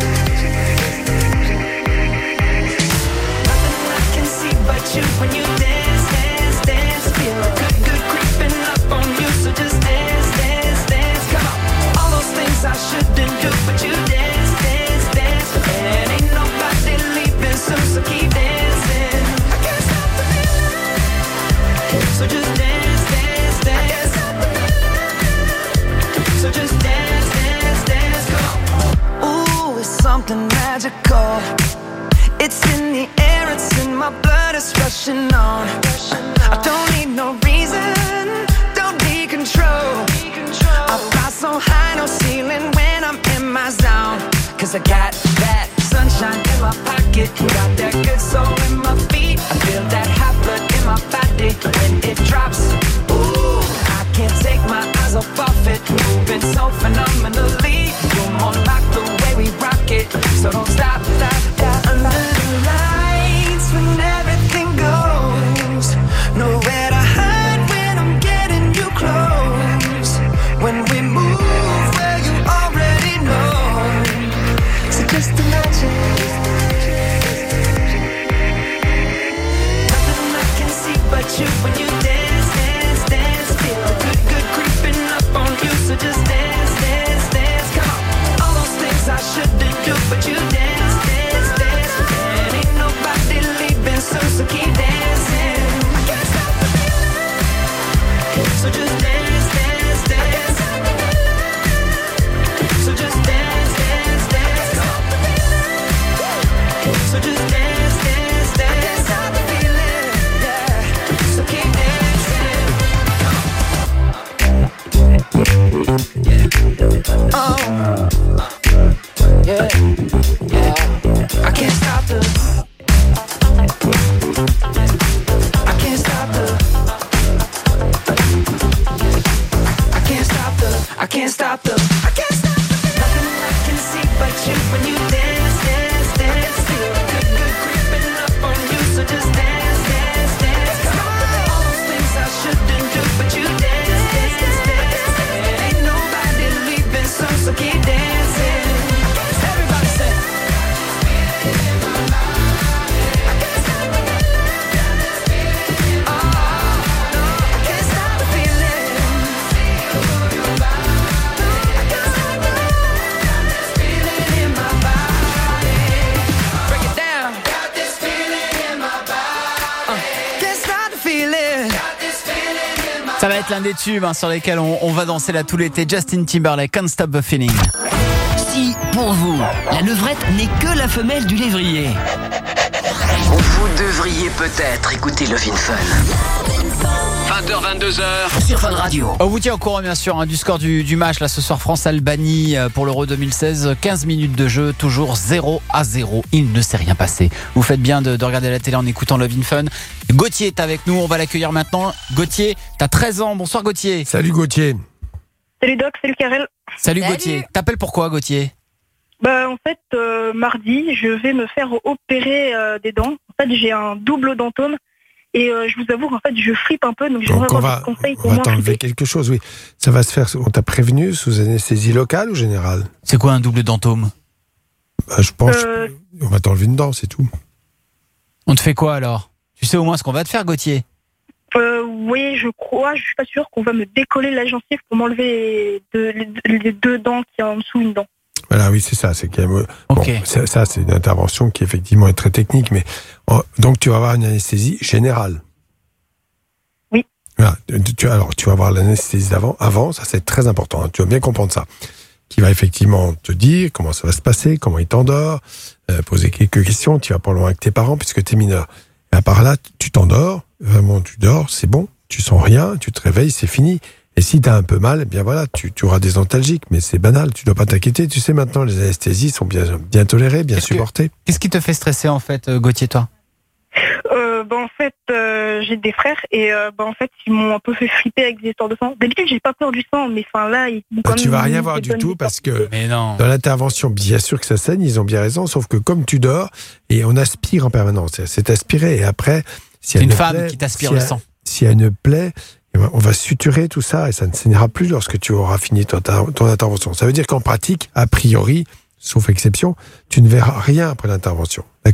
S21: Nothing I can see but you when you dance, dance, dance. Feel good, good creeping up on you. So just dance, dance, dance. Come on. All those things I shouldn't do, but you dance, dance, dance. And ain't nobody leaving soon, so keep dancing. I can't stop the feeling. So just dance, dance, dance. So just dance, dance, dance, come on. Ooh, it's something magical. It's in the air, it's in my blood, it's rushing on. I don't need no reason, don't need control. I fly so high, no ceiling when I'm in my zone. Cause I got that sunshine in my pocket, got that good soul in my feet. I feel that hot blood in my body when it drops. Ooh, I can't take my eyes off of it, moving so phenomenally. You're more like the way we rock it, so don't stop, stop, stop. Under the lights, when everything goes, nowhere to hide when I'm getting you close. When we move, well, you already know. So just imagine. Nothing I can see but you when you dance, dance, dance. Feel good, good creeping up on you. So just dance, dance, dance. Come on. All those things I shouldn't do, but you dance, dance, dance. And ain't nobody leaving soon, so keep dancing. I can't stop the feeling. So just dance, dance, dance. So just dance, dance, dance. So just dance, dance, dance. Stop the feeling, yeah. So keep dancing. Oh, yeah, yeah. I can't stop the. I can't stop the. I can't stop the. I can't stop the. I can't stop the. Nothing I can see but you when you dance, dance, dance. Feel good, good creeping up on you. So just dance, dance, dance. Come on. All those things I shouldn't do, but you dance, dance, dance. And ain't nobody leaving soon, so keep dancing. Everybody say.
S3: Ça va être l'un des tubes hein, sur lesquels on, on va danser là tout l'été. Justin Timberlake, Can't Stop the Feeling.
S5: Si, pour vous, la levrette n'est que la femelle du lévrier, vous devriez peut-être écouter Love in Fun. vingt heures vingt-deux heures sur Fun Radio.
S3: On vous tient au courant bien sûr hein, du score du, du match là ce soir France-Albanie pour l'Euro deux mille seize. quinze minutes de jeu, toujours zéro à zéro. Il ne s'est rien passé. Vous faites bien de, de regarder la télé en écoutant Love in Fun. Gauthier est avec nous, on va l'accueillir maintenant. Gauthier, t'as treize ans. Bonsoir Gauthier.
S2: Salut Gauthier.
S15: Salut Doc, c'est le Karel.
S3: Salut, Salut. Gauthier. T'appelles pourquoi Gauthier?
S15: Bah en fait euh, mardi je vais me faire opérer euh, des dents. En fait j'ai un double dentome. Et euh, je vous avoue qu'en fait, je flippe un peu, donc j'aimerais avoir des conseils pour
S2: moi. On
S15: moi.
S2: va t'enlever quelque chose, oui. Ça va se faire, on t'a prévenu sous anesthésie locale ou générale?
S3: C'est quoi un double dentome?
S2: Bah, je pense
S15: euh...
S2: on va t'enlever une dent, c'est tout.
S3: On te fait quoi alors? Tu sais au moins ce qu'on va te faire, Gauthier?
S15: euh, Oui, je crois, je suis pas sûr qu'on va me décoller la gencive pour m'enlever les deux, les deux dents qui ont en dessous une dent.
S2: Voilà, oui, c'est ça. C'est quand même,
S3: okay.
S2: bon, ça, ça, c'est une intervention qui effectivement est très technique, mais oh, donc tu vas avoir une anesthésie générale.
S15: Oui.
S2: Voilà, tu, alors tu vas avoir l'anesthésie d'avant, avant, ça c'est très important. Hein, tu vas bien comprendre ça. Qui va effectivement te dire comment ça va se passer, comment il t'endort, euh, poser quelques questions. Tu vas pas loin avec tes parents puisque t'es mineur. Et à part là, tu t'endors, vraiment tu dors, c'est bon, tu sens rien, tu te réveilles, c'est fini. Et si t'as un peu mal, eh bien voilà, tu, tu auras des antalgiques, mais c'est banal, tu dois pas t'inquiéter. Tu sais, maintenant, les anesthésies sont bien, bien tolérées, bien
S3: Qu'est-ce
S2: supportées.
S3: Que, qu'est-ce qui te fait stresser, en fait, Gauthier, toi?
S15: Euh, bah, en fait, euh, j'ai des frères et euh, bah, en fait, ils m'ont un peu fait flipper avec des histoires de sang. D'habitude, j'ai pas peur du sang, mais enfin là, ils m'ont
S2: Bah,
S15: quand
S2: tu
S15: même
S2: vas rien
S15: mis
S2: voir
S15: des
S2: du
S15: bonnes
S2: tout
S15: histoires.
S2: parce que
S3: Mais non.
S2: dans l'intervention, bien sûr que ça saigne, ils ont bien raison, sauf que comme tu dors, et on aspire en permanence, c'est, c'est aspiré, et après...
S3: C'est une femme qui t'aspire le sang.
S2: S'il y a une plaie, on va suturer tout ça et ça ne saignera plus lorsque tu auras fini ton, ton intervention. Ça veut dire qu'en pratique, a priori, sauf exception, tu ne verras rien après l'intervention. D'accord ?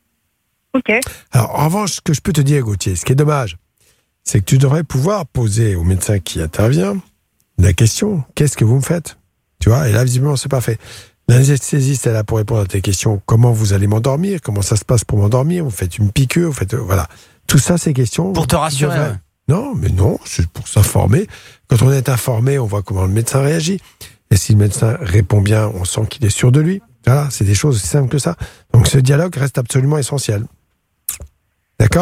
S15: Ok.
S2: Alors, en revanche, ce que je peux te dire, Gauthier, ce qui est dommage, c'est que tu devrais pouvoir poser au médecin qui intervient la question, qu'est-ce que vous me faites ? Tu vois, et là, visiblement, c'est pas fait. L'anesthésiste est là pour répondre à tes questions. Comment vous allez m'endormir ? Comment ça se passe pour m'endormir ? Vous faites une piqûre ? Vous faites, voilà. Tout ça, ces questions.
S3: Pour te rassurer.
S2: devrais... Ouais. Non, mais non, c'est pour s'informer. Quand on est informé, on voit comment le médecin réagit. Et si le médecin répond bien, on sent qu'il est sûr de lui. Voilà, c'est des choses aussi simples que ça. Donc ce dialogue reste absolument essentiel. D'accord ?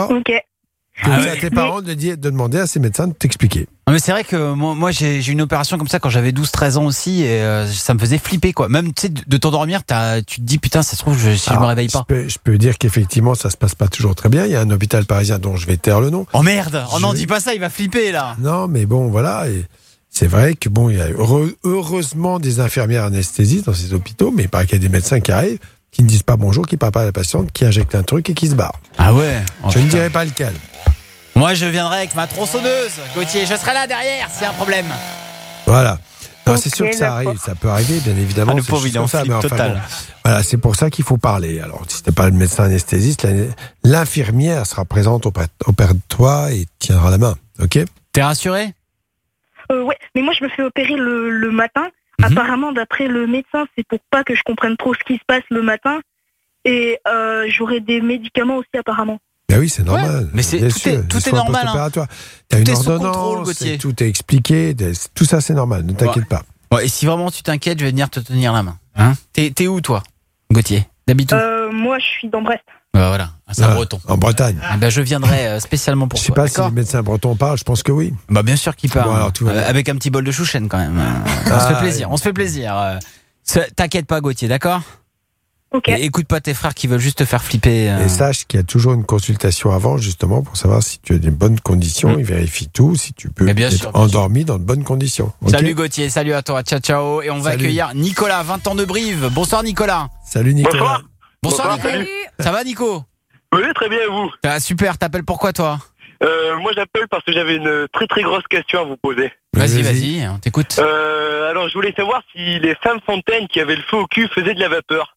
S15: Ok.
S2: C'est
S3: Ah
S2: à
S3: ouais.
S2: tes parents de, dire, de demander à ces médecins de t'expliquer.
S3: Non, mais c'est vrai que moi, moi j'ai, j'ai eu une opération comme ça quand j'avais douze treize ans aussi et euh, ça me faisait flipper quoi. Même tu sais de, de t'endormir, t'as, tu te dis putain ça se trouve je, si
S2: Alors,
S3: je me réveille pas.
S2: Je peux, je peux dire qu'effectivement ça se passe pas toujours très bien. Il y a un hôpital parisien dont je vais taire le nom.
S3: Oh merde, oh non
S2: Je-
S3: dis pas ça, il va flipper là.
S2: Non, mais bon, voilà. Et c'est vrai que bon, il y a heureux- heureusement des infirmières anesthésistes dans ces hôpitaux, mais il paraît qu'il y a des médecins qui arrivent, qui ne disent pas bonjour, qui parlent pas à la patiente, qui injectent un truc et qui se barrent.
S3: Ah ouais. Oh,
S2: je ne
S3: putain.
S2: dirai pas lequel.
S3: Moi je viendrai avec ma tronçonneuse, Gauthier, je serai là derrière s'il y a un problème.
S2: Voilà. Non,
S15: Ok,
S2: c'est sûr que ça
S15: d'accord.
S2: arrive, ça peut arriver, bien évidemment.
S3: Ah, le
S2: c'est
S3: pauvre,
S2: juste
S3: il est en
S2: comme ça,
S3: flip
S2: mais enfin,
S3: total.
S2: bon, voilà, c'est pour ça qu'il faut parler. Alors, si t'es pas le médecin anesthésiste, la- l'infirmière sera présente auprès, auprès de toi et tiendra la main. Ok ?
S3: T'es rassuré?
S15: Euh, ouais, mais moi je me fais opérer le, le matin.
S3: Mhm.
S15: Apparemment, d'après le médecin, c'est pour pas que je comprenne trop ce qui se passe le matin. Et euh, j'aurai des médicaments aussi apparemment.
S2: Ben oui, c'est normal.
S3: Ouais, mais c'est-
S2: Bien
S3: tout
S2: sûr,
S3: est- tout
S2: les
S3: est
S2: soins
S3: normal, hein.
S2: post-opératoires. T'as
S3: Tout
S2: une
S3: est sous contrôle,
S2: ordonnance,
S3: Gauthier.
S2: et tout est expliqué, des- tout ça c'est normal, ne t'inquiète pas.
S3: Ouais, et si vraiment tu t'inquiètes, je vais venir te tenir la main. Hein t'es, t'es où toi, Gauthier? D'habitude.
S15: Euh, moi, je suis dans Brest.
S3: Bah, voilà, c'est un
S2: Ah,
S3: breton.
S2: En Bretagne.
S3: Ah ben, je viendrai euh, spécialement pour
S2: Je sais
S3: toi.
S2: pas si
S3: d'accord
S2: les médecins bretons parlent, je pense que oui.
S3: Bah bien sûr qu'il parle.
S2: Bon, alors, tout va
S3: Euh,
S2: bien.
S3: avec un petit bol de chouchen quand même. Euh, on se
S2: Ah,
S3: fait plaisir.
S2: ouais.
S3: On se fait plaisir. Euh, ce- T'inquiète pas, Gauthier, d'accord?
S15: Ok.
S3: Et écoute pas tes frères qui veulent juste te faire flipper. euh.
S2: Et sache qu'il y a toujours une consultation avant, justement, pour savoir si tu as des bonnes conditions. Ils vérifient tout, si tu peux
S3: Mais bien
S2: être
S3: sûr, bien
S2: endormi dans de bonnes conditions. Ok ?
S3: Salut Gauthier, salut à toi, ciao ciao. Et on va
S2: Salut.
S3: accueillir Nicolas, vingt ans de Brive. Bonsoir Nicolas.
S2: Salut Nicolas.
S4: Bonsoir.
S3: Bonsoir,
S4: Bonsoir,
S3: Nico. Ça va Nico?
S4: Oui, très bien, et vous?
S3: Ah, super, t'appelles pourquoi toi?
S4: Euh, moi, j'appelle parce que j'avais une très très grosse question à vous poser.
S3: Vas-y,
S2: Vas-y.
S3: vas-y, on t'écoute.
S4: Euh, alors, je voulais savoir si les femmes fontaines qui avaient le feu au cul faisaient de la vapeur.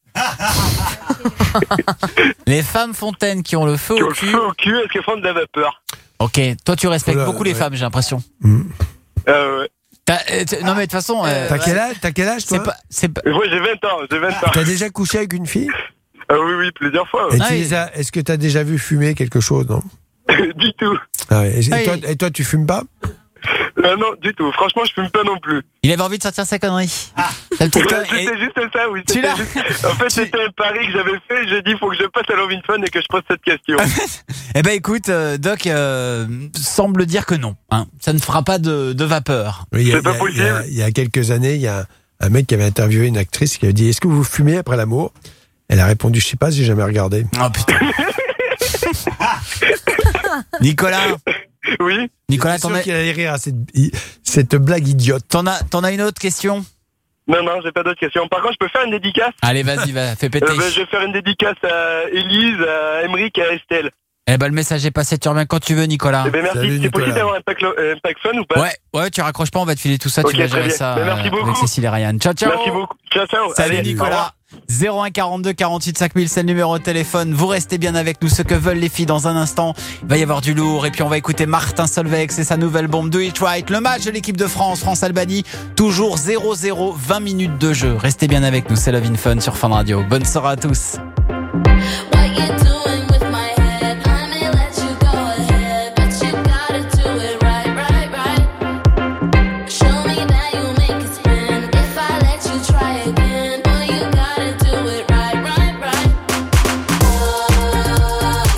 S3: Les femmes fontaines qui ont le feu
S4: Qui ont
S3: au
S4: le
S3: cul.
S4: feu au cul, est-ce qu'elles font de la vapeur?
S3: Ok, toi tu respectes
S2: Oula,
S3: beaucoup les
S2: ouais.
S3: femmes, j'ai l'impression.
S2: Hmm.
S4: Euh, ouais.
S3: T'as- euh, t- non mais de toute façon, euh,
S2: T'as quel âge, T'as quel âge toi
S3: c'est pas, c'est pas.
S4: Moi, j'ai vingt ans, j'ai vingt ans.
S2: T'as déjà couché avec une fille?
S4: Ah oui, oui, plusieurs fois.
S2: Et
S4: ouais.
S3: Ah
S2: tu
S3: oui.
S2: les as- Est-ce que t'as déjà vu fumer quelque chose, non?
S4: Du tout.
S2: Ah ouais. Et, et
S3: Ah oui.
S2: toi, et toi, tu fumes pas?
S4: Euh, non, du tout. Franchement, je fume pas non plus.
S3: Il avait envie de sortir sa connerie. La petite
S4: Ouais,
S3: connerie.
S4: C'était juste ça, oui.
S3: Tu
S4: c'était
S3: l'as-
S4: juste- En fait,
S3: tu-
S4: c'était un pari que j'avais fait. J'ai dit, il faut que je passe à Love in Fun et que je pose cette question.
S3: Eh ben écoute, euh, Doc euh, semble dire que non. Hein. Ça ne fera pas de, de vapeur.
S2: Oui, il y a-
S4: C'est pas
S2: il y a- il y a-
S4: possible.
S2: Il y a quelques années, il y a un, un mec qui avait interviewé une actrice qui avait dit: est-ce que vous fumez après l'amour? Elle a répondu: je sais pas, j'ai jamais regardé.
S3: Oh putain. Nicolas,
S4: Oui.
S3: Nicolas,
S2: J'étais
S3: t'en
S2: sûr
S3: as,
S2: qu'il allait rire à cette, i- cette blague idiote.
S3: t'en as, t'en as une autre question?
S4: Non, non, j'ai pas d'autres questions. Par contre, je peux faire une dédicace.
S3: Allez, vas-y, va, fais péter.
S4: Euh, ben, je vais faire une dédicace à Élise, à Emeric et à Estelle.
S3: Eh ben le message est passé, tu reviens quand tu veux, Nicolas.
S4: Eh ben, merci.
S2: Salut,
S4: C'est
S2: Nicolas.
S4: possible d'avoir un pack, lo- un pack fun ou pas?
S3: Ouais, ouais, tu raccroches pas, on va te filer tout ça,
S4: Ok,
S3: tu vas
S4: très
S3: gérer
S4: bien.
S3: ça
S4: Ben, merci
S3: euh, avec
S4: beaucoup.
S3: Cécile et Ryan. Ciao, ciao.
S4: Merci beaucoup. Ciao, ciao.
S3: Salut
S4: Allez, au
S3: Nicolas.
S4: revoir.
S3: zéro un quarante-deux quarante-huit cinq mille, c'est le numéro de téléphone. Vous restez bien avec nous, ce que veulent les filles dans un instant. Il va y avoir du lourd et puis on va écouter Martin Solveig, c'est sa nouvelle bombe Do It Right. Le match de l'équipe de France, France-Albanie, toujours zéro zéro, vingt minutes de jeu. Restez bien avec nous, c'est Love in Fun sur Fun Radio. Bonne soirée à tous.
S11: What you doing with my head? I may let you go ahead, but you gotta do it right, right, right. Show me that you make it spin. If I let you try again, boy, you gotta do it right, right, right. Oh,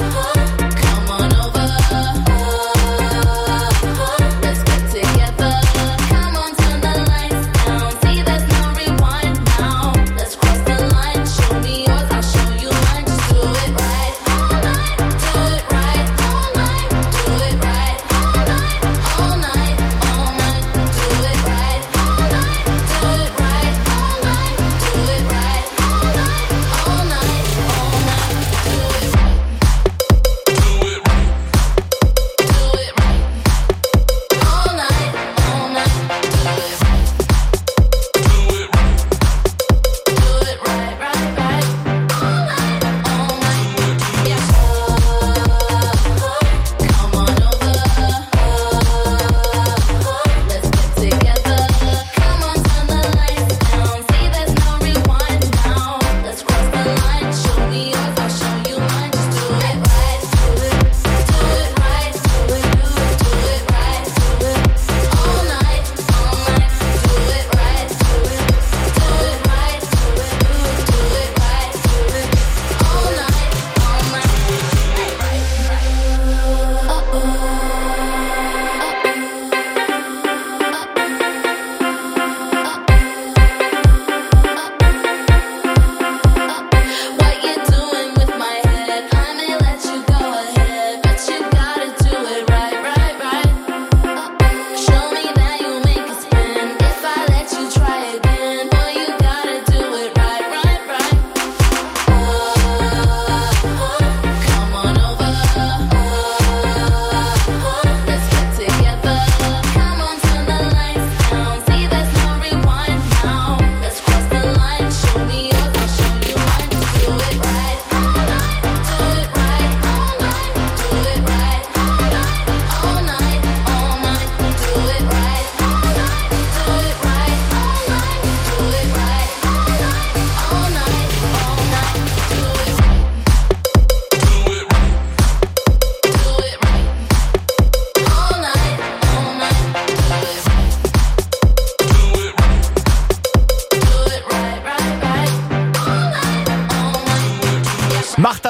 S11: come on over. Oh, let's get together.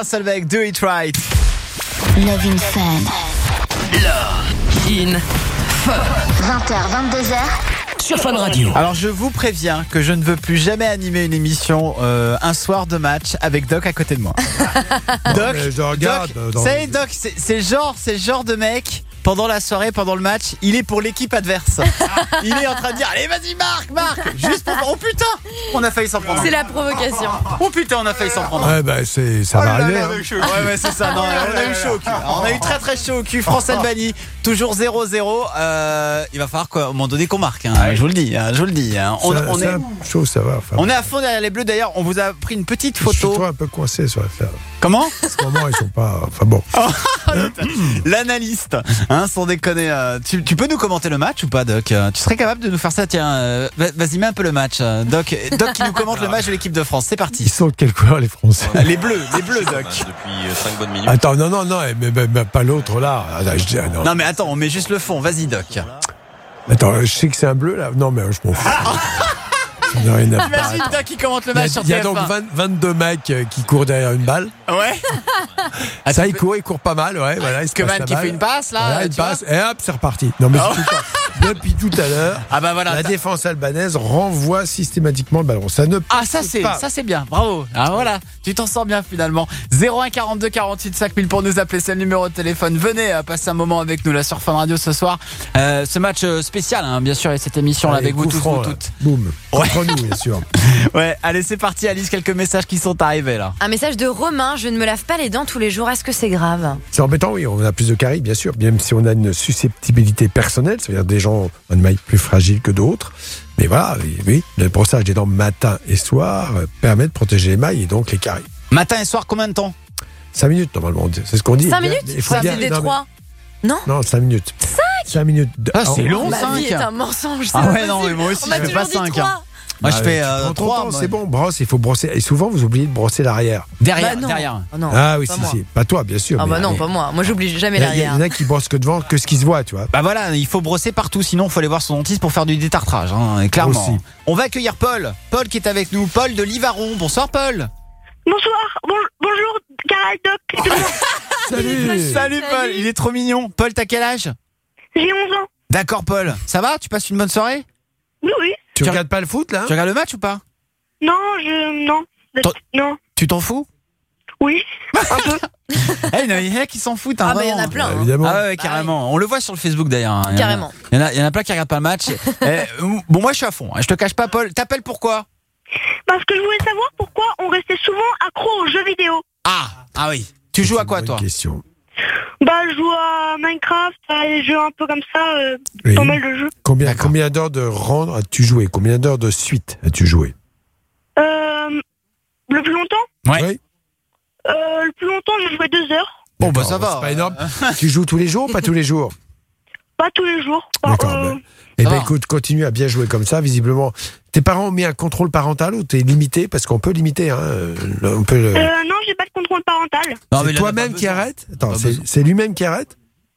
S3: Sébastien Solveig, Do It Right.
S6: Love in Fun.
S5: Love in Fun.
S6: vingt heures, vingt-deux heures.
S5: Sur Fun Radio.
S3: Alors je vous préviens que je ne veux plus jamais animer une émission euh, un soir de match avec Doc à côté de moi. Doc,
S2: mais je regarde,
S3: Doc,
S2: dans
S3: c'est
S2: les-
S3: Doc, c'est c'est le genre, c'est le genre de mec. Pendant la soirée, pendant le match, il est pour l'équipe adverse. Il est en train de dire allez vas-y Marc, Marc, juste pour oh putain, on a failli s'en prendre.
S7: C'est la provocation.
S3: Oh putain, on a failli s'en prendre.
S2: Ouais, bah, c'est, ça
S3: Oh
S2: va
S3: là là,
S2: arriver.
S3: on a
S2: hein.
S3: eu chaud au cul. Ouais, ouais, c'est ça. Non, on a eu chaud au cul. On a eu très très chaud au cul. France-Albanie, toujours zéro zéro. Euh, il va falloir qu'à un moment donné qu'on marque. Hein. Je vous le dis. Hein, je vous le dis. Hein. On,
S2: Ça-
S3: on
S2: ça,
S3: est,
S2: chaud, ça va. Enfin,
S3: on est à fond derrière les Bleus. D'ailleurs, on vous a pris une petite
S2: je suis
S3: photo.
S2: toi un peu coincé sur l'affaire.
S3: Comment?
S2: En ce moment, ils sont pas. Enfin bon.
S3: L'analyste, hein, sans déconner. euh, tu, tu peux nous commenter le match ou pas, Doc? Euh, Tu serais capable de nous faire ça? Tiens, euh, va- vas-y, mets un peu le match, euh, Doc. Doc qui nous commente le match de l'équipe de France. C'est parti.
S2: Ils sont de quelle couleur les Français?
S3: Les bleus, les bleus, Doc.
S9: Depuis cinq bonnes minutes.
S2: Attends, non, non, non, mais, mais- mais pas l'autre là. Ah, là, je dis, ah, non.
S3: Non mais attends, on met juste le fond. Vas-y, Doc.
S2: Attends, je sais que c'est un bleu là. Non, mais je m'en fous. Il n'y a rien à
S3: Imagine
S2: battre.
S3: Doc qui commente le
S2: Il y a,
S3: match sur
S2: il y a
S3: T F un.
S2: donc vingt, vingt-deux mecs euh, qui courent derrière une balle.
S3: Ouais.
S2: Ça, ils courent, ils courent pas mal, ouais. Voilà, ils se
S3: Que
S2: passent
S3: Man
S2: la
S3: qui
S2: balle.
S3: fait une passe là.
S2: Voilà,
S3: tu
S2: une
S3: vois.
S2: passe, et hop, c'est reparti. Non, mais
S3: Oh.
S2: depuis, tout- depuis tout à l'heure,
S3: Ah bah voilà.
S2: la
S3: t'as-
S2: défense albanaise renvoie systématiquement le ballon. Ça ne
S3: Ah ça
S2: peut
S3: c'est
S2: pas.
S3: ça c'est bien, bravo. Ah voilà, tu t'en sors bien finalement. zéro un quarante-deux quarante-huit cinq mille pour nous appeler, c'est le numéro de téléphone. Venez euh, passer un moment avec nous là sur Fun Radio ce soir. Euh, ce match euh, spécial hein, bien sûr et cette émission là
S2: Allez,
S3: avec vous
S2: coup
S3: tous
S2: franc,
S3: vous
S2: là.
S3: toutes.
S2: Boum.
S3: Ouais.
S2: Contre nous, bien sûr.
S3: Ouais, allez c'est parti Alice, quelques messages qui sont arrivés là.
S7: Un message de Romain, je ne me lave pas les dents tous les jours, est-ce que c'est grave?
S2: C'est embêtant, oui. On a plus de caries, bien sûr. Même si on a une susceptibilité personnelle, c'est-à-dire des gens ont une maille plus fragile que d'autres. Mais voilà, oui, oui, le brossage des dents matin et soir euh, permet de protéger les mailles et donc les caries.
S3: Matin et soir combien de temps?
S2: cinq minutes, normalement. C'est ce qu'on dit.
S7: cinq
S2: Bien-
S7: minutes?
S2: il faut
S7: Ça
S2: bien-
S7: fait des
S2: non, mais-
S7: trois. Non?
S2: Non, cinq minutes.
S7: cinq?
S2: cinq minutes. de-
S3: Ah, c'est
S2: Oh,
S3: long.
S7: Ma
S3: cinq.
S7: vie est un mensonge, c'est
S3: Ah
S7: pas
S3: ouais non mais
S7: possible.
S3: moi aussi
S7: On m'a
S3: je fais
S7: toujours
S3: pas
S7: dit
S3: cinq.
S7: trois.
S3: Moi je
S2: Bah,
S3: fais
S2: tu
S3: euh,
S2: prends ton
S3: trois.
S2: temps,
S3: moi.
S2: c'est bon, brosse, il faut brosser. Et souvent, vous oubliez de brosser l'arrière.
S3: Derrière,
S7: Bah non.
S3: derrière.
S7: Oh non,
S2: Ah oui,
S7: pas
S2: si,
S7: moi.
S2: si. Pas toi, bien sûr.
S7: Ah
S2: mais-
S7: bah non,
S2: mais-
S7: pas moi. Moi j'oublie jamais
S2: Il y, a- il y
S7: l'arrière.
S2: en a qui brossent que devant, que ce qui se voit, tu vois.
S3: Bah voilà, il faut brosser partout, sinon il faut aller voir son dentiste pour faire du détartrage, hein, et clairement.
S2: Aussi.
S3: On va accueillir Paul, Paul qui est avec nous, Paul de Livaron. Bonsoir Paul.
S15: Bonsoir, bon- bonjour, Carl Doc. et tout le monde.
S2: Salut.
S3: Salut Paul, il est trop mignon. Paul, t'as quel âge?
S15: J'ai onze ans.
S3: D'accord Paul, ça va? Tu passes une bonne soirée?
S15: Oui, oui.
S2: Tu
S3: Tu-
S2: regardes pas le foot, là?
S3: Tu regardes le match ou pas?
S15: Non, je. Non.
S3: T'en-
S15: Non.
S3: Tu t'en fous?
S15: Oui. Un peu.
S3: Eh, il y en a qui s'en foutent. Hein,
S7: Ah bah il y en a
S3: vraiment.
S7: plein.
S2: Bah,
S7: hein.
S2: évidemment.
S3: Ah ouais, carrément. On le voit sur le Facebook d'ailleurs. hein. Il y en a-
S7: Carrément.
S3: Il y, en a, il y en a plein qui regardent pas le match. Eh, bon, moi je suis à fond. hein. Je te cache pas, Paul. T'appelles pourquoi?
S15: Parce que je voulais savoir pourquoi on restait souvent accro aux jeux vidéo.
S3: Ah, ah oui. Tu joues à quoi
S2: Bonne
S3: toi?
S2: question.
S15: Bah, je joue à Minecraft, à des jeux un peu comme ça, euh,
S2: Oui.
S15: pas mal de jeux.
S2: Combien,
S3: D'accord.
S2: combien d'heures de rendre as-tu joué? Combien d'heures de suite as-tu joué?
S15: Euh, le plus longtemps
S3: Ouais.
S2: Oui.
S15: euh, Le plus longtemps, j'ai joué deux heures.
S3: Bon bah
S2: D'accord,
S3: ça va.
S2: C'est pas énorme. Tu joues tous les jours ou pas tous les jours?
S15: Pas tous les jours. Pas,
S2: D'accord.
S15: euh,
S2: ben, Eh
S3: Ça
S2: ben
S3: va.
S2: écoute, continue à bien jouer comme ça. Visiblement, tes parents ont mis un contrôle parental ou t'es limité? Parce qu'on peut limiter. Hein, le- on peut le-
S15: euh, non, j'ai pas de contrôle parental.
S3: Non, mais
S2: c'est
S3: il en a
S2: toi-même
S3: pas
S2: qui
S3: besoin.
S2: arrête? Attends,
S3: Pas
S2: c'est,
S3: besoin.
S2: c'est lui-même qui arrête?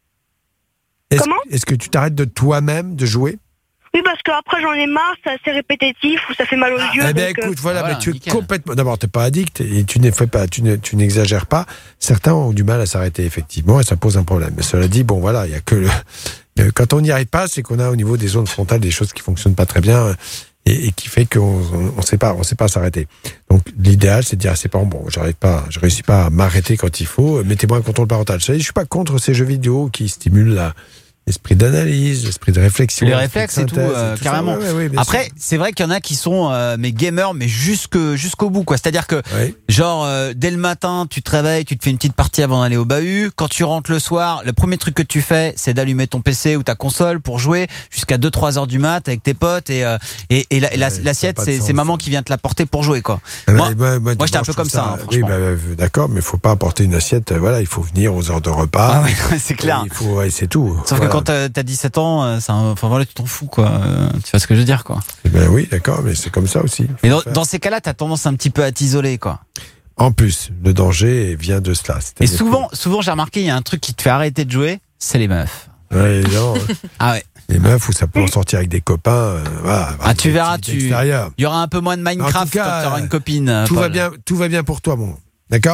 S2: Est-ce,
S15: Comment
S2: est-ce que tu t'arrêtes de toi-même de jouer?
S15: Oui, parce qu'après, j'en ai marre, c'est assez répétitif ou ça fait mal aux yeux.
S2: Eh ben
S15: donc, euh,
S2: écoute, voilà,
S3: Ah, voilà,
S2: mais tu es
S3: nickel.
S2: complètement. D'abord, t'es pas addict et tu ne fais pas, tu, ne- tu n'exagères pas. Certains ont du mal à s'arrêter effectivement et ça pose un problème. Mais cela dit, bon voilà, il y a que le. euh, Quand on n'y arrive pas, c'est qu'on a au niveau des zones frontales des choses qui fonctionnent pas très bien et, et qui fait qu'on on, on sait pas, on sait pas s'arrêter. Donc l'idéal, c'est de dire à ses parents, bon, j'arrive pas, je réussis pas à m'arrêter quand il faut. Mettez-moi un contrôle parental. Je, sais, je suis pas contre ces jeux vidéo qui stimulent la l'esprit d'analyse, l'esprit de réflexion,
S3: Les
S2: l'esprit de
S3: réflexes et tout,
S2: synthèse
S3: euh,
S2: ça.
S3: carrément.
S2: Ouais, ouais, ouais, bien
S3: Après,
S2: sûr.
S3: c'est vrai qu'il y en a qui sont euh, mais gamers, mais jusque jusqu'au bout, quoi. C'est-à-dire que,
S2: Ouais.
S3: genre, euh, dès le matin, tu te réveilles, tu te fais une petite partie avant d'aller au bahut. Quand tu rentres le soir, le premier truc que tu fais, c'est d'allumer ton P C ou ta console pour jouer jusqu'à deux trois heures du mat avec tes potes et euh, et, et, la- et la-
S2: Ouais,
S3: l'assiette,
S2: ça a pas de
S3: c'est
S2: sens.
S3: c'est maman qui vient te la porter pour jouer, quoi.
S2: Ah
S3: Moi,
S2: bah, bah,
S3: moi, j'étais un
S2: je
S3: peu
S2: trouve
S3: comme ça, hein,
S2: oui,
S3: franchement.
S2: bah, euh, d'accord, mais il faut pas apporter une assiette. euh, Voilà, il faut venir aux heures de repas.
S3: Ah ouais, c'est clair.
S2: Il faut, ouais, c'est tout.
S3: Sauf
S2: Voilà.
S3: que quand t'as t'as dix-sept ans, euh, c'est un- enfin voilà, tu t'en fous, quoi. Euh, Tu vois ce que je veux dire, quoi.
S2: Eh ben oui, d'accord, mais c'est comme ça aussi.
S3: Mais
S2: Faut
S3: dans,
S2: faire.
S3: dans ces cas-là, t'as tendance un petit peu à t'isoler, quoi.
S2: En plus, le danger vient de cela.
S3: Et
S2: C'est-à-dire
S3: souvent, souvent, j'ai remarqué, il y a un truc qui te fait arrêter de jouer, c'est les meufs.
S2: que- Ouais, non,
S3: Ah ouais.
S2: les meufs où ça peut en sortir avec des copains. euh, voilà,
S3: Ah, tu
S2: des
S3: verras,
S2: petits
S3: tu.
S2: extérieurs.
S3: Il y aura un peu moins de Minecraft
S2: En tout cas,
S3: quand tu auras une copine. euh,
S2: Tout va
S3: Paul.
S2: bien, tout va bien pour toi, mon. D'accord.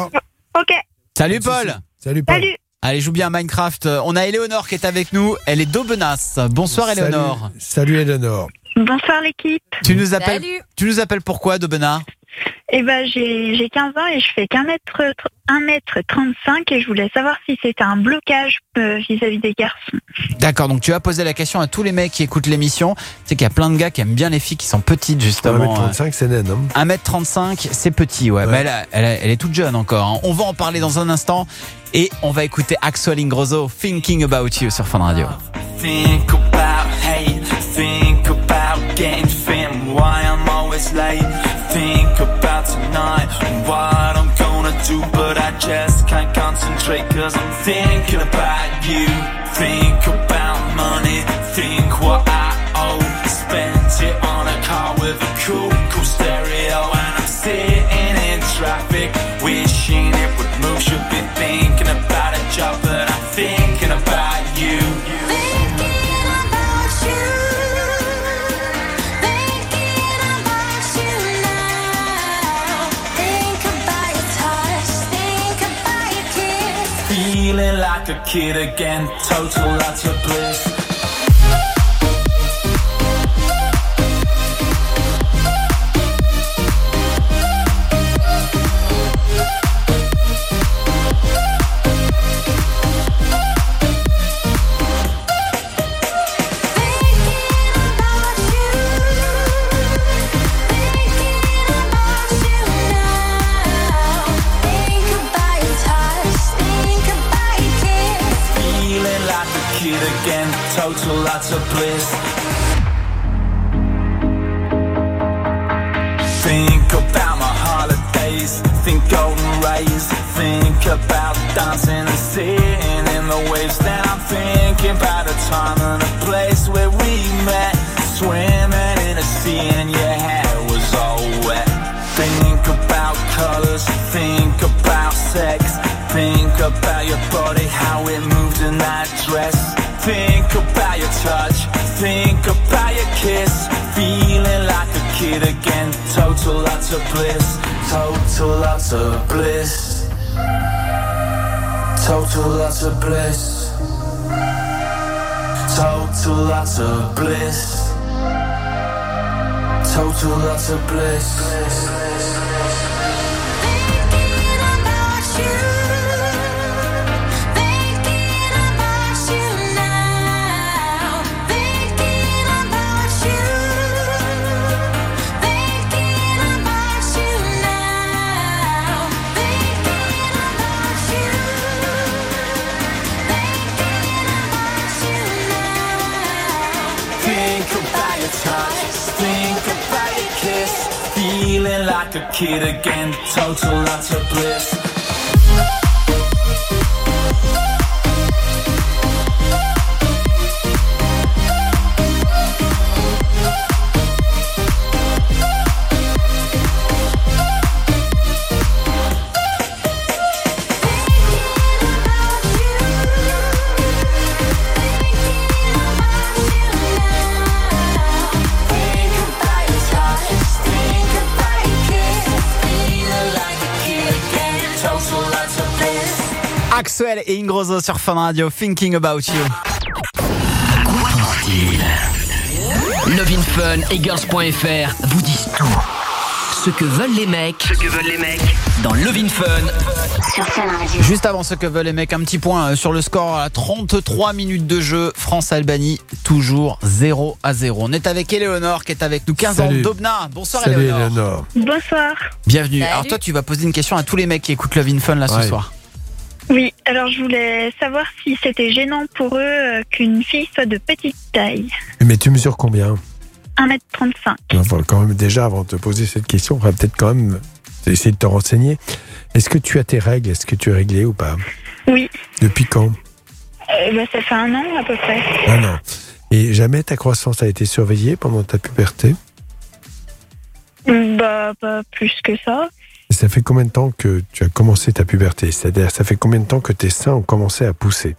S15: Ok.
S3: Salut Paul.
S2: Salut Paul.
S15: Salut.
S3: Allez, joue bien à Minecraft. On a Éléonore qui est avec nous. Elle est d'Aubenas. Bonsoir Éléonore.
S2: Salut, Salut Éléonore.
S15: Bonsoir l'équipe.
S3: Tu nous appelles,
S7: Salut.
S3: tu nous appelles pourquoi d'Aubenas?
S15: Eh ben, j'ai j'ai quinze ans et je fais qu'un mètre, un mètre trente-cinq et je voulais savoir si c'était un blocage euh, vis-à-vis des garçons.
S3: D'accord, donc tu as posé la question à tous les mecs qui écoutent l'émission. C'est qu'il y a plein de gars qui aiment bien les filles qui sont petites, justement.
S2: un mètre trente-cinq, c'est naine, hein.
S3: un mètre trente-cinq, c'est petit, ouais.
S2: Ouais.
S3: Mais elle, a- elle, a- elle est toute jeune encore, hein. On va en parler dans un instant. Et on va écouter Axel Ingrosso, Thinking About You sur Fun Radio.
S9: Think about hate, think about getting thin, why I'm always late. Think about tonight, what I'm gonna do, but I just can't concentrate cause I'm thinking about you. Think about money, think what I owe, spent it on a car with a cool, cool stereo, and I'm sitting in traffic, wishing it would move, should be thinking about a job, but I'm thinking about you. Feeling like a kid again, total utter bliss. Again, total utter bliss. Think about my holidays, think golden rays, think about dancing and sitting in the waves. Then I'm thinking about a time and a place where we met, swimming in a sea and your hair was all wet. Think about colors, think about sex, think about your body, how it moved in that dress. Think about your touch, think about your kiss, feeling like a kid again, total utter bliss, total utter bliss, total utter bliss, total utter bliss, total utter bliss. Feeling like a kid again, total utter bliss.
S3: Axel et Ingrosso sur Fun Radio, Thinking About You.
S5: Love in Fun et Girls point F R vous disent tout. Ce que veulent les mecs. Ce que veulent les mecs. Dans Love in Fun.
S6: Sur Fun Radio.
S3: Juste avant ce que veulent les mecs, un petit point sur le score à trente-trois minutes de jeu. France-Albanie, toujours zéro à zéro. On est avec Éléonore qui est avec nous, quinze
S2: Salut.
S3: ans d'Aubenas. Bonsoir
S2: Salut
S3: Éléonore.
S2: Éléonore.
S15: Bonsoir.
S3: Bienvenue.
S15: Salut.
S3: Alors toi, tu vas poser une question à tous les mecs qui écoutent Love in Fun là ce
S2: Ouais.
S3: soir.
S15: Oui, alors je voulais savoir si c'était gênant pour eux euh, qu'une fille soit de petite taille.
S2: Mais tu mesures combien?
S15: un mètre trente-cinq.
S2: Enfin, quand même, déjà, avant de te poser cette question, on va peut-être quand même essayer de te renseigner. Est-ce que tu as tes règles? Est-ce que tu es réglé ou pas?
S15: Oui.
S2: Depuis quand?
S15: Euh, bah, ça fait un an à peu près.
S2: Un an. Et jamais ta croissance a été surveillée pendant ta puberté?
S15: Bah, pas plus que ça.
S2: Et ça fait combien de temps que tu as commencé ta puberté? C'est-à-dire, ça fait combien de temps que tes seins ont commencé à pousser?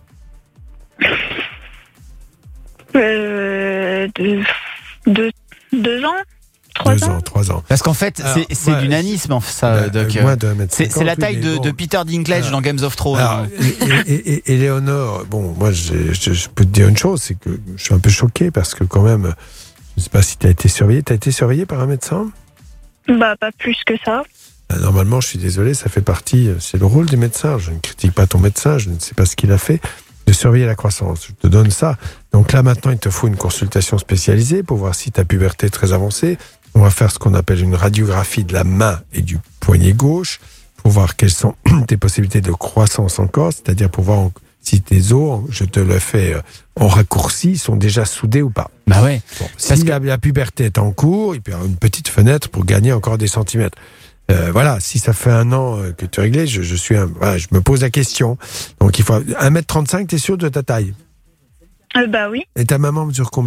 S15: Euh, deux, deux, deux ans
S13: trois
S2: Deux
S13: ans.
S2: ans, trois ans.
S3: Parce qu'en fait,
S2: Alors,
S3: c'est, c'est
S2: ouais,
S3: du nanisme, ça,
S2: bah,
S3: Doc.
S2: euh, moins de un mètre
S3: c'est, c'est la
S2: cinquante,
S3: taille
S2: oui,
S3: de,
S2: mais
S3: de
S2: bon.
S3: Peter Dinklage
S2: Alors,
S3: dans Games of Thrones.
S2: Alors,
S3: hein.
S2: et, et, et, Éléonore, bon, moi, je, je, je peux te dire une chose, c'est que je suis un peu choqué parce que quand même, je ne sais pas si tu as été surveillé. Tu as été surveillé par un médecin ?
S13: Bah, pas plus que ça.
S2: Normalement, je suis désolé, ça fait partie, c'est le rôle du médecin. Je ne critique pas ton médecin, je ne sais pas ce qu'il a fait, de surveiller la croissance. Je te donne ça. Donc là, maintenant, il te faut une consultation spécialisée pour voir si ta puberté est très avancée. On va faire ce qu'on appelle une radiographie de la main et du poignet gauche pour voir quelles sont tes possibilités de croissance encore, c'est-à-dire pour voir si tes os, je te le fais en raccourci, sont déjà soudés ou pas.
S3: Bah ouais.
S2: Bon, si la, la puberté est en cours, il peut y avoir une petite fenêtre pour gagner encore des centimètres. Euh, voilà, si ça fait un an que tu es réglé, je, je, suis un, voilà, je me pose la question. Donc il faut un mètre trente-cinq, tu es sûr de ta taille ?
S13: Euh, bah oui.
S2: Et ta maman mesure combien ?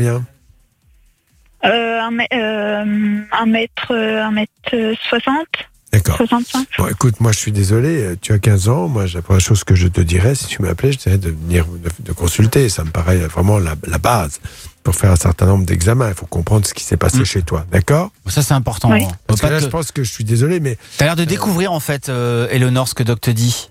S13: Euh, un, mè- euh, un mètre, euh, un mètre soixante.
S2: D'accord.
S13: soixante-cinq.
S2: Bon, écoute, moi je suis désolé, tu as quinze ans, moi la première chose que je te dirais, si tu m'appelais, je dirais de venir de, de consulter. Ça me paraît vraiment la, la base pour faire un certain nombre d'examens. Il faut comprendre ce qui s'est passé mmh. chez toi, d'accord ?
S3: Ça c'est important.
S13: Oui.
S2: Parce que là,
S3: te...
S2: je pense que je suis désolé, mais...
S3: T'as l'air de découvrir en fait, euh, Éléonore, ce que Doc te dit.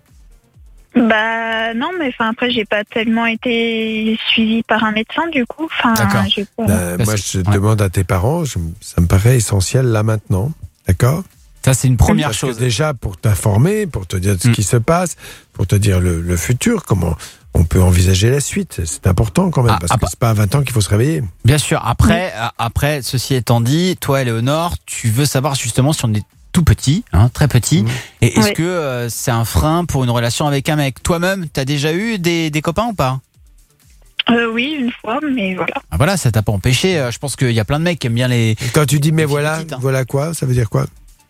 S13: Bah non, mais enfin après j'ai pas tellement été suivie par un médecin du coup. Enfin,
S3: D'accord.
S13: j'ai pas...
S2: Euh, moi je
S3: ouais.
S2: demande à tes parents, je, ça me paraît essentiel là maintenant, d'accord ?
S3: Ça c'est une première
S2: Parce
S3: chose.
S2: que déjà pour t'informer, pour te dire ce mmh. qui se passe, pour te dire le, le futur, comment on peut envisager la suite. C'est important quand même, ah, parce ah, que c'est pas à vingt ans qu'il faut se réveiller.
S3: Bien sûr, après, mmh. après ceci étant dit, toi Éléonore, tu veux savoir justement si on est tout petit, hein, très petit. Mmh. Et est-ce oui. que euh, c'est un frein pour une relation avec un mec ? Toi-même, t'as déjà eu des, des copains ou pas ?
S13: euh, Oui, une fois, mais voilà.
S3: Ah, voilà, ça t'a pas empêché. Euh, je pense qu'il y a plein de mecs qui aiment bien les...
S2: Et quand tu dis mais voilà, petites, hein. voilà quoi ? Ça veut dire quoi ?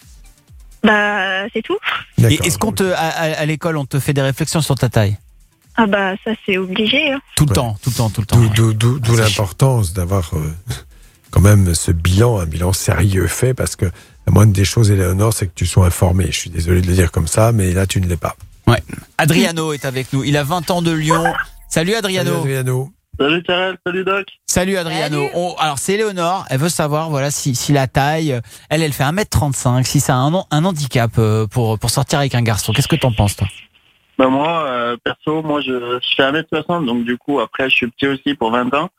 S13: Bah, c'est tout.
S3: Et est-ce qu'on te, à, à l'école, on te fait des réflexions sur ta taille ?
S13: Ah bah, ça c'est obligé. Hein.
S3: Tout le
S2: ouais.
S3: temps, tout le temps, tout le temps.
S2: D'où,
S3: ouais.
S2: d'où, d'où
S3: ah,
S2: l'importance d'avoir euh, quand même ce bilan, un bilan sérieux fait, parce que la moindre des choses, Éléonore, c'est que tu sois informé. Je suis désolé de le dire comme ça, mais là, tu ne l'es pas.
S3: Ouais. Adriano est avec nous. Il a vingt ans de Lyon. Salut Adriano.
S2: Salut Adriano.
S8: Salut Karel, salut Doc.
S3: Salut Adriano. On, alors c'est Éléonore, elle veut savoir voilà si, si la taille, elle elle fait un mètre trente-cinq, si ça a un, un handicap pour, pour sortir avec un garçon. Qu'est-ce que t'en penses toi ?
S8: Bah moi, euh, perso, moi je, je fais un mètre soixante, donc du coup après je suis petit aussi pour vingt ans.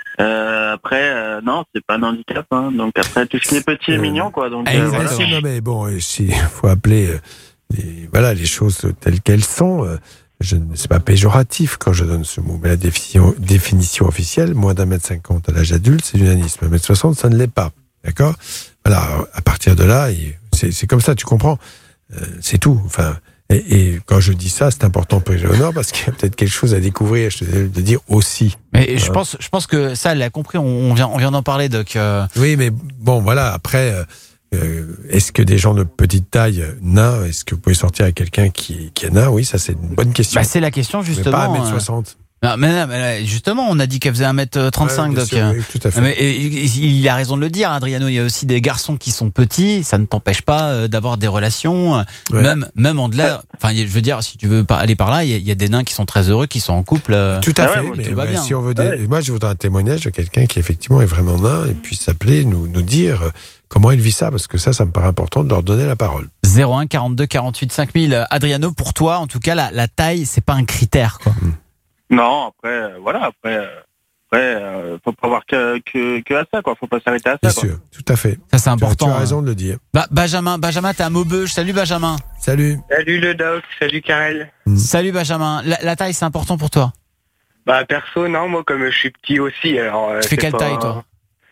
S8: Euh, après, euh, non, c'est pas un handicap, hein. Donc après tout ce qui est petit et mignon, quoi. Donc
S2: euh, voilà. Non mais bon, il faut appeler euh, les, voilà, les choses telles qu'elles sont. Euh, je ne sais pas péjoratif quand je donne ce mot, mais la définition, définition officielle, moins d'un mètre cinquante à l'âge adulte, c'est du nanisme. Un mètre soixante, ça ne l'est pas, d'accord ? Voilà, à partir de là, c'est, c'est comme ça, tu comprends ? euh, C'est tout. Enfin. Et, et quand je dis ça, c'est important pour Éléonore parce qu'il y a peut-être quelque chose à découvrir, je te de dire aussi.
S3: Mais je pense, je pense que ça, elle l'a compris. On vient, on vient d'en parler, Doc. Euh...
S2: Oui, mais bon, voilà. Après, euh, est-ce que des gens de petite taille, nains, est-ce que vous pouvez sortir avec quelqu'un qui, qui est nain ? Oui, ça c'est une bonne question.
S3: Bah, c'est la question justement.
S2: Mais pas un mètre soixante.
S3: Non, mais, mais justement, on a dit qu'elle faisait un mètre trente-cinq, ouais, Doc. Sûr, oui,
S2: tout à fait.
S3: Mais, il, il a raison de le dire, Adriano. Il y a aussi des garçons qui sont petits. Ça ne t'empêche pas d'avoir des relations. Ouais. Même, même en delà. Enfin, je veux dire, si tu veux aller par là, il y, a, il y a des nains qui sont très heureux, qui sont en couple.
S2: Tout à
S3: ah
S2: fait.
S3: ouais,
S2: mais,
S3: tout va
S2: mais
S3: bien.
S2: Si on veut des... ouais. Moi, je voudrais un témoignage de quelqu'un qui effectivement est vraiment nain et puisse s'appeler, nous, nous dire comment il vit ça, parce que ça, ça me paraît important de leur donner la parole.
S3: zéro un quarante-deux quarante-huit cinq mille. Adriano, pour toi, en tout cas, la, la taille, c'est pas un critère, quoi. Mmh.
S8: Non, après, euh, voilà, après, euh, après euh, faut pas voir que, que, que à ça, quoi. Faut pas s'arrêter à ça.
S2: Bien
S8: quoi.
S2: sûr, tout à fait.
S3: Ça, c'est important.
S2: Tu as raison de le dire.
S3: Bah, Benjamin, Benjamin, t'es à Maubeuge. Salut, Benjamin.
S2: Salut.
S18: Salut le Doc, salut Karel.
S3: Mmh. Salut, Benjamin. La, la taille, c'est important pour toi ?
S18: Bah, perso, non, moi, comme je suis petit aussi, alors.
S3: Tu fais quelle
S18: pas,
S3: taille, toi ?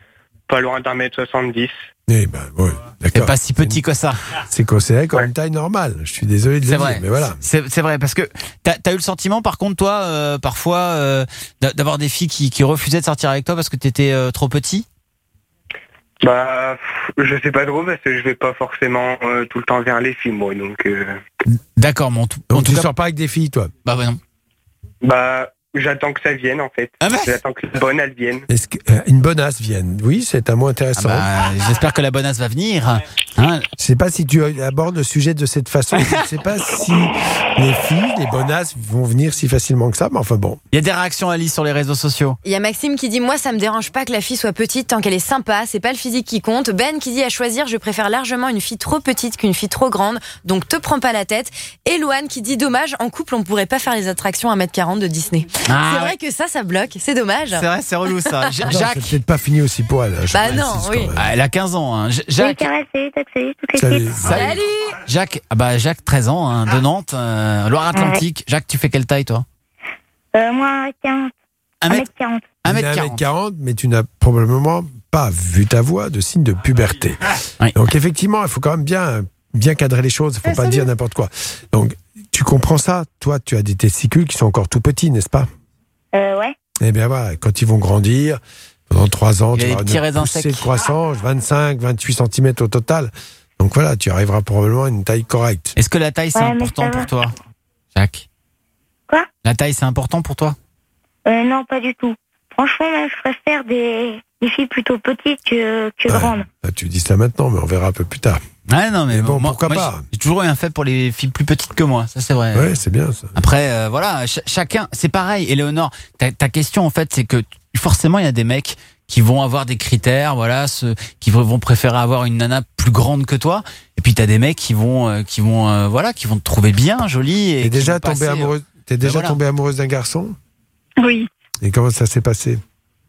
S18: Pas loin d'un mètre soixante-dix.
S2: Eh ben, ouais, d'accord.
S3: C'est pas si petit que ça.
S2: C'est considéré comme ouais. une taille normale. Je suis désolé de le dire, mais voilà.
S3: C'est, c'est vrai, parce que t'as, t'as eu le sentiment, par contre, toi, euh, parfois, euh, d'avoir des filles qui, qui refusaient de sortir avec toi parce que t'étais euh, trop petit ?
S18: Bah, je sais pas trop, parce que je vais pas forcément euh, tout le temps vers les filles, moi, donc... Euh...
S3: D'accord, mais en tout,
S2: donc
S3: en
S2: tu
S3: tout cas...
S2: sors pas avec des filles, toi ?
S3: Bah ouais, non.
S18: Bah... J'attends que ça vienne, en fait.
S3: Ah bah
S18: J'attends que la bonasse vienne.
S2: Est-ce que, euh, une bonasse vienne ? Oui, c'est un mot intéressant.
S3: Ah bah, j'espère que la bonasse va venir. Hein,
S2: Je sais pas si tu abordes le sujet de cette façon. Je ne sais pas si les filles, les bonasses vont venir si facilement que ça, mais enfin bon.
S3: Il y a des réactions, Alice, sur les réseaux sociaux.
S7: Il y a Maxime qui dit « Moi, ça me dérange pas que la fille soit petite tant qu'elle est sympa, c'est pas le physique qui compte. » Ben qui dit « À choisir, je préfère largement une fille trop petite qu'une fille trop grande, donc te prends pas la tête. » Et Louane qui dit « Dommage, en couple, on pourrait pas faire les attractions à un mètre quarante de Disney.
S3: Ah,
S7: c'est vrai
S3: ouais.
S7: que ça, ça bloque, c'est dommage.
S3: C'est vrai, c'est relou ça. J-
S2: Non,
S3: Jacques.
S2: c'est peut-être pas fini aussi pour elle. Je
S7: Bah non,
S2: précise
S7: oui.
S2: quand même.
S3: Ah, elle a quinze ans. Hein. J- Jacques.
S1: Salut, salut, toute
S2: Salut.
S1: l'équipe.
S7: Salut.
S3: Jacques, ah bah Jacques, treize ans, hein, de Nantes, euh, Loire-Atlantique. Jacques, tu fais quelle taille toi?
S1: Euh, moi, quarante.
S3: Un mètre
S1: quarante.
S3: un
S2: Il
S3: mètre
S2: est un
S3: quarante.
S2: mètre quarante, mais tu n'as probablement pas, vu ta voix, de signe de puberté.
S3: Oui.
S2: Donc effectivement, il faut quand même bien, bien cadrer les choses. Il ne faut pas dire n'importe quoi. Donc, tu comprends ça? Toi, tu as des testicules qui sont encore tout petits, n'est-ce pas?
S1: Euh, ouais.
S2: Eh bien voilà, quand ils vont grandir, pendant trois ans,
S3: Il y a
S2: tu
S3: des
S2: vas
S3: petits
S2: avoir une
S3: raisins
S2: poussée
S3: secs.
S2: de croissance, vingt-cinq, vingt-huit centimètres au total. Donc voilà, tu arriveras probablement à une taille correcte.
S3: Est-ce que la taille c'est
S1: Ouais, mais
S3: important
S1: ça va.
S3: pour toi, Jacques?
S1: Quoi?
S3: La taille c'est important pour toi?
S1: Euh, non, pas du tout. Franchement, même, je préfère des, des filles plutôt petites que, que
S2: Ouais.
S1: grandes.
S2: Là, tu dis ça maintenant, mais on verra un peu plus tard.
S3: Ouais, non, mais,
S2: Mais bon,
S3: moi,
S2: pourquoi
S3: moi,
S2: pas?
S3: j'ai- J'ai toujours eu un fait pour les filles plus petites que moi, ça c'est vrai.
S2: Ouais, c'est bien ça.
S3: Après, euh, voilà, ch- chacun, c'est pareil. Éléonore, ta, ta question en fait, c'est que forcément il y a des mecs qui vont avoir des critères, voilà, ceux qui vont préférer avoir une nana plus grande que toi. Et puis t'as des mecs qui vont, euh, qui vont, euh, voilà, qui vont te trouver bien, jolie. Et
S2: T'es
S3: qui
S2: déjà
S3: vont
S2: tombée
S3: passer, euh,
S2: amoureuse, t'es déjà
S3: voilà.
S2: tombée amoureuse d'un garçon?
S13: Oui.
S2: Et comment ça s'est passé?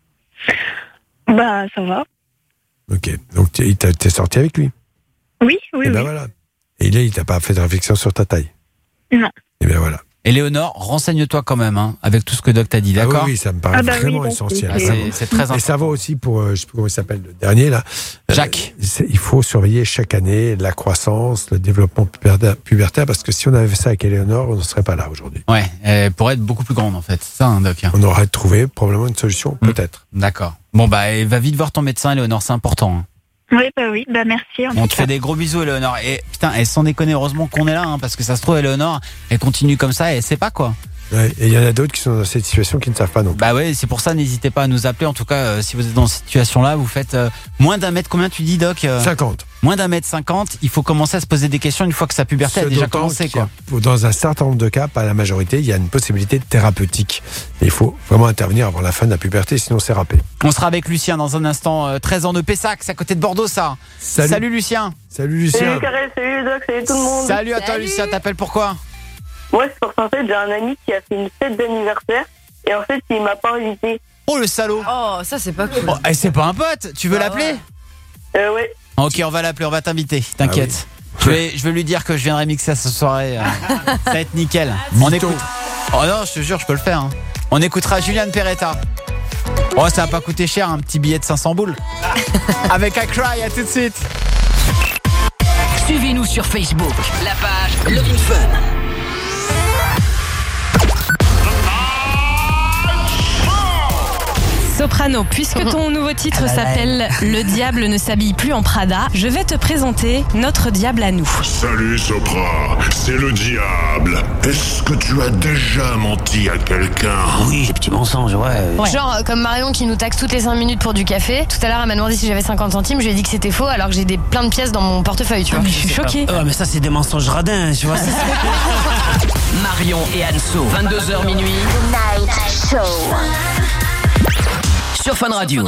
S13: Bah, ça va.
S2: Ok, donc t'es t'as- t'es sorti avec lui.
S13: Oui, oui,
S2: Et ben
S13: oui.
S2: voilà. Et là, il t'a pas fait de réflexion sur ta taille.
S13: Non.
S2: Et bien voilà.
S3: Éléonore, renseigne-toi quand même, hein, avec tout ce que Doc t'a dit,
S2: Ah
S3: d'accord?
S2: oui, oui, ça me paraît
S13: Ah bah oui,
S2: vraiment
S13: donc,
S2: essentiel.
S3: Ah, c'est- c'est très important.
S2: Et ça va aussi pour, euh, je sais plus comment il s'appelle le dernier là.
S3: Jacques.
S2: Euh, c'est- il faut surveiller chaque année la croissance, le développement pubertaire, pubertaire, parce que si on avait fait ça avec Éléonore, on ne serait pas là aujourd'hui.
S3: Ouais, euh, pour être beaucoup plus grande en fait, c'est ça, hein, Doc.
S2: On aurait trouvé probablement une solution,
S3: Mm.
S2: peut-être.
S3: D'accord. Bon bah, et va vite voir ton médecin, Éléonore, c'est important. hein.
S13: Oui, bah oui, bah merci. en
S3: On
S13: tout
S3: te
S13: cas.
S3: fait des gros bisous, Éléonore. Et putain, et sans déconner, heureusement qu'on est là, hein, parce que ça se trouve, Éléonore, elle continue comme ça et elle sait pas quoi.
S2: Ouais, et il y en a d'autres qui sont dans cette situation qui ne savent pas non plus.
S3: Bah ouais, c'est pour ça, n'hésitez pas à nous appeler. En tout cas, euh, si vous êtes dans cette situation-là, vous faites euh, moins d'un mètre, combien tu dis, Doc euh,
S2: cinquante.
S3: Moins d'un mètre cinquante, il faut commencer à se poser des questions une fois que sa puberté a
S2: Ce
S3: déjà
S2: d'autant
S3: commencé,
S2: qu'il y a-
S3: quoi.
S2: Dans un certain nombre de cas, pas la majorité, il y a une possibilité thérapeutique. Et il faut vraiment intervenir avant la fin de la puberté, sinon c'est râpé.
S3: On sera avec Lucien dans un instant, euh, treize ans de Pessac, c'est à côté de Bordeaux, ça.
S2: Salut.
S3: Lucien.
S2: Salut Lucien.
S1: Salut Karel, salut Doc, salut tout le monde.
S3: Salut à toi, Lucien, t'appelles pourquoi?
S1: Moi, c'est parce qu'en fait, j'ai un ami qui a fait une fête d'anniversaire et en fait, il m'a pas invité.
S3: Oh le salaud.
S7: Oh, ça c'est pas cool.
S3: Oh, eh, c'est pas un pote, tu veux
S7: Bah
S3: l'appeler?
S1: Euh, ouais.
S3: Ok, on va l'appeler, on va t'inviter, t'inquiète. Je, vais, je vais lui dire que je viendrai mixer à ce soirée. euh, ça va être nickel. On
S2: Mytho.
S3: écoute. Oh non, je te jure, je peux le faire. hein. On écoutera Julian Peretta. Oh, ça va pas coûter cher, un petit billet de cinq cents boules. Avec I Cry, à tout de suite.
S5: Suivez-nous sur Facebook, la page Love in Fun.
S12: Soprano, puisque ton nouveau titre s'appelle Le diable ne s'habille plus en Prada, je vais te présenter notre diable à nous.
S14: Salut Sopra, c'est le diable. Est-ce que tu as déjà menti à quelqu'un?
S5: Oui, des petits mensonges, ouais.
S12: Genre euh, comme Marion qui nous taxe toutes les cinq minutes pour du café. Tout à l'heure, elle m'a demandé si j'avais cinquante centimes, je lui ai dit que c'était faux alors que j'ai des plein de pièces dans mon portefeuille, tu vois. Mais je suis choquée.
S5: Ah, mais ça, c'est des mensonges radins, tu vois. Marion et Anso, vingt-deux heures minuit.
S6: Night Show.
S5: Sur Fun Radio.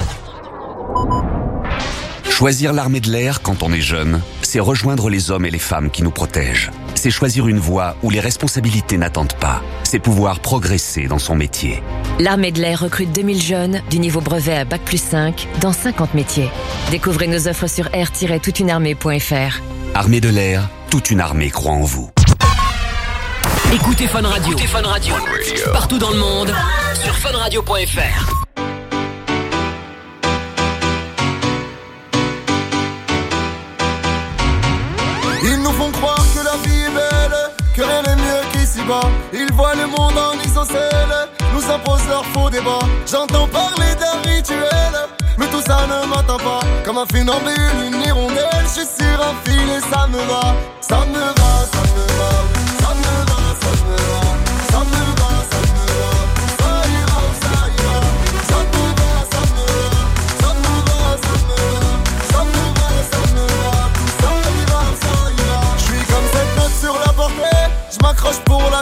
S24: Choisir l'armée de l'air quand on est jeune, c'est rejoindre les hommes et les femmes qui nous protègent. C'est choisir une voie où les responsabilités n'attendent pas. C'est pouvoir progresser dans son métier.
S25: L'Armée de l'air recrute deux mille jeunes du niveau brevet à bac plus cinq dans cinquante métiers. Découvrez nos offres sur air tiret toute une armée point f r.
S24: Armée de l'air, toute une armée croit en vous.
S5: Écoutez Fun Radio. Écoutez Fun Radio. Partout dans le monde, sur fun radio point f r.
S17: Ils nous font croire que la vie est belle, que rien n'est mieux qu'ici-bas. Ils voient le monde en isocèle, nous imposent leurs faux débats. J'entends parler d'un rituel, mais tout ça ne m'attend pas. Comme un funambule, une hirondelle, je suis sur un fil et ça me va. Ça me va, ça me va, ça me va, ça me va. Ça me va, ça me va, ça ira, ça ira. Ça me va, ça me va, ça me va, ça me va. Ça me va, ça me va, tout ça ira.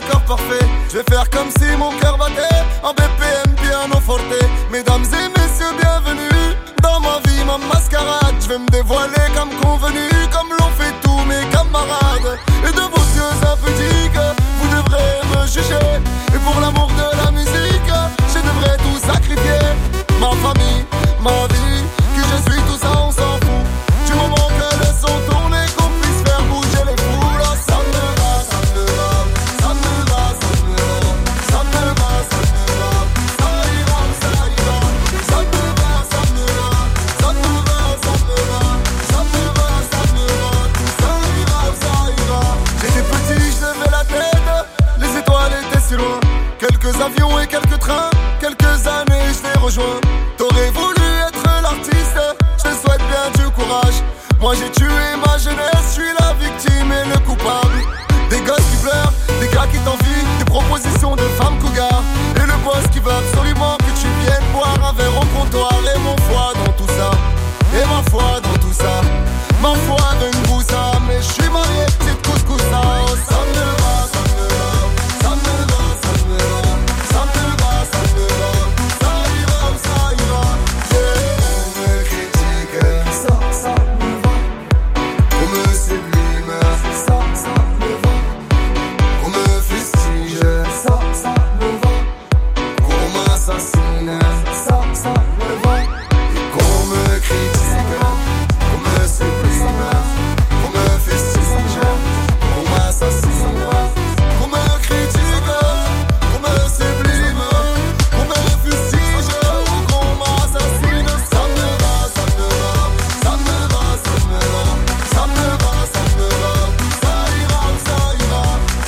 S17: corps parfait. Je vais faire comme si mon cœur battait en B P M piano forte. Mesdames et messieurs, bienvenue dans ma vie, ma mascarade. Je vais me dévoiler comme convenu, comme l'ont fait tous mes camarades. Et de vos yeux impudiques, vous devrez me juger. Et pour l'amour de la musique, je devrais tout sacrifier. Ma famille, ma vie, qui je suis, tout ça on s'en fout. Du moment que le son tourne et qu'on puisse faire bouger les foules. Ça me va, ça me va, ça me va, ça me va, ça me va, ça me va, ça ira, ça ira. Ça me va, ça me va, ça me va, ça me va, ça me va, ça me va, ça ira, ça ira. J'étais petit, je levais la tête, les étoiles étaient si loin. Quelques avions et quelques trains, quelques années je les rejoins. T'aurais voulu être l'artiste, je te souhaite bien du courage. Moi j'ai tué ma jeunesse, je suis la victime et le coupable. Des gosses qui pleurent, des gars qui t'envient, des propositions de femmes cougars. Et le boss qui veut absolument que tu viennes boire un verre au comptoir. Et mon foie dans tout ça, et ma foi dans tout ça. Ma foi donne goût ça, mais je suis marié, petite couscous ça. Oh, ça me va, ça me va, ça me va, ça me va, ça me va, ça me va, ça ira, ça ira. Yeah, on me critique, ça, ça me va. On me sublime, ça, ça me va. On me fustige, ça, ça me va. Qu'on m'assassine, ça, ça me va. Et qu'on me critique, qu'on me sublime, qu'on me fustige, qu'on m'assassine, qu'on me critique, qu'on me sublime, qu'on me fustige ou qu'on m'assassine. Ça me va, ça me va, ça me va, ça me va, ça me va, ça me va, ça ira, ça ira.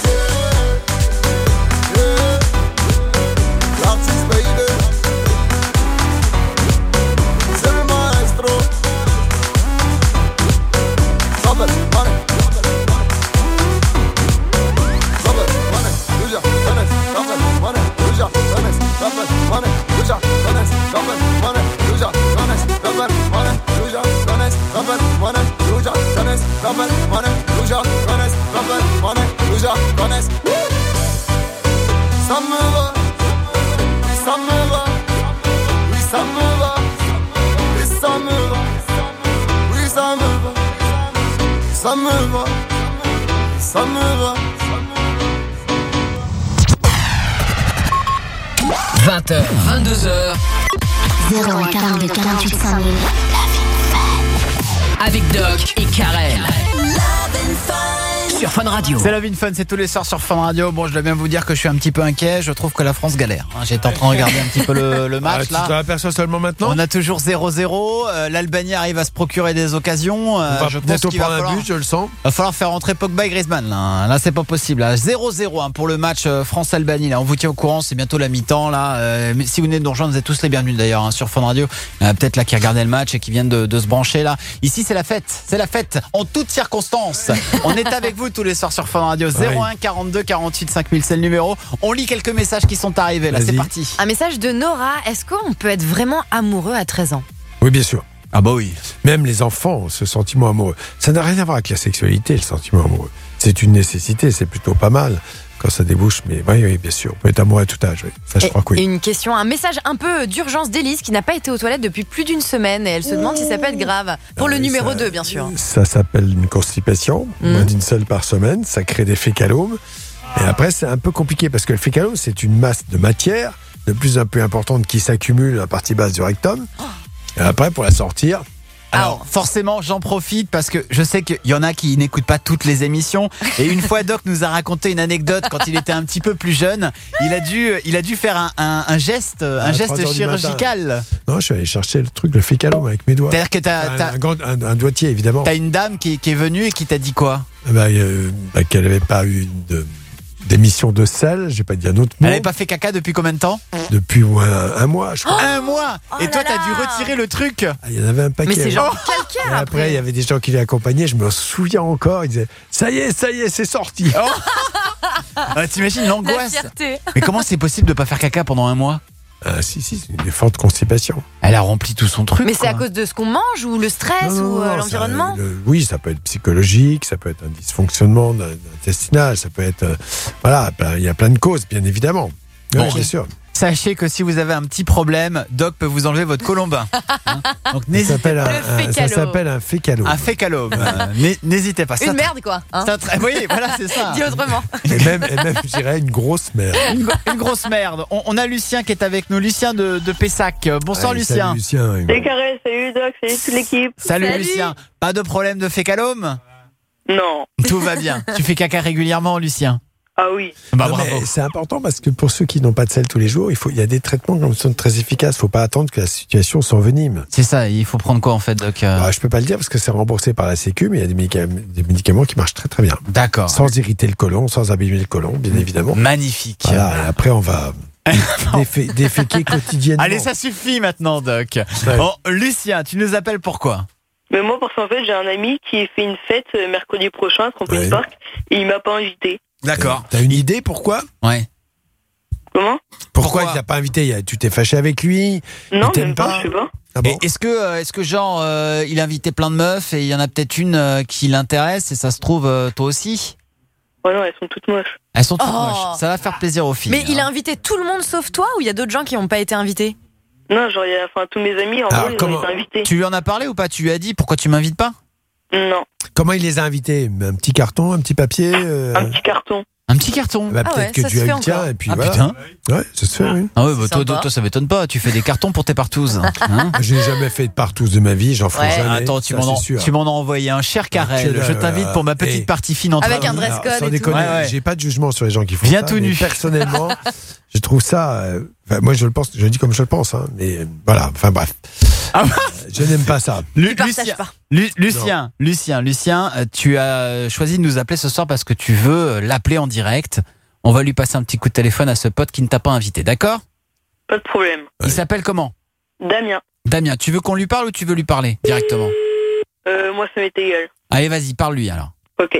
S17: Yeah, yeah. L'artiste baby, c'est le maestro. Robert, money. Robert, money. Luja, Dennis. Robert, money. Luja, Dennis. Robert, money. Luja, Dennis. Robert, money. Luja, Dennis. Robert, money. Luja, Dennis. Robert, money. Luja, Dennis. Robert, money. Luja, Dennis. Robert, money. Luja, Dennis. Ça me va, oui ça me va, oui ça me va, oui ça me va, oui ça me va, ça me va, ça me va.
S5: vingt heures, vingt-deux heures.
S6: zéro un quarante-deux quarante-huit cinq mille.
S5: Avec Doc et Karel. Sur Fun Radio.
S3: C'est Love in Fun, c'est tous les soirs sur Fun Radio. Bon, je dois bien vous dire que je suis un petit peu inquiet. Je trouve que la France galère. Hein, j'étais en train de regarder un petit peu le, le match.
S2: Ah,
S3: là.
S2: tu t'en aperçois seulement maintenant.
S3: On a toujours zéro zéro. Euh, L'Albanie arrive à se procurer des occasions. Euh,
S2: On va
S3: je
S2: bientôt
S3: pense qu'il va
S2: prendre un
S3: falloir,
S2: but, je le sens.
S3: va falloir faire rentrer Pogba et Griezmann. Là, là c'est pas possible. Là. zéro zéro hein, pour le match euh, France-Albanie. Là, on vous tient au courant. C'est bientôt la mi-temps. Là, euh, mais si vous venez de nous rejoindre, vous êtes tous les bienvenus d'ailleurs hein, sur Fun Radio. Euh, Peut-être là qui regardaient le match et qui viennent de, de se brancher là. Ici, c'est la fête. C'est la fête en toutes circonstances. On est avec vous tous les soirs sur Fun Radio. zéro un quarante-deux quarante-huit cinq mille, c'est le numéro. On lit quelques messages qui sont arrivés là, c'est parti.
S7: Un message de Nora. Est-ce qu'on peut être vraiment amoureux à treize ans?
S2: Oui, bien sûr.
S3: Ah bah oui.
S2: Même les enfants ont ce sentiment amoureux. Ça n'a rien à voir avec la sexualité, le sentiment amoureux. C'est une nécessité, c'est plutôt pas mal quand ça débouche. Mais oui, oui, bien sûr, on peut être amoureux à tout âge. Oui. Ça, je
S7: et,
S2: crois que oui.
S7: Et une question, un message un peu d'urgence d'Élise qui n'a pas été aux toilettes depuis plus d'une semaine et elle se demande si ça peut être grave. Pour
S2: Ah
S7: le
S2: oui,
S7: numéro
S2: ça-
S7: deux, bien sûr.
S2: Ça s'appelle une constipation,
S7: Mhm.
S2: moins d'une seule par semaine. Ça crée des fécalomes. Et après, c'est un peu compliqué parce que le fécalome, c'est une masse de matière de plus en plus importante qui s'accumule à la partie basse du rectum. Et après, pour la sortir,
S3: Alors, forcément, j'en profite parce que je sais qu'il y en a qui n'écoutent pas toutes les émissions. Et une fois, Doc nous a raconté une anecdote quand il était un petit peu plus jeune. Il a dû, il a dû faire un, un, un geste, un
S2: À
S3: geste
S2: trois heures du
S3: chirurgical.
S2: matin. Non, je suis allé chercher le truc, le fécalome avec mes doigts.
S3: C'est-à-dire que t'as,
S2: un,
S3: t'as-
S2: un grand- un- un doigtier, évidemment.
S3: T'as une dame qui, qui est venue et qui t'a dit quoi?
S2: Bah, euh, bah, qu'elle n'avait pas eu de, d'émission de sel, j'ai pas dit un autre mot.
S3: Elle n'avait pas fait caca depuis combien de temps?
S2: Depuis au moins un, un mois, je crois.
S3: Un mois. Et toi, t'as dû retirer le truc.
S2: Ah, il y en avait un paquet.
S7: Mais c'est genre
S2: Et
S7: calcaire
S2: après,
S7: après.
S2: il y avait des gens qui l'accompagnaient, je me souviens encore, ils disaient ça y est, ça y est, c'est sorti.
S3: Ah, t'imagines
S7: La
S3: l'angoisse?
S7: fierté.
S3: Mais comment c'est possible de pas faire caca pendant un mois?
S2: Ah, si, si, c'est une forte constipation.
S3: Elle a rempli tout son truc.
S7: Mais c'est
S3: quoi.
S7: à cause de ce qu'on mange ou le stress
S2: Non, non,
S7: ou euh,
S2: non,
S7: l'environnement
S2: ça, le- Oui, ça peut être psychologique, ça peut être un dysfonctionnement d'un- intestinal, ça peut être... euh, voilà, ben, il y a plein de causes, bien évidemment. Oui,
S3: Bon.
S2: bien sûr.
S3: Sachez que si vous avez un petit problème, Doc peut vous enlever votre colombin. Hein Donc
S2: Ça
S3: n'hésitez
S2: s'appelle un,
S3: pas.
S2: un- ça s'appelle un fécalome.
S3: Un fécalome. Euh, n'hé- N'hésitez pas.
S7: Une merde, quoi. Hein.
S3: Ça tra- Oui, voilà, c'est ça.
S7: Dit autrement.
S2: Et même, et même, je dirais, une grosse merde.
S3: Une, gro- une grosse merde. On, on a Lucien qui est avec nous. Lucien de, de Pessac. Euh, Bonsoir,
S2: Allez,
S3: Lucien.
S2: Salut, Lucien.
S1: Salut Carré, salut Doc, salut toute l'équipe.
S3: Salut,
S1: Salut.
S3: Lucien. Pas de problème de fécalome?
S1: Non.
S3: Tout va bien. Tu fais caca régulièrement, Lucien?
S1: Ah oui.
S3: Bah,
S2: Non,
S3: bravo.
S2: mais c'est important parce que pour ceux qui n'ont pas de sel tous les jours, il, faut, il y a des traitements qui sont très efficaces. Il ne faut pas attendre que la situation s'envenime.
S3: C'est ça, il faut prendre quoi en fait, Doc? euh
S2: Bah, je ne peux pas le dire parce que c'est remboursé par la Sécu, mais il y a des médicaments, des médicaments qui marchent très très bien.
S3: D'accord.
S2: Sans irriter le côlon, sans abîmer le côlon, bien évidemment.
S3: Magnifique.
S2: Voilà, et après on va défé- déféquer quotidiennement.
S3: Allez, ça suffit maintenant, Doc. Bon, Lucien, tu nous appelles pourquoi?
S1: Mais moi, parce qu'en fait, j'ai un ami qui fait une fête euh, mercredi prochain à Trampoline
S2: Ouais.
S1: Park et il m'a pas invité.
S3: D'accord.
S2: T'as une idée pourquoi?
S3: Ouais.
S1: Comment?
S2: Pourquoi, il t'a pas invité? Il y a- Tu t'es fâché avec lui?
S1: Non,
S2: Il t'aime
S1: même pas, je sais pas.
S2: Ah bon?
S3: Et est-ce que, euh, est-ce que genre, euh, il a invité plein de meufs et il y en a peut-être une euh, qui l'intéresse et ça se trouve euh, toi aussi?
S1: Ouais, non, elles sont toutes moches.
S3: Elles sont toutes
S7: Oh.
S3: moches. Ça va faire plaisir aux filles.
S7: Mais il a
S3: hein.
S7: invité tout le monde sauf toi ou il y a d'autres gens qui n'ont pas été invités?
S1: Non, genre, il y a, enfin, tous mes amis, en
S2: Alors,
S1: gros, ils
S2: comment-
S1: ont été invités.
S3: Tu lui en as parlé ou pas? Tu lui as dit pourquoi tu m'invites pas?
S1: Non,
S2: Comment il les a invités? Un petit carton, un petit papier euh,
S1: un petit carton.
S3: Un petit carton.
S2: bah,
S7: Ah
S2: peut-être
S7: ouais,
S2: que
S7: ça
S2: tu
S7: se
S2: as eu
S7: fait
S2: le tien
S7: encore.
S2: et puis
S3: Ah
S2: voilà.
S3: putain.
S2: Ouais, ça se fait, oui.
S3: Ah ouais, bah, toi,
S7: Sympa.
S3: toi, toi, ça m'étonne pas. Tu fais des cartons pour tes partous. Hein
S2: J'ai jamais fait de partous de ma vie, j'en ferai
S7: Ouais.
S2: jamais.
S3: Attends, tu
S2: ça,
S3: m'en,
S2: c'est
S3: as,
S2: sûr.
S3: tu m'en as envoyé un, cher Karel.
S2: Tu-
S3: Je t'invite pour ma petite
S2: Et-
S3: partie fine entre
S7: Avec un
S3: amis.
S7: dress
S2: Alors,
S7: code
S2: sans
S7: et tout.
S2: déconner,
S3: Ouais, ouais.
S2: j'ai pas de jugement sur les gens qui font
S3: Bien
S2: ça.
S3: tout
S2: mais
S3: nu.
S2: Personnellement, je trouve ça. euh, enfin, moi, je le pense, je le dis comme je le pense, hein, mais euh, voilà. Enfin bref,
S3: Ah,
S2: Euh, je n'aime pas ça.
S3: Lu-
S7: Tu partages
S3: Lucien,
S7: pas.
S3: Lu- Lucien, Lucien, Lucien, euh, tu as choisi de nous appeler ce soir parce que tu veux euh, l'appeler en direct. On va lui passer un petit coup de téléphone à ce pote qui ne t'a pas invité, d'accord?
S1: Pas de problème.
S3: Il s'appelle comment?
S1: Damien,
S3: Damien, tu veux qu'on lui parle ou tu veux lui parler directement?
S1: euh, moi, ça m'est égal.
S3: Allez, vas-y, parle-lui alors.
S1: Ok.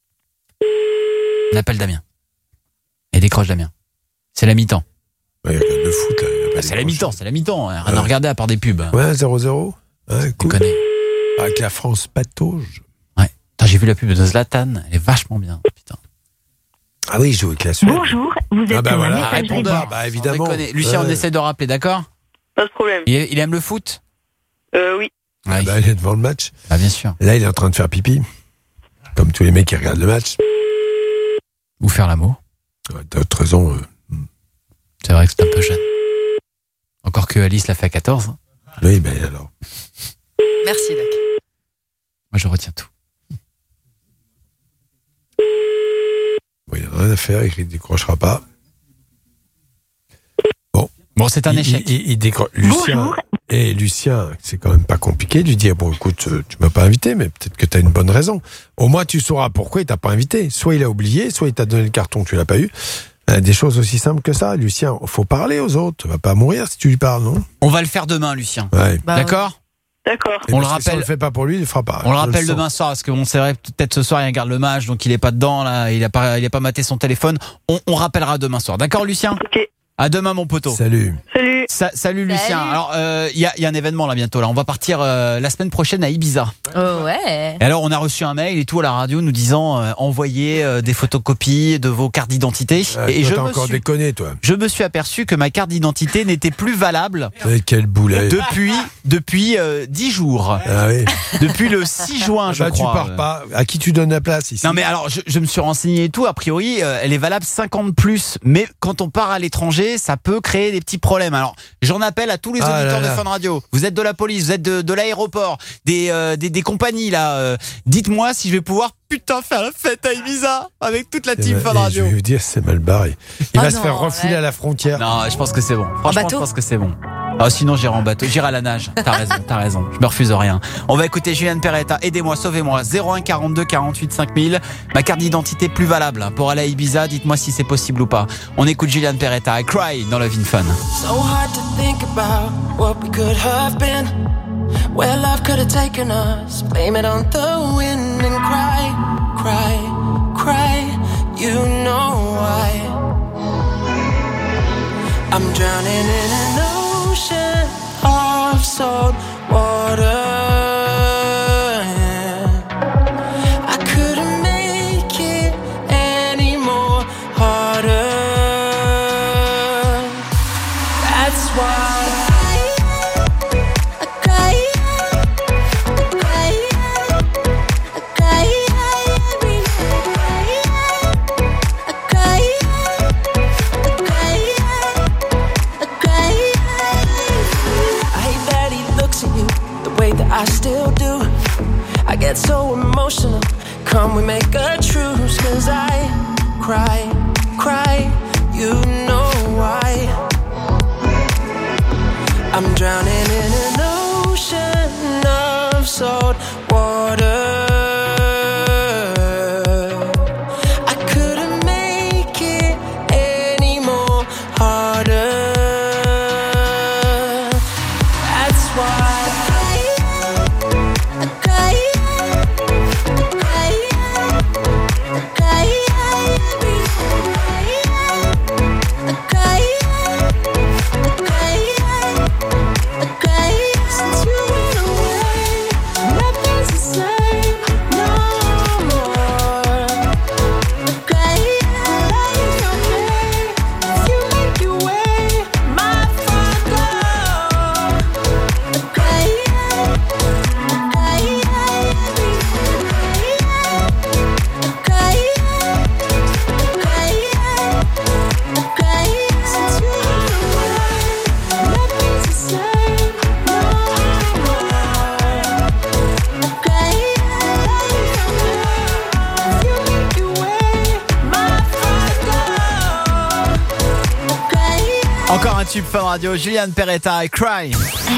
S3: On appelle Damien. Et décroche Damien. C'est la mi-temps.
S2: Ouais, il regarde le foot, là. il va pas
S3: Bah, c'est la
S2: décrocher.
S3: mi-temps, c'est la mi-temps. Rien à
S2: Ouais.
S3: regarder à part des pubs.
S2: Ouais, zéro zéro. Ouais,
S3: Tu
S2: cool.
S3: connais.
S2: Avec la France patauge.
S3: Ouais. Putain, j'ai vu la pub de Zlatan. Elle est vachement bien. Putain.
S2: Ah oui, il joue avec la Suède.
S15: Bonjour, vous êtes
S2: Ah bah
S15: sur la
S2: voilà,
S15: messagerie
S3: répondeur.
S15: box.
S2: Bah évidemment.
S3: Sans déconner. Lucien, on
S2: Ouais.
S3: essaie de rappeler, d'accord?
S1: Pas de problème.
S3: il, il aime le foot?
S1: Euh, oui.
S2: Ah
S3: Ouais.
S2: bah, il est devant le match.
S3: Bah, bien sûr.
S2: Et là, il est en train de faire pipi. Comme tous les mecs qui regardent le match.
S3: Ou faire l'amour.
S2: Ouais, D'autres raisons. euh,
S3: C'est vrai que c'est un peu jeune. Encore que Alice l'a fait à quatorze. hein.
S2: Oui, ben alors.
S7: Merci, Doc.
S3: Moi, je retiens tout.
S2: Bon, il n'a rien à faire, il ne décrochera pas.
S3: Bon, c'est un
S2: Il-
S3: échec.
S2: Il, il- il décroche. Lucien, et Lucien, c'est quand même pas compliqué de lui dire bon, écoute, euh, tu m'as pas invité, mais peut-être que tu as une bonne raison. Au moins, tu sauras pourquoi il t'a pas invité. Soit il a oublié, soit il t'a donné le carton, tu l'as pas eu. Euh, Des choses aussi simples que ça, Lucien. Faut parler aux autres. Tu vas pas mourir si tu lui parles, non?
S3: On va le faire demain, Lucien.
S2: Ouais.
S7: Bah,
S3: D'accord?
S1: D'accord.
S2: Et
S3: On le
S2: parce que si
S3: rappelle.
S2: on le fait pas pour lui, il le fera pas.
S3: On le
S2: Je
S3: rappelle
S2: sens.
S3: demain soir parce qu'on sait vrai peut-être ce soir il regarde le match donc il est pas dedans là, il a pas il a pas maté son téléphone. On, on rappellera demain soir. D'accord, Lucien?
S1: Ok.
S3: À demain, mon poteau.
S2: Salut.
S1: Salut.
S3: Sa- salut Lucien.
S7: Salut.
S3: Alors il y, a, y a un événement là bientôt là. On va partir euh, la semaine prochaine à Ibiza.
S7: Oh ouais.
S3: Et alors on a reçu un mail et tout à la radio nous disant euh, envoyez euh, des photocopies de vos cartes d'identité.
S2: Ah,
S3: et
S2: toi,
S3: je
S2: t'as
S3: me,
S2: encore
S3: suis,
S2: déconné, toi.
S3: je me suis aperçu que ma carte d'identité n'était plus valable
S2: Eh, quel boulet.
S3: depuis depuis euh, dix jours.
S2: Ah oui.
S3: Depuis le six juin,
S2: Ah
S3: je
S2: bah,
S3: crois.
S2: tu pars pas. À qui tu donnes la place ici?
S3: Non mais alors je, je me suis renseigné et tout, a priori euh, elle est valable cinquante plus, mais quand on part à l'étranger ça peut créer des petits problèmes. Alors j'en appelle à tous les
S2: Ah
S3: auditeurs
S2: là là.
S3: de Fun Radio, vous êtes de la police, vous êtes de, de l'aéroport, des, euh, des, des compagnies là, euh, dites-moi si je vais pouvoir putain faire la fête à Ibiza avec toute la team
S2: Et
S3: Fun
S2: je
S3: Radio.
S2: vais vous dire, c'est mal barré. Il
S7: Oh
S2: va se
S7: non,
S2: faire refouler
S7: ouais.
S2: à la frontière.
S3: Non je pense que c'est bon, franchement je
S7: bateau
S3: pense que c'est bon. Ah, sinon j'irai en bateau, j'irai à la nage. T'as raison, t'as raison. Je me refuse rien. On va écouter Julian Peretta. Aidez-moi, sauvez-moi. zéro un quarante-deux quarante-huit cinq mille. Ma carte d'identité plus valable hein, pour aller à Ibiza. Dites-moi si c'est possible ou pas. On écoute Julian Peretta. I Cry dans Love in Fun.
S21: So hard to think about what we could have been, where love could have taken us. Blame it on the wind and cry, cry, cry. You know why. I'm drowning in an ocean of salt water. I couldn't make it any more harder. That's why I cry, I cry, I cry every night. I cry, I cry, I cry. I hate that he looks at you the way that I still do. I get so emotional. Come we make a truce, 'cause I cry, cry, you know why. I'm drowning in an ocean of salt water. I couldn't make it any more harder. That's why I cry, I cry, I cry every night. I cry, I cry, I cry since you went away. Nothing's the same no more. I cry like your name if you make your way my front door. I cry, I cry every night. I cry, I cry, I cry since you went away. Nothing's the same no more. I cry like your name if you make your way my front door. I cry.
S3: Encore un tube Fun Radio, Juliane Perretta et Cry.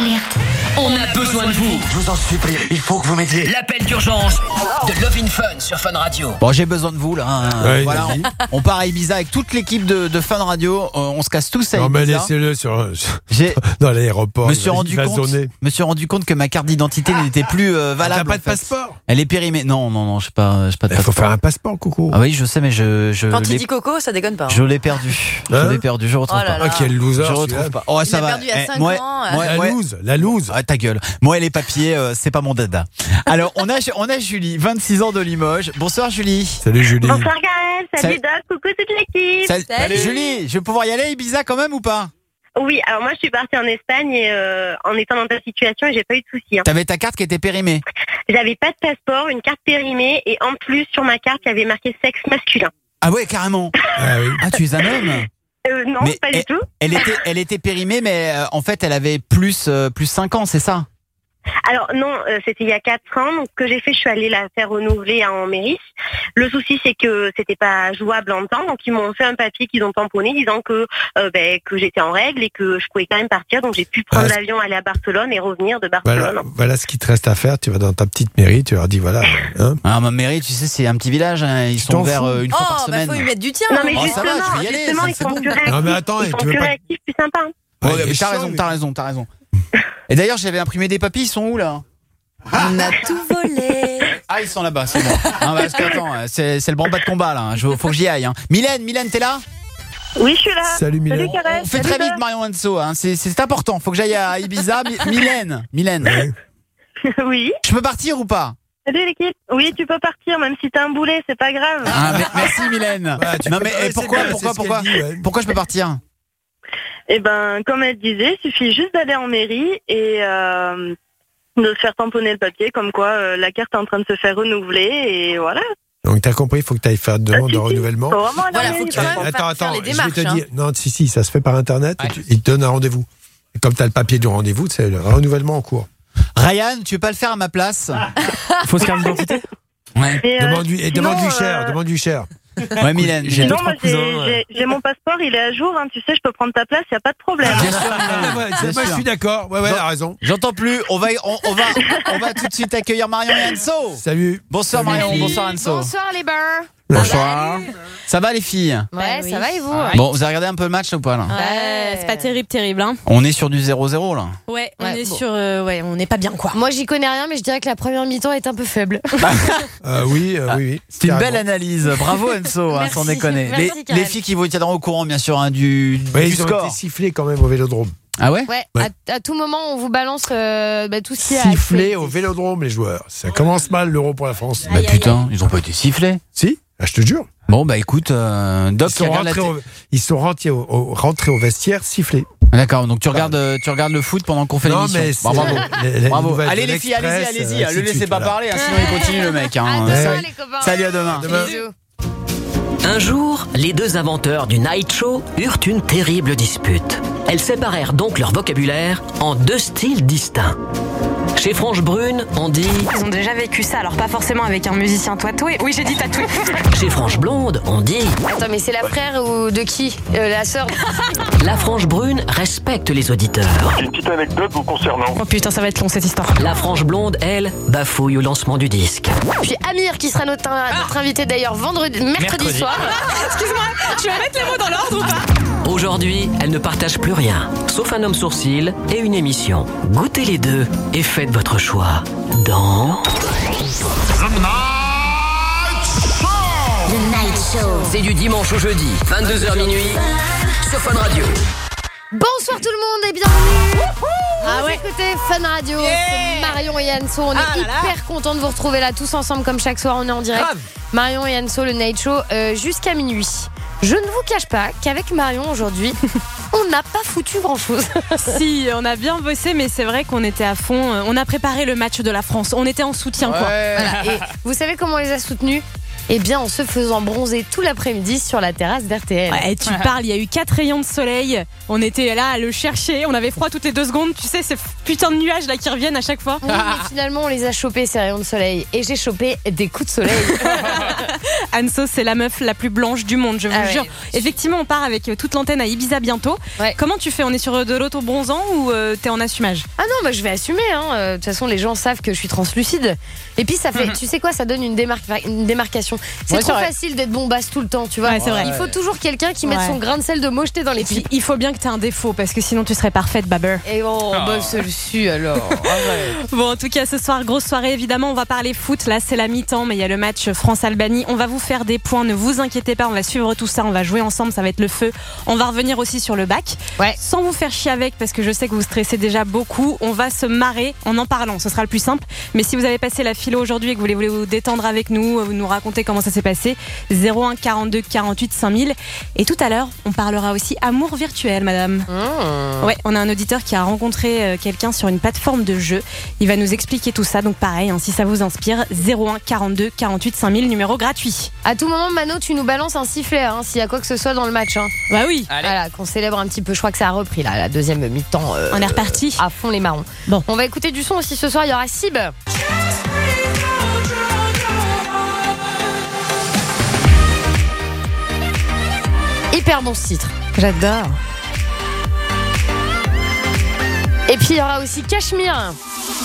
S5: On a besoin de vous.
S16: Je vous en supplie, il faut que vous m'aidiez.
S5: L'appel d'urgence de Love in Fun sur Fun Radio.
S3: Bon, j'ai besoin de vous là. hein.
S2: Ouais,
S3: voilà,
S2: vas-y.
S3: on, on part à Ibiza avec toute l'équipe de, de Fun Radio. Euh, on se casse tous à
S2: Non, mais
S3: Ibiza.
S2: laissez-le sur,
S3: J'ai-
S2: dans l'aéroport.
S3: me
S2: il
S3: suis
S2: va-
S3: rendu
S2: il va
S3: compte,
S2: zoner.
S3: me suis rendu compte que ma carte d'identité n'était plus euh, valable.
S2: T'as pas
S3: en
S2: de
S3: fait.
S2: passeport?
S3: Elle est périmée. Non, non, non, je sais pas, j'ai pas de
S2: Il faut
S3: passeport.
S2: faire un passeport, coucou.
S3: Ah oui, je sais, mais je, je
S7: Quand il
S3: l'ai,
S7: dit Coco, ça déconne pas. hein.
S3: je l'ai perdu.
S2: Hein
S3: je l'ai perdu. Je retrouve
S7: Oh là
S3: pas.
S7: là.
S2: Ah, quel loser.
S3: Je
S2: celui-là.
S3: retrouve pas. Oh,
S7: Il
S3: ça
S7: l'a
S3: va.
S7: perdu il y a
S3: Eh,
S7: cinq
S3: moi-
S7: ans, euh.
S3: moi-
S2: La
S3: moi-
S2: loose, la loose.
S3: Ouais, ta gueule. Moi et les papiers, euh, c'est pas mon dada. Alors, on a, on a Julie, vingt-six ans de Limoges. Bonsoir Julie.
S2: Salut Julie.
S1: Bonsoir Gaël, salut
S3: Salut.
S1: Doc, coucou toute l'équipe.
S3: Salut.
S7: Salut.
S3: Julie, je vais pouvoir y aller à Ibiza quand même ou pas?
S1: Oui, alors moi je suis partie en Espagne et euh, en étant dans ta situation et j'ai pas eu de soucis. Hein.
S3: T'avais ta carte qui était périmée.
S1: J'avais pas de passeport, une carte périmée et en plus sur ma carte il y avait marqué sexe masculin.
S3: Ah ouais, carrément.
S2: Ah oui.
S3: Ah, tu es un homme.
S1: Euh, non,
S3: Mais
S1: pas
S3: elle,
S1: du tout.
S3: Elle était, elle était périmée, mais euh, en fait, elle avait plus, euh, plus cinq ans, c'est ça?
S1: Alors non, euh, c'était il y a quatre ans. Donc ce que j'ai fait, je suis allée la faire renouveler en mairie. Le souci, c'est que c'était pas jouable en temps, donc ils m'ont fait un papier qu'ils ont tamponné, disant que euh, ben, que j'étais en règle et que je pouvais quand même partir. Donc j'ai pu prendre
S2: Ouais.
S1: l'avion, aller à Barcelone et revenir de Barcelone.
S2: Voilà, voilà ce qui te reste à faire. Tu vas dans ta petite mairie, tu leur dis voilà. Hein.
S3: Ah, ma mairie, tu sais, c'est un petit village. hein, Ils sont
S2: t'en
S3: ouverts
S2: fous.
S3: euh, une fois par
S7: Oh, bah
S3: semaine.
S7: faut y mettre du tien.
S1: Non mais
S3: Oh, ça
S1: justement,
S3: va, je vais y aller,
S1: justement,
S3: ça,
S1: ils
S3: c'est
S1: sont
S3: bon.
S1: plus réactifs.
S2: Non, mais attends,
S1: ils
S2: et
S1: sont
S2: tu veux
S1: plus
S2: pas-
S1: réactifs, plus sympas. hein.
S3: Ouais,
S2: Ouais,
S3: mais
S2: mais
S3: t'as
S2: ça,
S3: raison,
S2: mais-
S3: t'as raison, t'as raison. Et d'ailleurs, j'avais imprimé des papiers, ils sont où là?
S7: On a tout volé.
S3: Ah, ils sont là-bas, c'est bon. Non, parce que attends, c'est, c'est le branle-bas de combat là. Je, faut que j'y aille. Hein. Mylène, Mylène, t'es là?
S1: Oui, je suis là.
S2: Salut Mylène.
S1: Salut Karel.
S3: On fait
S1: Salut,
S3: très
S1: Doc.
S3: vite, Marion Anso. Hein. C'est, c'est important. Faut que j'aille à Ibiza. Mi- Mylène, Mylène.
S1: Oui.
S3: Je peux partir ou pas?
S1: Salut l'équipe. Oui, tu peux partir, même si t'as un boulet, c'est pas grave.
S3: Ah, mais- merci Mylène.
S2: Ouais, tu
S3: non
S2: peux-
S3: mais
S2: ouais,
S3: et
S2: c'est
S3: pourquoi,
S2: bien,
S3: pourquoi,
S2: c'est ce qu'elle
S3: pourquoi,
S2: dit, ouais.
S3: pourquoi je peux partir?
S1: Eh ben, comme elle disait, il suffit juste d'aller en mairie et euh, de se faire tamponner le papier, comme quoi euh, la carte est en train de se faire renouveler et voilà.
S2: Donc t'as compris, il faut que tu ailles faire une demande de renouvellement.
S1: Faut vraiment aller en
S7: Voilà,
S1: mairie.
S7: faut que tu vas
S2: Eh, attends,
S7: faire
S2: attends,
S7: les
S2: je vais
S7: démarches.
S2: te
S7: hein.
S2: dire. Non, si, si, ça se fait par internet.
S3: Ouais.
S2: Et tu- ils te donnent un rendez-vous. Et comme tu as le papier du rendez-vous, c'est le renouvellement en cours.
S3: Ryan, tu veux pas le faire à ma place?
S19: Fausse carte d'identité.
S3: Ouais.
S1: Et, euh,
S2: Demande-lui, et
S1: sinon,
S2: demande-lui cher,
S1: euh,
S2: demande-lui cher.
S3: Ouais, Mylène. J'ai
S1: Sinon,
S19: deux,
S1: moi,
S19: trois
S1: j'ai
S19: cousins, ouais.
S1: j'ai- j'ai mon passeport, il est à jour, hein, tu sais, je peux prendre ta place, il n'y a pas de problème.
S3: Bien sûr,
S2: Ah,
S3: Mylène.
S2: ouais,
S3: Bien
S2: c'est- moi, je
S3: sûr.
S2: suis d'accord. Ouais, ouais, elle a raison.
S3: J'entends plus. On va, on, on va, on va tout de suite accueillir Marion et Anso.
S2: Salut.
S3: Bonsoir
S2: Salut.
S3: Marion, bonsoir Anso.
S12: Bonsoir les bars.
S3: Bonsoir. Ça va les filles?
S12: Ouais,
S7: oui.
S12: ça va et vous?
S3: Bon, vous avez regardé un peu le match là, ou pas là?
S4: Ouais, c'est pas terrible, terrible. Hein.
S3: On est sur du zéro zéro là.
S4: Ouais, on
S12: Ouais,
S4: est
S12: bon.
S4: sur. euh, ouais, on n'est pas bien quoi.
S12: Moi, j'y connais rien, mais je dirais que la première mi-temps est un peu faible.
S2: Euh, oui, euh, oui, oui.
S3: C'est une
S2: Carrément.
S3: belle analyse. Bravo Enzo, hein,
S12: Merci,
S3: sans déconner.
S12: merci,
S3: Les,
S12: Karen.
S3: les filles qui vous tiendront au courant, bien sûr, hein, du,
S2: Ouais,
S3: du
S2: ils ont
S3: score.
S2: été sifflés quand même au Vélodrome.
S3: Ah ouais?
S12: Ouais,
S2: Ouais.
S12: À, à tout moment, on vous balance euh, bah, tout ce qui est.
S2: Sifflés au Vélodrome, les joueurs. Ça commence mal l'Euro pour la France.
S3: Bah putain, ils ont pas été sifflés.
S2: Si, ah, je te jure.
S3: Bon bah écoute, euh, Doc,
S2: Ils
S3: tu
S2: sont,
S3: regardes la
S2: rentrés
S3: télé-
S2: au, ils sont rentrés, au, au- rentrés au vestiaire sifflés.
S3: D'accord, donc tu regardes, euh, tu regardes le foot pendant qu'on fait
S2: Non,
S3: l'émission.
S2: mais c'est-
S3: Bah, bravo.
S2: les- les
S3: Bravo.
S2: nouvelles
S3: Allez
S2: de
S3: les filles, allez-y,
S2: l'Express,
S3: allez-y.
S2: euh,
S3: Le
S2: ainsi de
S3: laissez
S2: suite,
S3: pas
S2: voilà.
S3: parler, hein, sinon il continue le mec. Hein.
S12: À
S2: Ouais,
S12: demain,
S2: ouais.
S12: les copains.
S3: Salut, à demain.
S2: Demain.
S12: Bisous.
S5: Un jour, les deux inventeurs du Night Show eurent une terrible dispute. Elles séparèrent donc leur vocabulaire en deux styles distincts. Chez Franche Brune, on dit...
S4: Ils ont déjà vécu ça, alors pas forcément avec un musicien tatoué. Oui, j'ai dit tatoué.
S5: Chez Franche Blonde, on dit...
S12: Attends, mais c'est la frère ou de qui? Euh, La sœur?
S5: La Franche Brune respecte les auditeurs.
S14: J'ai une petite anecdote vous concernant.
S4: Oh putain, ça va être long cette histoire.
S5: La Franche Blonde, elle, bafouille au lancement du disque.
S12: Puis Amir, qui sera notre, notre invité d'ailleurs vendredi, mercredi,
S3: Mercredi.
S12: soir.
S4: Excuse-moi, tu vas mettre les mots dans l'ordre ou pas?
S5: Aujourd'hui, elle ne partage plus rien, sauf un homme sourcil et une émission. Goûtez les deux et faites votre choix dans...
S6: The Night Show.
S5: C'est du dimanche au jeudi, vingt-deux heures minuit, sur Fun Radio.
S12: Bonsoir tout le monde et bienvenue.
S4: Ah
S12: Vous
S4: ouais.
S12: écoutez Fun Radio,
S4: Yeah.
S12: c'est Marion et Anso. On est
S4: Ah là là.
S12: hyper contents de vous retrouver là tous ensemble comme chaque soir. On est en direct.
S3: Grave.
S12: Marion et Anso, le Night Show, euh, jusqu'à minuit. Je ne vous cache pas qu'avec Marion aujourd'hui, on n'a pas foutu grand chose.
S4: Si, on a bien bossé, mais c'est vrai qu'on était à fond. euh, On a préparé le match de la France. On était en soutien quoi.
S12: Voilà. Et vous savez comment on les a soutenus? Eh bien, en se faisant bronzer tout l'après-midi sur la terrasse d'R T L.
S4: Ouais, tu parles, il y a eu quatre rayons de soleil. On était là à le chercher. On avait froid toutes les deux secondes. Tu sais, ces putains de nuages là qui reviennent à chaque fois.
S12: Oui, mais finalement, on les a chopés, ces rayons de soleil. Et j'ai chopé des coups de soleil.
S4: Anso, c'est la meuf la plus blanche du monde, je vous
S12: Ah ouais.
S4: jure. Effectivement, on part avec toute l'antenne à Ibiza bientôt.
S12: Ouais.
S4: Comment tu fais? On est sur de l'auto-bronzant ou euh, t'es en assumage?
S12: Ah non, bah, je vais assumer. hein. Euh, De toute façon, les gens savent que je suis translucide. Et puis, ça fait, tu sais quoi, ça donne une, démarca- une démarcation. C'est
S4: Ouais,
S12: trop
S4: c'est vrai.
S12: facile d'être bombasse tout le temps, tu vois.
S4: Ouais, c'est vrai.
S12: Il faut toujours quelqu'un qui mette
S4: Ouais.
S12: son grain de sel de mocheté dans les
S4: Puis,
S12: pipes.
S4: il faut bien que t'aies un défaut parce que sinon tu serais parfaite, Baber.
S12: Et oh, bah, celui-ci alors.
S4: Bon, en tout cas, ce soir, grosse soirée. Évidemment, on va parler foot. Là, c'est la mi-temps, mais il y a le match France-Albanie. On va vous faire des points. Ne vous inquiétez pas. On va suivre tout ça. On va jouer ensemble. Ça va être le feu. On va revenir aussi sur le bac.
S12: Ouais.
S4: Sans vous faire chier avec, parce que je sais que vous stressez déjà beaucoup. On va se marrer en en parlant. Ce sera le plus simple. Mais si vous avez passé la philo aujourd'hui et que vous voulez vous détendre avec nous, vous nous raconter comment ça s'est passé, zéro un quarante-deux quarante-huit cinq mille. Et tout à l'heure, on parlera aussi amour virtuel, madame.
S12: Mmh.
S4: Ouais, on a un auditeur qui a rencontré euh, quelqu'un sur une plateforme de jeu. Il va nous expliquer tout ça. Donc pareil, hein, si ça vous inspire, zéro un quarante-deux quarante-huit cinq mille, numéro gratuit.
S12: À tout moment, Mano, tu nous balances un sifflet hein, s'il y a quoi que ce soit dans le match. Hein.
S4: Bah oui.
S12: Voilà, qu'on célèbre un petit peu. Je crois que ça a repris là, la deuxième mi-temps. euh,
S4: On est reparti.
S12: À fond les marrons.
S4: Bon.
S12: On va écouter du son aussi ce soir. Il y aura Sib. Hyper bon ce titre.
S4: J'adore.
S12: Et puis il y aura aussi Cachemire.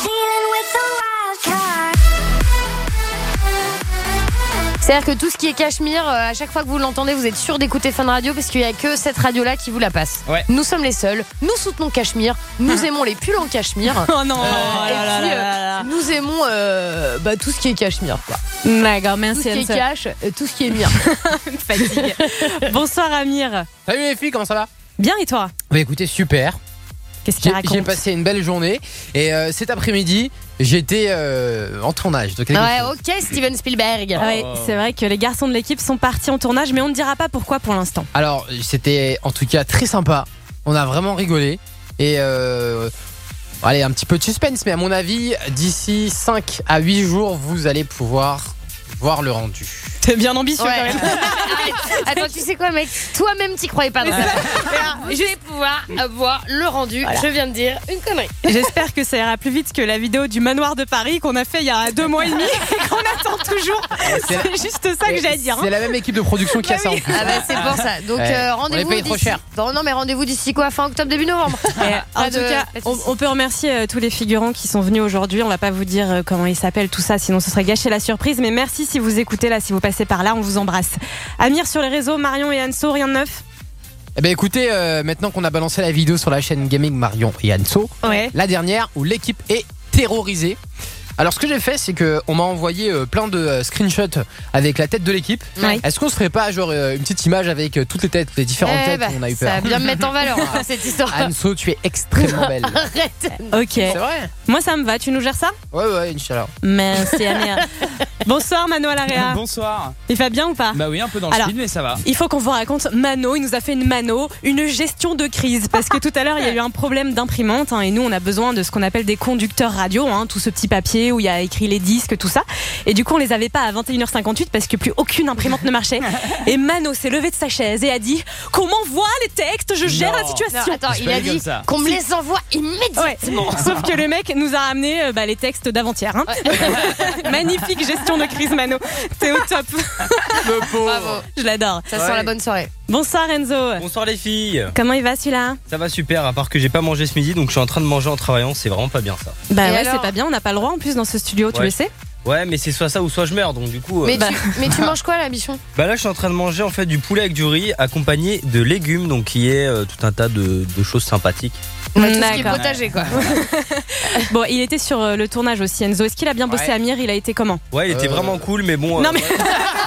S12: C'est-à-dire que tout ce qui est Cachemire, euh, à chaque fois que vous l'entendez, vous êtes sûr d'écouter Fun Radio parce qu'il n'y a que cette radio-là qui vous la passe.
S3: Ouais.
S12: Nous sommes les seuls, nous soutenons Cachemire, nous aimons les pulls en Cachemire.
S4: Oh non.
S12: Euh,
S4: Oh là là
S12: et puis,
S4: là
S12: euh,
S4: là là.
S12: nous aimons euh, bah, tout ce qui est Cachemire. Quoi.
S4: D'accord,
S12: Tout
S4: merci
S12: ce qui est
S4: Anne-Sophie.
S12: cash, euh, tout ce qui est mire.
S4: Fatigue. Bonsoir Amir.
S10: Salut les filles, comment ça va?
S4: Bien et toi?
S10: Bah écoutez, super.
S4: Qu'est-ce qu'il
S10: J'ai
S4: raconte?
S10: j'ai passé une belle journée et euh, cet après-midi, j'étais euh, en tournage de quelque
S12: Ouais,
S10: chose.
S12: ok, Steven Spielberg.
S4: Ah ouais, c'est vrai que les garçons de l'équipe sont partis en tournage, mais on ne dira pas pourquoi pour l'instant.
S10: Alors, c'était en tout cas très sympa. On a vraiment rigolé et euh, allez, un petit peu de suspense, mais à mon avis, d'ici cinq à huit jours, vous allez pouvoir voir le rendu.
S4: T'es bien ambitieux
S12: Ouais.
S4: quand même.
S12: Attends, tu sais quoi, mec? Toi-même, t'y croyais pas. Dans ça. Alors, je vais pouvoir avoir le rendu.
S4: Voilà.
S12: Je viens de dire une connerie.
S4: J'espère que ça ira plus vite que la vidéo du manoir de Paris qu'on a fait il y a deux mois et demi et qu'on attend toujours.
S10: C'est
S4: C'est juste ça que j'ai à dire.
S10: C'est
S4: hein.
S10: la même équipe de production qui a
S4: Bah
S10: ça
S4: oui.
S10: en plus.
S12: Ah bah c'est pour ça. Donc
S10: Ouais.
S12: euh,
S10: On
S12: rendez-vous
S10: les paye trop
S12: d'ici-
S10: cher.
S12: Non, non mais rendez-vous d'ici quoi, fin octobre début novembre.
S4: Et en
S12: Pas
S4: tout
S12: de-
S4: cas,
S12: pas de
S4: on,
S12: soucis.
S4: on peut remercier euh, tous les figurants qui sont venus aujourd'hui. On va pas vous dire euh, comment ils s'appellent, tout ça, sinon ce serait gâcher la surprise. Mais merci si vous écoutez là, si vous passez passez par là, on vous embrasse. Amir sur les réseaux, Marion et Anso, rien de neuf?
S10: Eh ben écoutez, euh, maintenant qu'on a balancé la vidéo sur la chaîne Gaming Marion et Anso,
S4: ouais.
S10: la dernière où l'équipe est terrorisée. Alors ce que j'ai fait, c'est que on m'a envoyé euh, plein de euh, screenshots avec la tête de l'équipe.
S7: Ouais.
S10: Est-ce qu'on se ferait pas genre euh, une petite image avec euh, toutes les têtes, les différentes
S7: Eh
S10: têtes
S7: bah,
S10: où on a eu peur?
S7: Ça va bien me mettre en valeur hein, cette histoire.
S10: Anso, tu es extrêmement belle.
S7: Arrête.
S4: Ok.
S10: C'est vrai?
S4: Moi ça me va, tu nous gères ça?
S10: Ouais ouais, Inch'Allah.
S4: Merci Amir. Bonsoir Mano à l'Area.
S19: Bonsoir.
S4: Il va bien ou pas?
S19: Bah oui, un peu dans le
S4: Alors,
S19: speed, mais ça va.
S4: Il faut qu'on vous raconte Mano, il nous a fait une Mano, une gestion de crise. Parce que tout à l'heure, il y a eu un problème d'imprimante. Hein, et nous, on a besoin de ce qu'on appelle des conducteurs radio. Hein, tout ce petit papier où il y a écrit les disques, tout ça. Et du coup, on les avait pas à vingt et une heures cinquante-huit parce que plus aucune imprimante ne marchait. Et Mano s'est levé de sa chaise et a dit qu'on m'envoie les textes, je gère
S19: Non.
S4: la situation.
S7: Non, attends, il a dit qu'on me les envoie immédiatement.
S4: Ouais. Sauf que le mec nous a ramené euh, bah, les textes d'avant-hier. Hein. Ouais. Magnifique gestion de crise, Mano. T'es au top.
S10: Le pauvre.
S7: Bravo.
S4: Je l'adore.
S7: Ça sent la bonne soirée.
S4: Bonsoir Enzo.
S9: Bonsoir les filles.
S4: Comment il va celui-là?
S9: Ça va super, à part que j'ai pas mangé ce midi, donc je suis en train de manger en travaillant, c'est vraiment pas bien ça.
S4: Bah
S7: Et
S4: ouais,
S7: alors
S4: c'est pas bien, on n'a pas le droit en plus dans ce studio, tu
S9: Ouais.
S4: le sais?
S9: Ouais, mais c'est soit ça ou soit je meurs, donc du coup. euh,
S7: Mais,
S9: bah...
S7: tu, mais tu manges quoi là, bichon?
S9: bah là, je suis en train de manger en fait du poulet avec du riz accompagné de légumes, donc qui est euh, tout un tas de, de choses sympathiques.
S7: Tout ce qui est
S4: D'accord.
S7: potager quoi.
S4: Bon, il était sur euh, le tournage aussi, Enzo. Est-ce qu'il a bien bossé
S10: Ouais.
S4: Amir? Il a été comment?
S9: Ouais, il était
S10: Euh.
S9: vraiment cool, mais bon. euh,
S4: Non mais.
S9: ouais.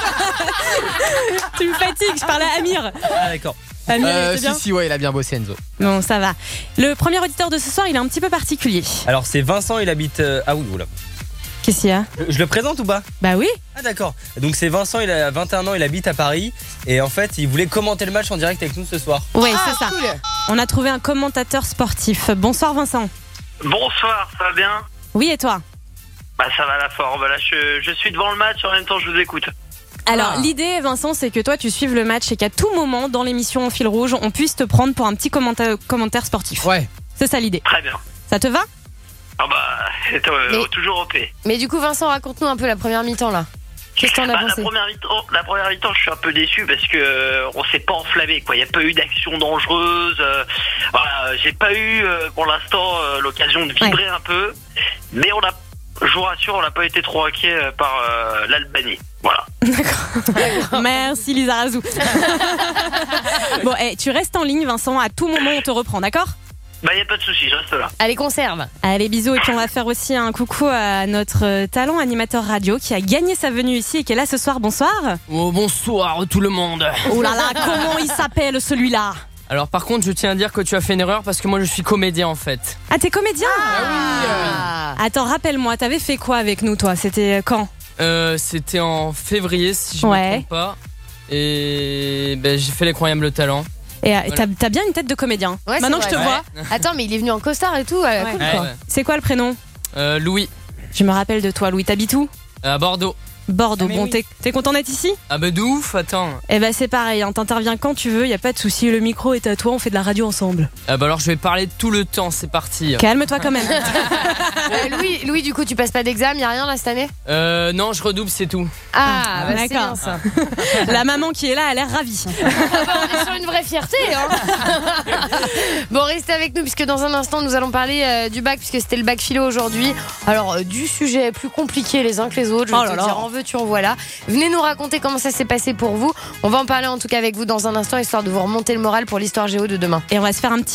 S4: Tu me fatigues, je parle à Amir.
S9: Ah, d'accord.
S4: Amir, il
S10: Euh,
S4: était bien?
S10: si si ouais, il a bien bossé Enzo.
S4: Bon, ça va. Le premier auditeur de ce soir, il est un petit peu particulier.
S9: Alors, c'est Vincent, il habite. euh, Ah oui, oula.
S4: Qu'est-ce qu'il y a?
S9: Je le présente ou pas?
S4: Bah oui.
S9: Ah, d'accord. Donc, c'est Vincent, il a vingt et un ans, il habite à Paris, et en fait, il voulait commenter le match en direct avec nous ce soir.
S4: Ouais,
S7: Ah,
S4: c'est ça.
S7: cool.
S4: On a trouvé un commentateur sportif. Bonsoir Vincent.
S11: Bonsoir, ça va bien?
S4: Oui, et toi?
S11: Bah ça va la forme, là je, je suis devant le match, en même temps je vous écoute.
S4: Alors,
S7: Ah.
S4: l'idée, Vincent, c'est que toi, tu suives le match et qu'à tout moment, dans l'émission En Fil Rouge, on puisse te prendre pour un petit commenta- commentaire sportif.
S10: Ouais.
S4: C'est ça l'idée.
S11: Très bien.
S4: Ça te va?
S11: Ah bah, c'est euh,
S7: Mais-
S11: toujours O P.
S7: Mais du coup, Vincent, raconte-nous un peu la première mi-temps là. Qu'est-ce que t'en as
S11: Bah, la
S7: pensé?
S11: première mi-temps, la première mi-temps, je suis un peu déçu parce que euh, on s'est pas enflammé quoi. Il y a pas eu d'action dangereuse. euh, voilà, j'ai pas eu euh, pour l'instant euh, l'occasion de vibrer un peu, mais on a, je vous rassure, on n'a pas été trop inquiet euh, par euh, l'Albanie. Voilà.
S4: Merci Lisa Razou. Bon, eh, tu restes en ligne, Vincent. À tout moment, on te reprend, d'accord?
S11: Bah y a pas de souci, je reste là.
S7: Allez, conserve.
S4: Allez, bisous. Et puis, on va faire aussi un coucou à notre euh, talent animateur radio qui a gagné sa venue ici et qui est là ce soir. Bonsoir.
S20: Oh, bonsoir tout le monde.
S4: Oh là là, comment il s'appelle celui-là?
S20: Alors par contre, je tiens à dire que tu as fait une erreur parce que moi je suis comédien en fait.
S4: Ah, t'es comédien?
S7: Ah.
S4: Attends, rappelle-moi, t'avais fait quoi avec nous, toi? C'était quand?
S20: Euh, c'était en février si je
S4: Ouais.
S20: me trompe pas. Et ben, j'ai fait l'incroyable talent.
S4: Et euh,
S20: Voilà.
S4: t'as, t'as bien une tête de comédien.
S7: Ouais, c'est
S4: Maintenant que
S7: vrai.
S4: je te vois.
S20: Ouais.
S7: Attends, mais il est venu en costard et tout. euh,
S4: Ouais.
S7: cool,
S20: Ouais,
S7: quoi.
S20: ouais.
S4: C'est quoi le prénom?
S20: Euh, Louis,
S4: Je me rappelle de toi, Louis. T'habites où?
S20: à Bordeaux.
S4: Bordeaux.
S20: Ah, mais
S4: Bon,
S20: oui.
S4: t'es, t'es content d'être ici?
S20: Ah bah de ouf, attends.
S4: Eh ben c'est pareil, hein, t'interviens quand tu veux, y a pas de souci. Le micro est à toi, on fait de la radio ensemble.
S20: Ah bah alors je vais parler tout le temps, c'est parti.
S4: Calme-toi quand même.
S7: Euh, Louis, Louis, du coup, tu passes pas d'examen, y a rien là cette année?
S20: Euh, non, je redouble, c'est tout.
S7: Ah, bah, c'est
S4: d'accord.
S7: bien ça.
S4: La maman qui est là a l'air ravie.
S7: Ah bah, on est sur une vraie fierté. Hein. Bon, restez avec nous puisque dans un instant nous allons parler euh, du bac puisque c'était le bac philo aujourd'hui. Alors euh, du sujet plus compliqué les uns que les autres. Je vais
S4: Oh
S7: te
S4: là là.
S7: dire en veux-tu en voilà. Venez nous raconter comment ça s'est passé pour vous. On va en parler en tout cas avec vous dans un instant histoire de vous remonter le moral pour l'histoire géo de demain.
S4: Et on va se faire un petit